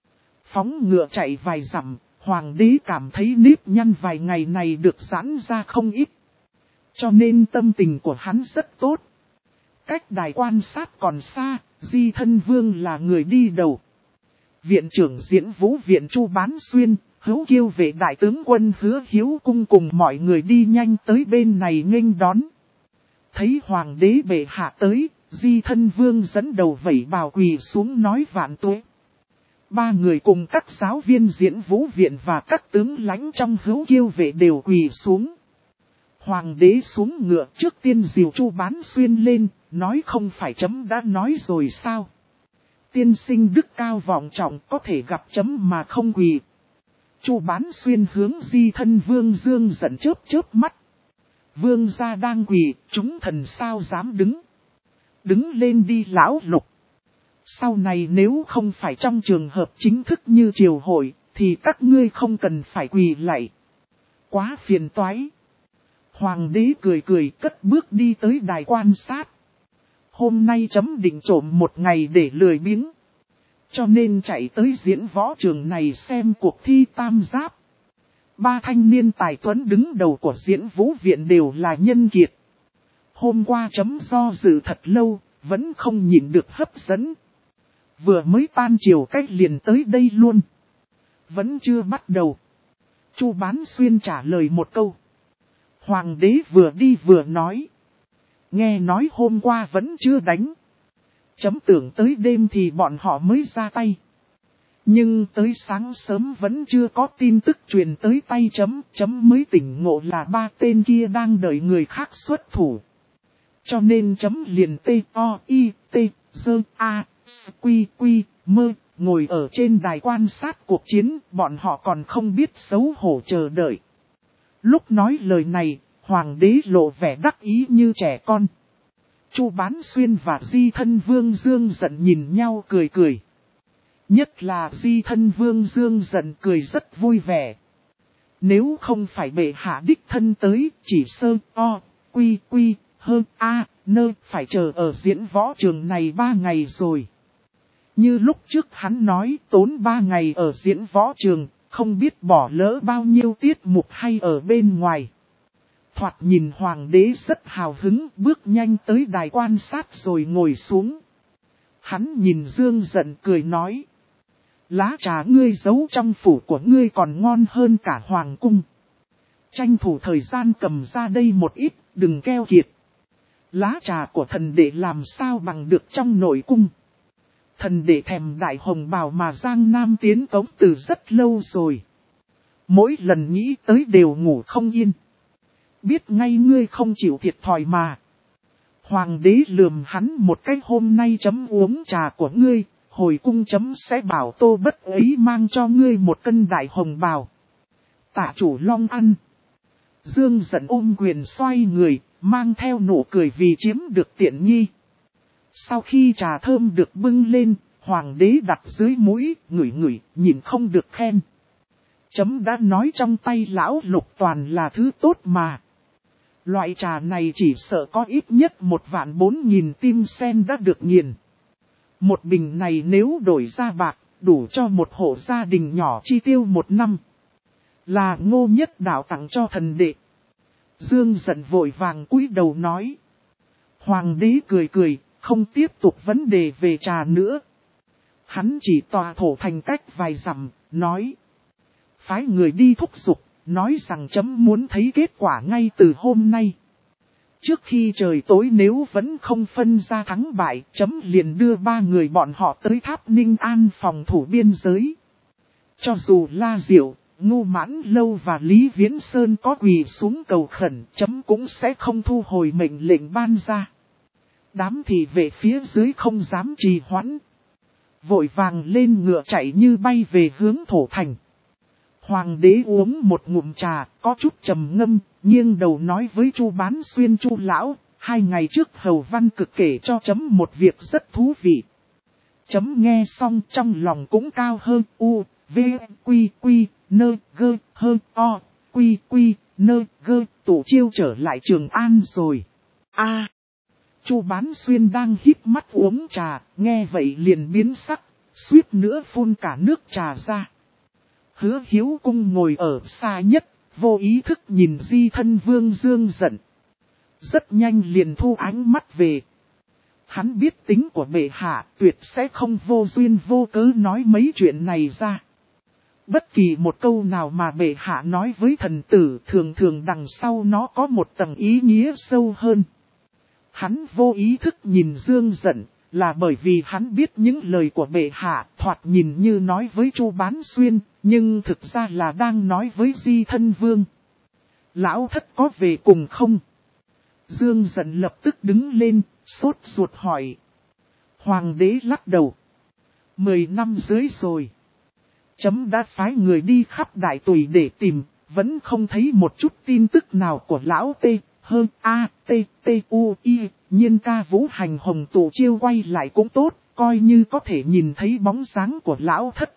Phóng ngựa chạy vài dặm, hoàng đế cảm thấy nếp nhăn vài ngày này được giãn ra không ít. Cho nên tâm tình của hắn rất tốt. Cách đài quan sát còn xa, Di Thân Vương là người đi đầu. Viện trưởng Diễn Vũ Viện Chu Bán Xuyên, Hữu Kiêu vệ đại tướng quân Hứa Hiếu Cung cùng mọi người đi nhanh tới bên này nghênh đón. Thấy hoàng đế bệ hạ tới, Di Thân Vương dẫn đầu vẩy bào quỳ xuống nói vạn tuế. Ba người cùng các giáo viên Diễn Vũ Viện và các tướng lãnh trong Hữu Kiêu vệ đều quỳ xuống. Hoàng đế xuống ngựa trước tiên dìu Chu Bán Xuyên lên, nói không phải chấm đã nói rồi sao. Tiên sinh đức cao vọng trọng có thể gặp chấm mà không quỳ. Chu Bán Xuyên hướng Di Thân Vương Dương giận chớp chớp mắt. Vương gia đang quỳ, chúng thần sao dám đứng. Đứng lên đi lão lục. Sau này nếu không phải trong trường hợp chính thức như triều hội, thì các ngươi không cần phải quỳ lạy. Quá phiền toái. Hoàng đế cười cười cất bước đi tới đài quan sát. Hôm nay chấm định trộm một ngày để lười biếng. Cho nên chạy tới diễn võ trường này xem cuộc thi tam giáp. Ba thanh niên tài tuấn đứng đầu của Diễn Vũ Viện đều là nhân kiệt. Hôm qua chấm do dự thật lâu, vẫn không nhịn được hấp dẫn. Vừa mới tan chiều cách liền tới đây luôn. Vẫn chưa bắt đầu. Chu Bán Xuyên trả lời một câu. Hoàng đế vừa đi vừa nói. Nghe nói hôm qua vẫn chưa đánh. Chấm tưởng tới đêm thì bọn họ mới ra tay. Nhưng tới sáng sớm vẫn chưa có tin tức truyền tới tay chấm. Chấm mới tỉnh ngộ là ba tên kia đang đợi người khác xuất thủ. Cho nên chấm liền T-O-I-T-Z-A-Q-Q-Mơ ngồi ở trên đài quan sát cuộc chiến. Bọn họ còn không biết xấu hổ chờ đợi. Lúc nói lời này, hoàng đế lộ vẻ đắc ý như trẻ con. Chu Bán Xuyên và Di Thân Vương Dương giận nhìn nhau cười cười. Nhất là Di Thân Vương Dương giận cười rất vui vẻ. Nếu không phải bệ hạ đích thân tới, chỉ phải chờ ở diễn võ trường này 3 ngày rồi. Như lúc trước hắn nói tốn 3 ngày ở diễn võ trường, không biết bỏ lỡ bao nhiêu tiết mục hay ở bên ngoài. Thoạt nhìn hoàng đế rất hào hứng, bước nhanh tới đài quan sát rồi ngồi xuống. Hắn nhìn Dương giận cười nói. Lá trà ngươi giấu trong phủ của ngươi còn ngon hơn cả hoàng cung. Tranh thủ thời gian cầm ra đây một ít, đừng keo kiệt. Lá trà của thần đệ làm sao bằng được trong nội cung. Thần đệ thèm đại hồng bào mà Giang Nam tiến cống từ rất lâu rồi. Mỗi lần nghĩ tới đều ngủ không yên. Biết ngay ngươi không chịu thiệt thòi mà. Hoàng đế lườm hắn một cái hôm nay chấm uống trà của ngươi, hồi cung chấm sẽ bảo Tô Bất ấy mang cho ngươi một cân đại hồng bào. Tạ chủ long ăn. Dương giận ôm quyền xoay người, mang theo nụ cười vì chiếm được tiện nghi. Sau khi trà thơm được bưng lên, hoàng đế đặt dưới mũi, ngửi ngửi, nhìn không được khen. Chấm đã nói trong tay lão Lục toàn là thứ tốt mà. Loại trà này chỉ sợ có ít nhất 1.400.000 tim sen đã được nghiền. Một bình này nếu đổi ra bạc, đủ cho một hộ gia đình nhỏ chi tiêu 1 năm. Là Ngô Nhất Đạo tặng cho thần đệ. Dương giận vội vàng cúi đầu nói. Hoàng đế cười cười, không tiếp tục vấn đề về trà nữa. Hắn chỉ tòa thổ thành cách vài dặm, nói. Phái người đi thúc giục, nói rằng chấm muốn thấy kết quả ngay từ hôm nay. Trước khi trời tối nếu vẫn không phân ra thắng bại, chấm liền đưa 3 người bọn họ tới Tháp Ninh An phòng thủ biên giới. Cho dù La Diệu, Ngô Mãn Lâu và Lý Viễn Sơn có quỳ xuống cầu khẩn, chấm cũng sẽ không thu hồi mệnh lệnh ban ra. Đám thị vệ phía dưới không dám trì hoãn. Vội vàng lên ngựa chạy như bay về hướng thổ thành. Hoàng đế uống một ngụm trà, có chút trầm ngâm, nghiêng đầu nói với Chu Bán Xuyên Chu lão, 2 ngày trước Hầu Văn Cực kể cho chấm một việc rất thú vị. Chấm nghe xong trong lòng cũng cao hơn u, v, quy quy, nơ, gơ, hơn o, quy quy, nơ, gơ, tụ chiêu trở lại Trường An rồi. A. Chu Bán Xuyên đang híp mắt uống trà, nghe vậy liền biến sắc, suýt nữa phun cả nước trà ra. Hứa Hiếu Cung ngồi ở xa nhất, vô ý thức nhìn Di Thân Vương Dương giận. Rất nhanh liền thu ánh mắt về. Hắn biết tính của bệ hạ tuyệt sẽ không vô duyên vô cớ nói mấy chuyện này ra. Bất kỳ một câu nào mà bệ hạ nói với thần tử thường thường đằng sau nó có một tầng ý nghĩa sâu hơn. Hắn vô ý thức nhìn Dương giận, là bởi vì hắn biết những lời của bệ hạ thoạt nhìn như nói với Chu Bán Xuyên, nhưng thực ra là đang nói với Di Thân Vương. Lão thất có về cùng không? Dương giận lập tức đứng lên, sốt ruột hỏi. Hoàng đế lắc đầu. 10 năm dưới rồi. Chấm đã phái người đi khắp Đại Tùy để tìm, vẫn không thấy một chút tin tức nào của lão T, hơn A, T, T, U, I, Nhiên ca Vũ Hành Hồng tụ chiêu quay lại cũng tốt, coi như có thể nhìn thấy bóng dáng của lão thất.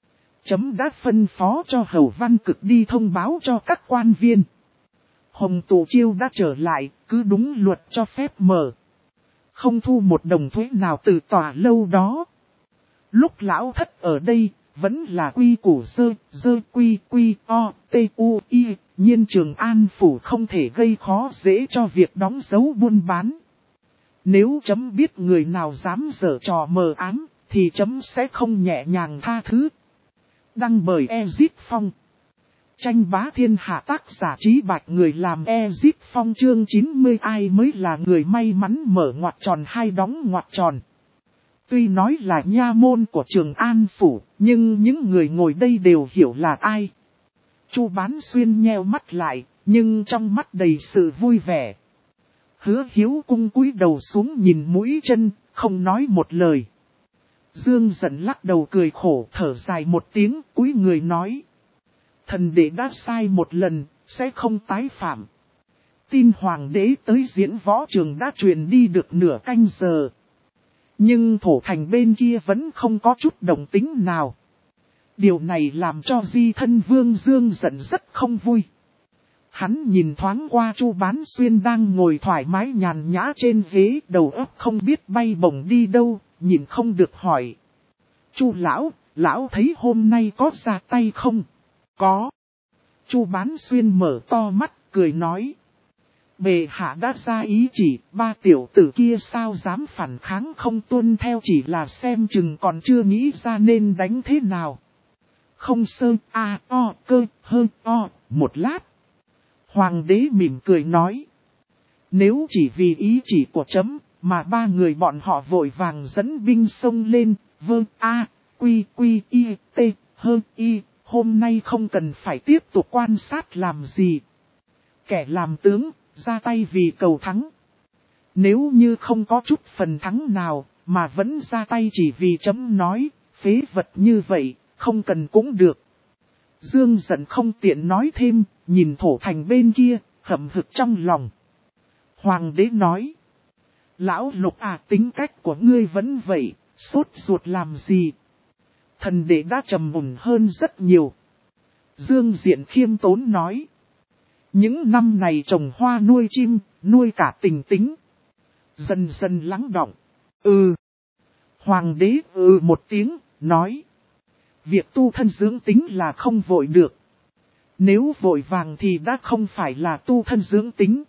Chấm đã phân phó cho Hầu Văn Cực đi thông báo cho các quan viên. Hồng tụ chiêu đã trở lại, cứ đúng luật cho phép mở. Không thu một đồng thuế nào từ tòa lâu đó. Lúc lão thất ở đây, vẫn là quy củ dơ quy quy o, t u i, Nhiên Trường An phủ không thể gây khó dễ cho việc đóng dấu buôn bán. Nếu chấm biết người nào dám giở trò mờ ám, thì chấm sẽ không nhẹ nhàng tha thứ. Đăng bởi Ezit Phong. Tranh bá thiên hạ tác giả Trí Bạch người làm Ezit Phong chương 90 ai mới là người may mắn mở ngoặc tròn hay đóng ngoặc tròn. Tuy nói là nha môn của Trường An phủ, nhưng những người ngồi đây đều hiểu là ai. Chu Bán Xuyên nheo mắt lại, nhưng trong mắt đầy sự vui vẻ. Hứa Hiếu Cung cúi đầu xuống nhìn mũi chân, không nói một lời. Dương giận lắc đầu cười khổ thở dài một tiếng, cúi người nói. Thần đệ đã sai một lần, sẽ không tái phạm. Tin hoàng đế tới diễn võ trường đã truyền đi được nửa canh giờ. Nhưng thổ thành bên kia vẫn không có chút đồng tính nào. Điều này làm cho Di Thân Vương Dương giận rất không vui. Hắn nhìn thoáng qua Chu Bán Xuyên đang ngồi thoải mái nhàn nhã trên ghế, đầu óc không biết bay bổng đi đâu, nhìn không được hỏi. Chu lão thấy hôm nay có ra tay không? Có. Chu Bán Xuyên mở to mắt, cười nói. Bệ hạ đã ra ý chỉ, 3 tiểu tử kia sao dám phản kháng không tuân theo, chỉ là xem chừng còn chưa nghĩ ra nên đánh thế nào. Không sơ, a, o, cơ, hơn, o, một lát. Hoàng đế mỉm cười nói. Nếu chỉ vì ý chỉ của chấm, mà 3 người bọn họ vội vàng dẫn binh xông lên, vơ, a, quy, quy, y, t, hơn, y, hôm nay không cần phải tiếp tục quan sát làm gì. Kẻ làm tướng, ra tay vì cầu thắng. Nếu như không có chút phần thắng nào, mà vẫn ra tay chỉ vì chấm nói, phế vật như vậy, không cần cũng được. Dương giận không tiện nói thêm, nhìn thổ thành bên kia, hậm hực trong lòng. Hoàng đế nói. Lão Lục à, tính cách của ngươi vẫn vậy, sốt ruột làm gì? Thần đệ đã trầm mùn hơn rất nhiều. Dương Diện khiêm tốn nói. Những năm này trồng hoa nuôi chim, nuôi cả tình tính. Dần dần lắng đọng. Hoàng đế một tiếng, nói. Việc tu thân dưỡng tính là không vội được. Nếu vội vàng thì đã không phải là tu thân dưỡng tính.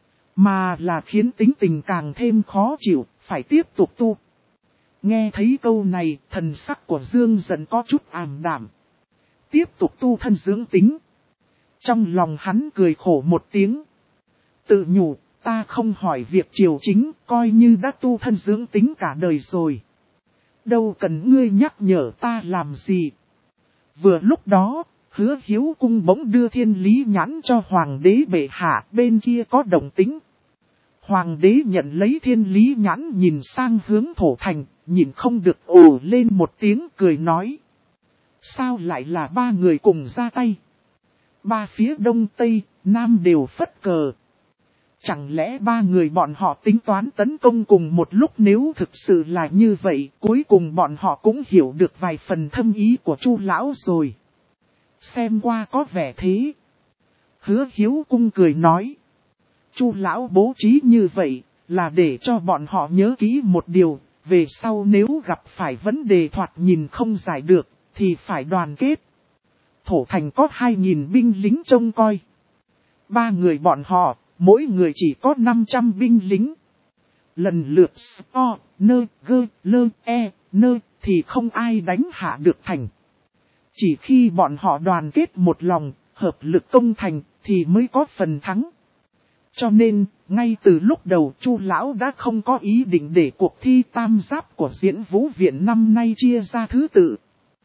Mà là khiến tính tình càng thêm khó chịu, phải tiếp tục tu. Nghe thấy câu này, thần sắc của Dương Dận có chút ảm đạm. Tiếp tục tu thân dưỡng tính. Trong lòng hắn cười khổ một tiếng. Tự nhủ, ta không hỏi việc triều chính, coi như đã tu thân dưỡng tính cả đời rồi. Đâu cần ngươi nhắc nhở ta làm gì. Vừa lúc đó, Hứa Hiếu cung bỗng đưa thiên lý nhãn cho hoàng đế bệ hạ, bên kia có động tính. Hoàng đế nhận lấy thiên lý nhãn nhìn sang hướng Thổ Thành, nhìn không được ồ lên một tiếng cười nói. Sao lại là ba người cùng ra tay? Ba phía đông tây, nam đều phất cờ. Chẳng lẽ ba người bọn họ tính toán tấn công cùng một lúc? Nếu thực sự là như vậy, cuối cùng bọn họ cũng hiểu được vài phần thâm ý của Chu lão rồi. Xem qua có vẻ thế. Hứa Hiếu cung cười nói. Chu lão bố trí như vậy, là để cho bọn họ nhớ kỹ một điều, về sau nếu gặp phải vấn đề thoạt nhìn không giải được, thì phải đoàn kết. Thổ Thành có 2.000 binh lính trông coi. Ba người bọn họ, mỗi người chỉ có 500 binh lính. Lần lượt O, Nơ, Gơ, Lơ, E, Nơ, thì không ai đánh hạ được thành. Chỉ khi bọn họ đoàn kết một lòng, hợp lực công thành, thì mới có phần thắng. Cho nên, ngay từ lúc đầu Chu lão đã không có ý định để cuộc thi tam giáp của Diễn Vũ Viện năm nay chia ra thứ tự.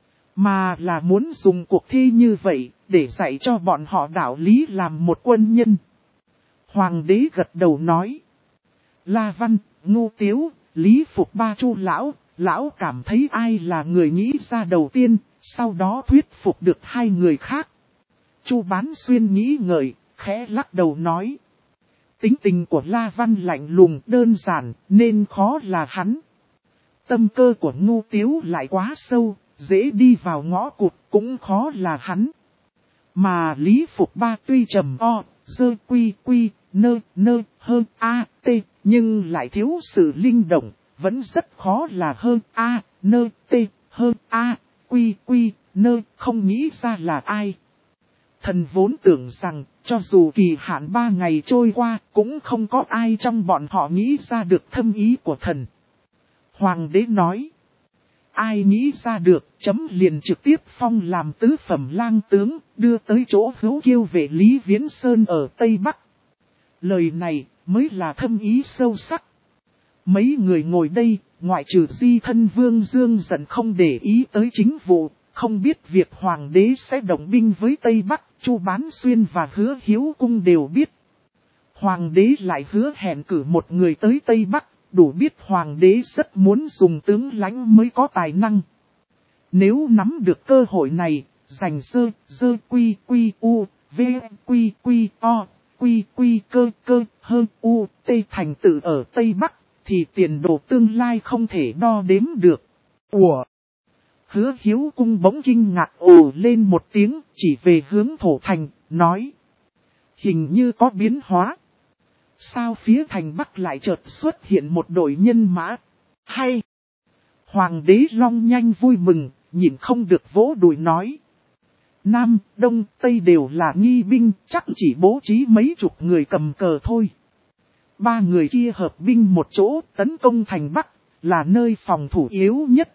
Mà là muốn dùng cuộc thi như vậy, để dạy cho bọn họ đạo lý làm một quân nhân. Hoàng đế gật đầu nói. La Văn, Ngô Tiếu, Lý Phục ba Chu lão, lão cảm thấy ai là người nghĩ ra đầu tiên, sau đó thuyết phục được hai người khác. Chu Bán Xuyên nghĩ ngợi, khẽ lắc đầu nói. Tính tình của La Văn lạnh lùng đơn giản, nên khó là hắn. Tâm cơ của Ngô Tiếu lại quá sâu, dễ đi vào ngõ cụt, cũng khó là hắn. Mà Lý Phục ba tuy trầm o, dơ quy quy, nơ nơ hơn a t, nhưng lại thiếu sự linh động, vẫn rất khó là hơn a, nơ t, hơn a, quy quy, nơ, không nghĩ ra là ai. Thần vốn tưởng rằng, cho dù kỳ hạn 3 ngày trôi qua, cũng không có ai trong bọn họ nghĩ ra được thâm ý của thần. Hoàng đế nói, ai nghĩ ra được, chấm liền trực tiếp phong làm tứ phẩm lang tướng, đưa tới chỗ hữu kiêu vệ Lý Viễn Sơn ở Tây Bắc. Lời này mới là thâm ý sâu sắc. Mấy người ngồi đây, ngoại trừ Di Thân Vương Dương Dận không để ý tới chính vụ, không biết việc Hoàng đế sẽ động binh với Tây Bắc, Chu Bán Xuyên và Hứa Hiếu Cung đều biết. Hoàng đế lại hứa hẹn cử một người tới Tây Bắc, đủ biết Hoàng đế rất muốn dùng tướng lãnh mới có tài năng. Nếu nắm được cơ hội này, giành dơ quy quy u, v quy quy o, quy quy cơ cơ hơn u, t thành tựu ở Tây Bắc, thì tiền đồ tương lai không thể đo đếm được. Ủa! Hứa Hiếu Cung bỗng kinh ngạc ồ lên một tiếng, chỉ về hướng Thổ Thành, nói. Hình như có biến hóa. Sao phía thành Bắc lại chợt xuất hiện một đội nhân mã? Hay! Hoàng đế Long nhanh vui mừng, nhìn không được vỗ đùi nói. Nam, Đông, Tây đều là nghi binh, chắc chỉ bố trí mấy chục người cầm cờ thôi. Ba người kia hợp binh một chỗ tấn công thành Bắc, là nơi phòng thủ yếu nhất.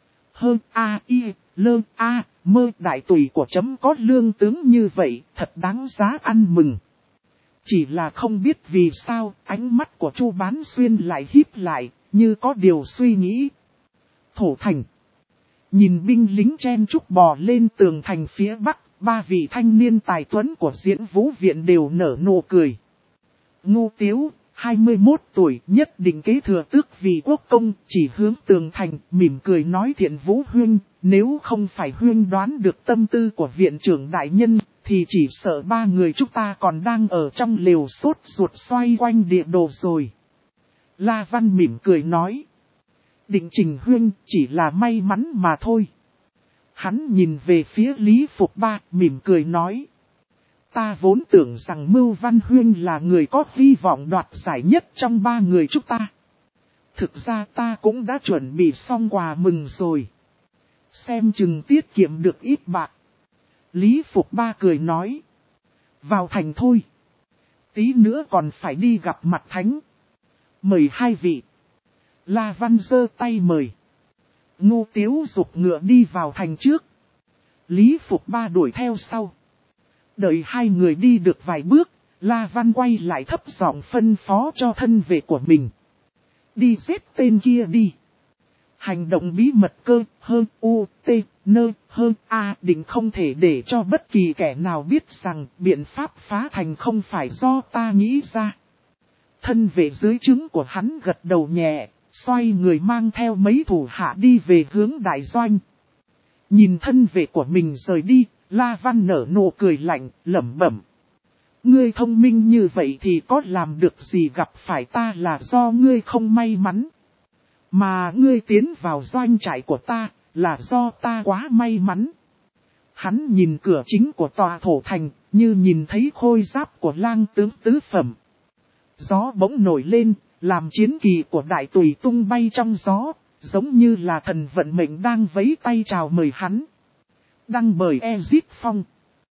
Hơn A, I, Lơ, A, Mơ đại tùy của chấm có lương tướng như vậy, thật đáng giá ăn mừng. Chỉ là không biết vì sao ánh mắt của Chu Bán Xuyên lại híp lại, như có điều suy nghĩ. Thổ Thành. Nhìn binh lính chen chúc bò lên tường thành phía Bắc, ba vị thanh niên tài tuấn của Diễn Vũ Viện đều nở nụ cười. Ngô Tiếu, 21 tuổi, nhất định kế thừa tước vị quốc công, chỉ hướng tường thành, mỉm cười nói Thiện Vũ huynh, nếu không phải huynh đoán được tâm tư của viện trưởng đại nhân, thì chỉ sợ ba người chúng ta còn đang ở trong lều sốt ruột xoay quanh địa đồ rồi. La Văn mỉm cười nói. Định Trình huynh chỉ là may mắn mà thôi. Hắn nhìn về phía Lý Phục Ba, mỉm cười nói. Ta vốn tưởng rằng Mưu Văn Huyên là người có hy vọng đoạt giải nhất trong 3 người chúng ta. Thực ra ta cũng đã chuẩn bị xong quà mừng rồi. Xem chừng tiết kiệm được ít bạc. Lý Phục Ba cười nói. Vào thành thôi. Tí nữa còn phải đi gặp mặt thánh. Mời 2 vị. La Văn giơ tay mời. Ngô Tiếu giục ngựa đi vào thành trước. Lý Phục Ba đuổi theo sau. Đợi 2 người đi được vài bước, La Văn quay lại thấp giọng phân phó cho thân vệ của mình. Đi giết tên kia đi. Hành động bí mật cơ hơn u t nơ hơn a định không thể để cho bất kỳ kẻ nào biết rằng biện pháp phá thành không phải do ta nghĩ ra. Thân vệ dưới trướng của hắn gật đầu nhẹ, xoay người mang theo mấy thủ hạ đi về hướng đại doanh. Nhìn thân vệ của mình rời đi, La Văn nở nụ cười lạnh, lẩm bẩm. Ngươi thông minh như vậy thì có làm được gì, gặp phải ta là do ngươi không may mắn. Mà ngươi tiến vào doanh trại của ta, là do ta quá may mắn. Hắn nhìn cửa chính của tòa thổ thành, như nhìn thấy khôi giáp của lang tướng tứ phẩm. Gió bỗng nổi lên, làm chiến kỳ của đại tùy tung bay trong gió, giống như là thần vận mệnh đang vẫy tay chào mời hắn. Đăng bởi Ezit Phong.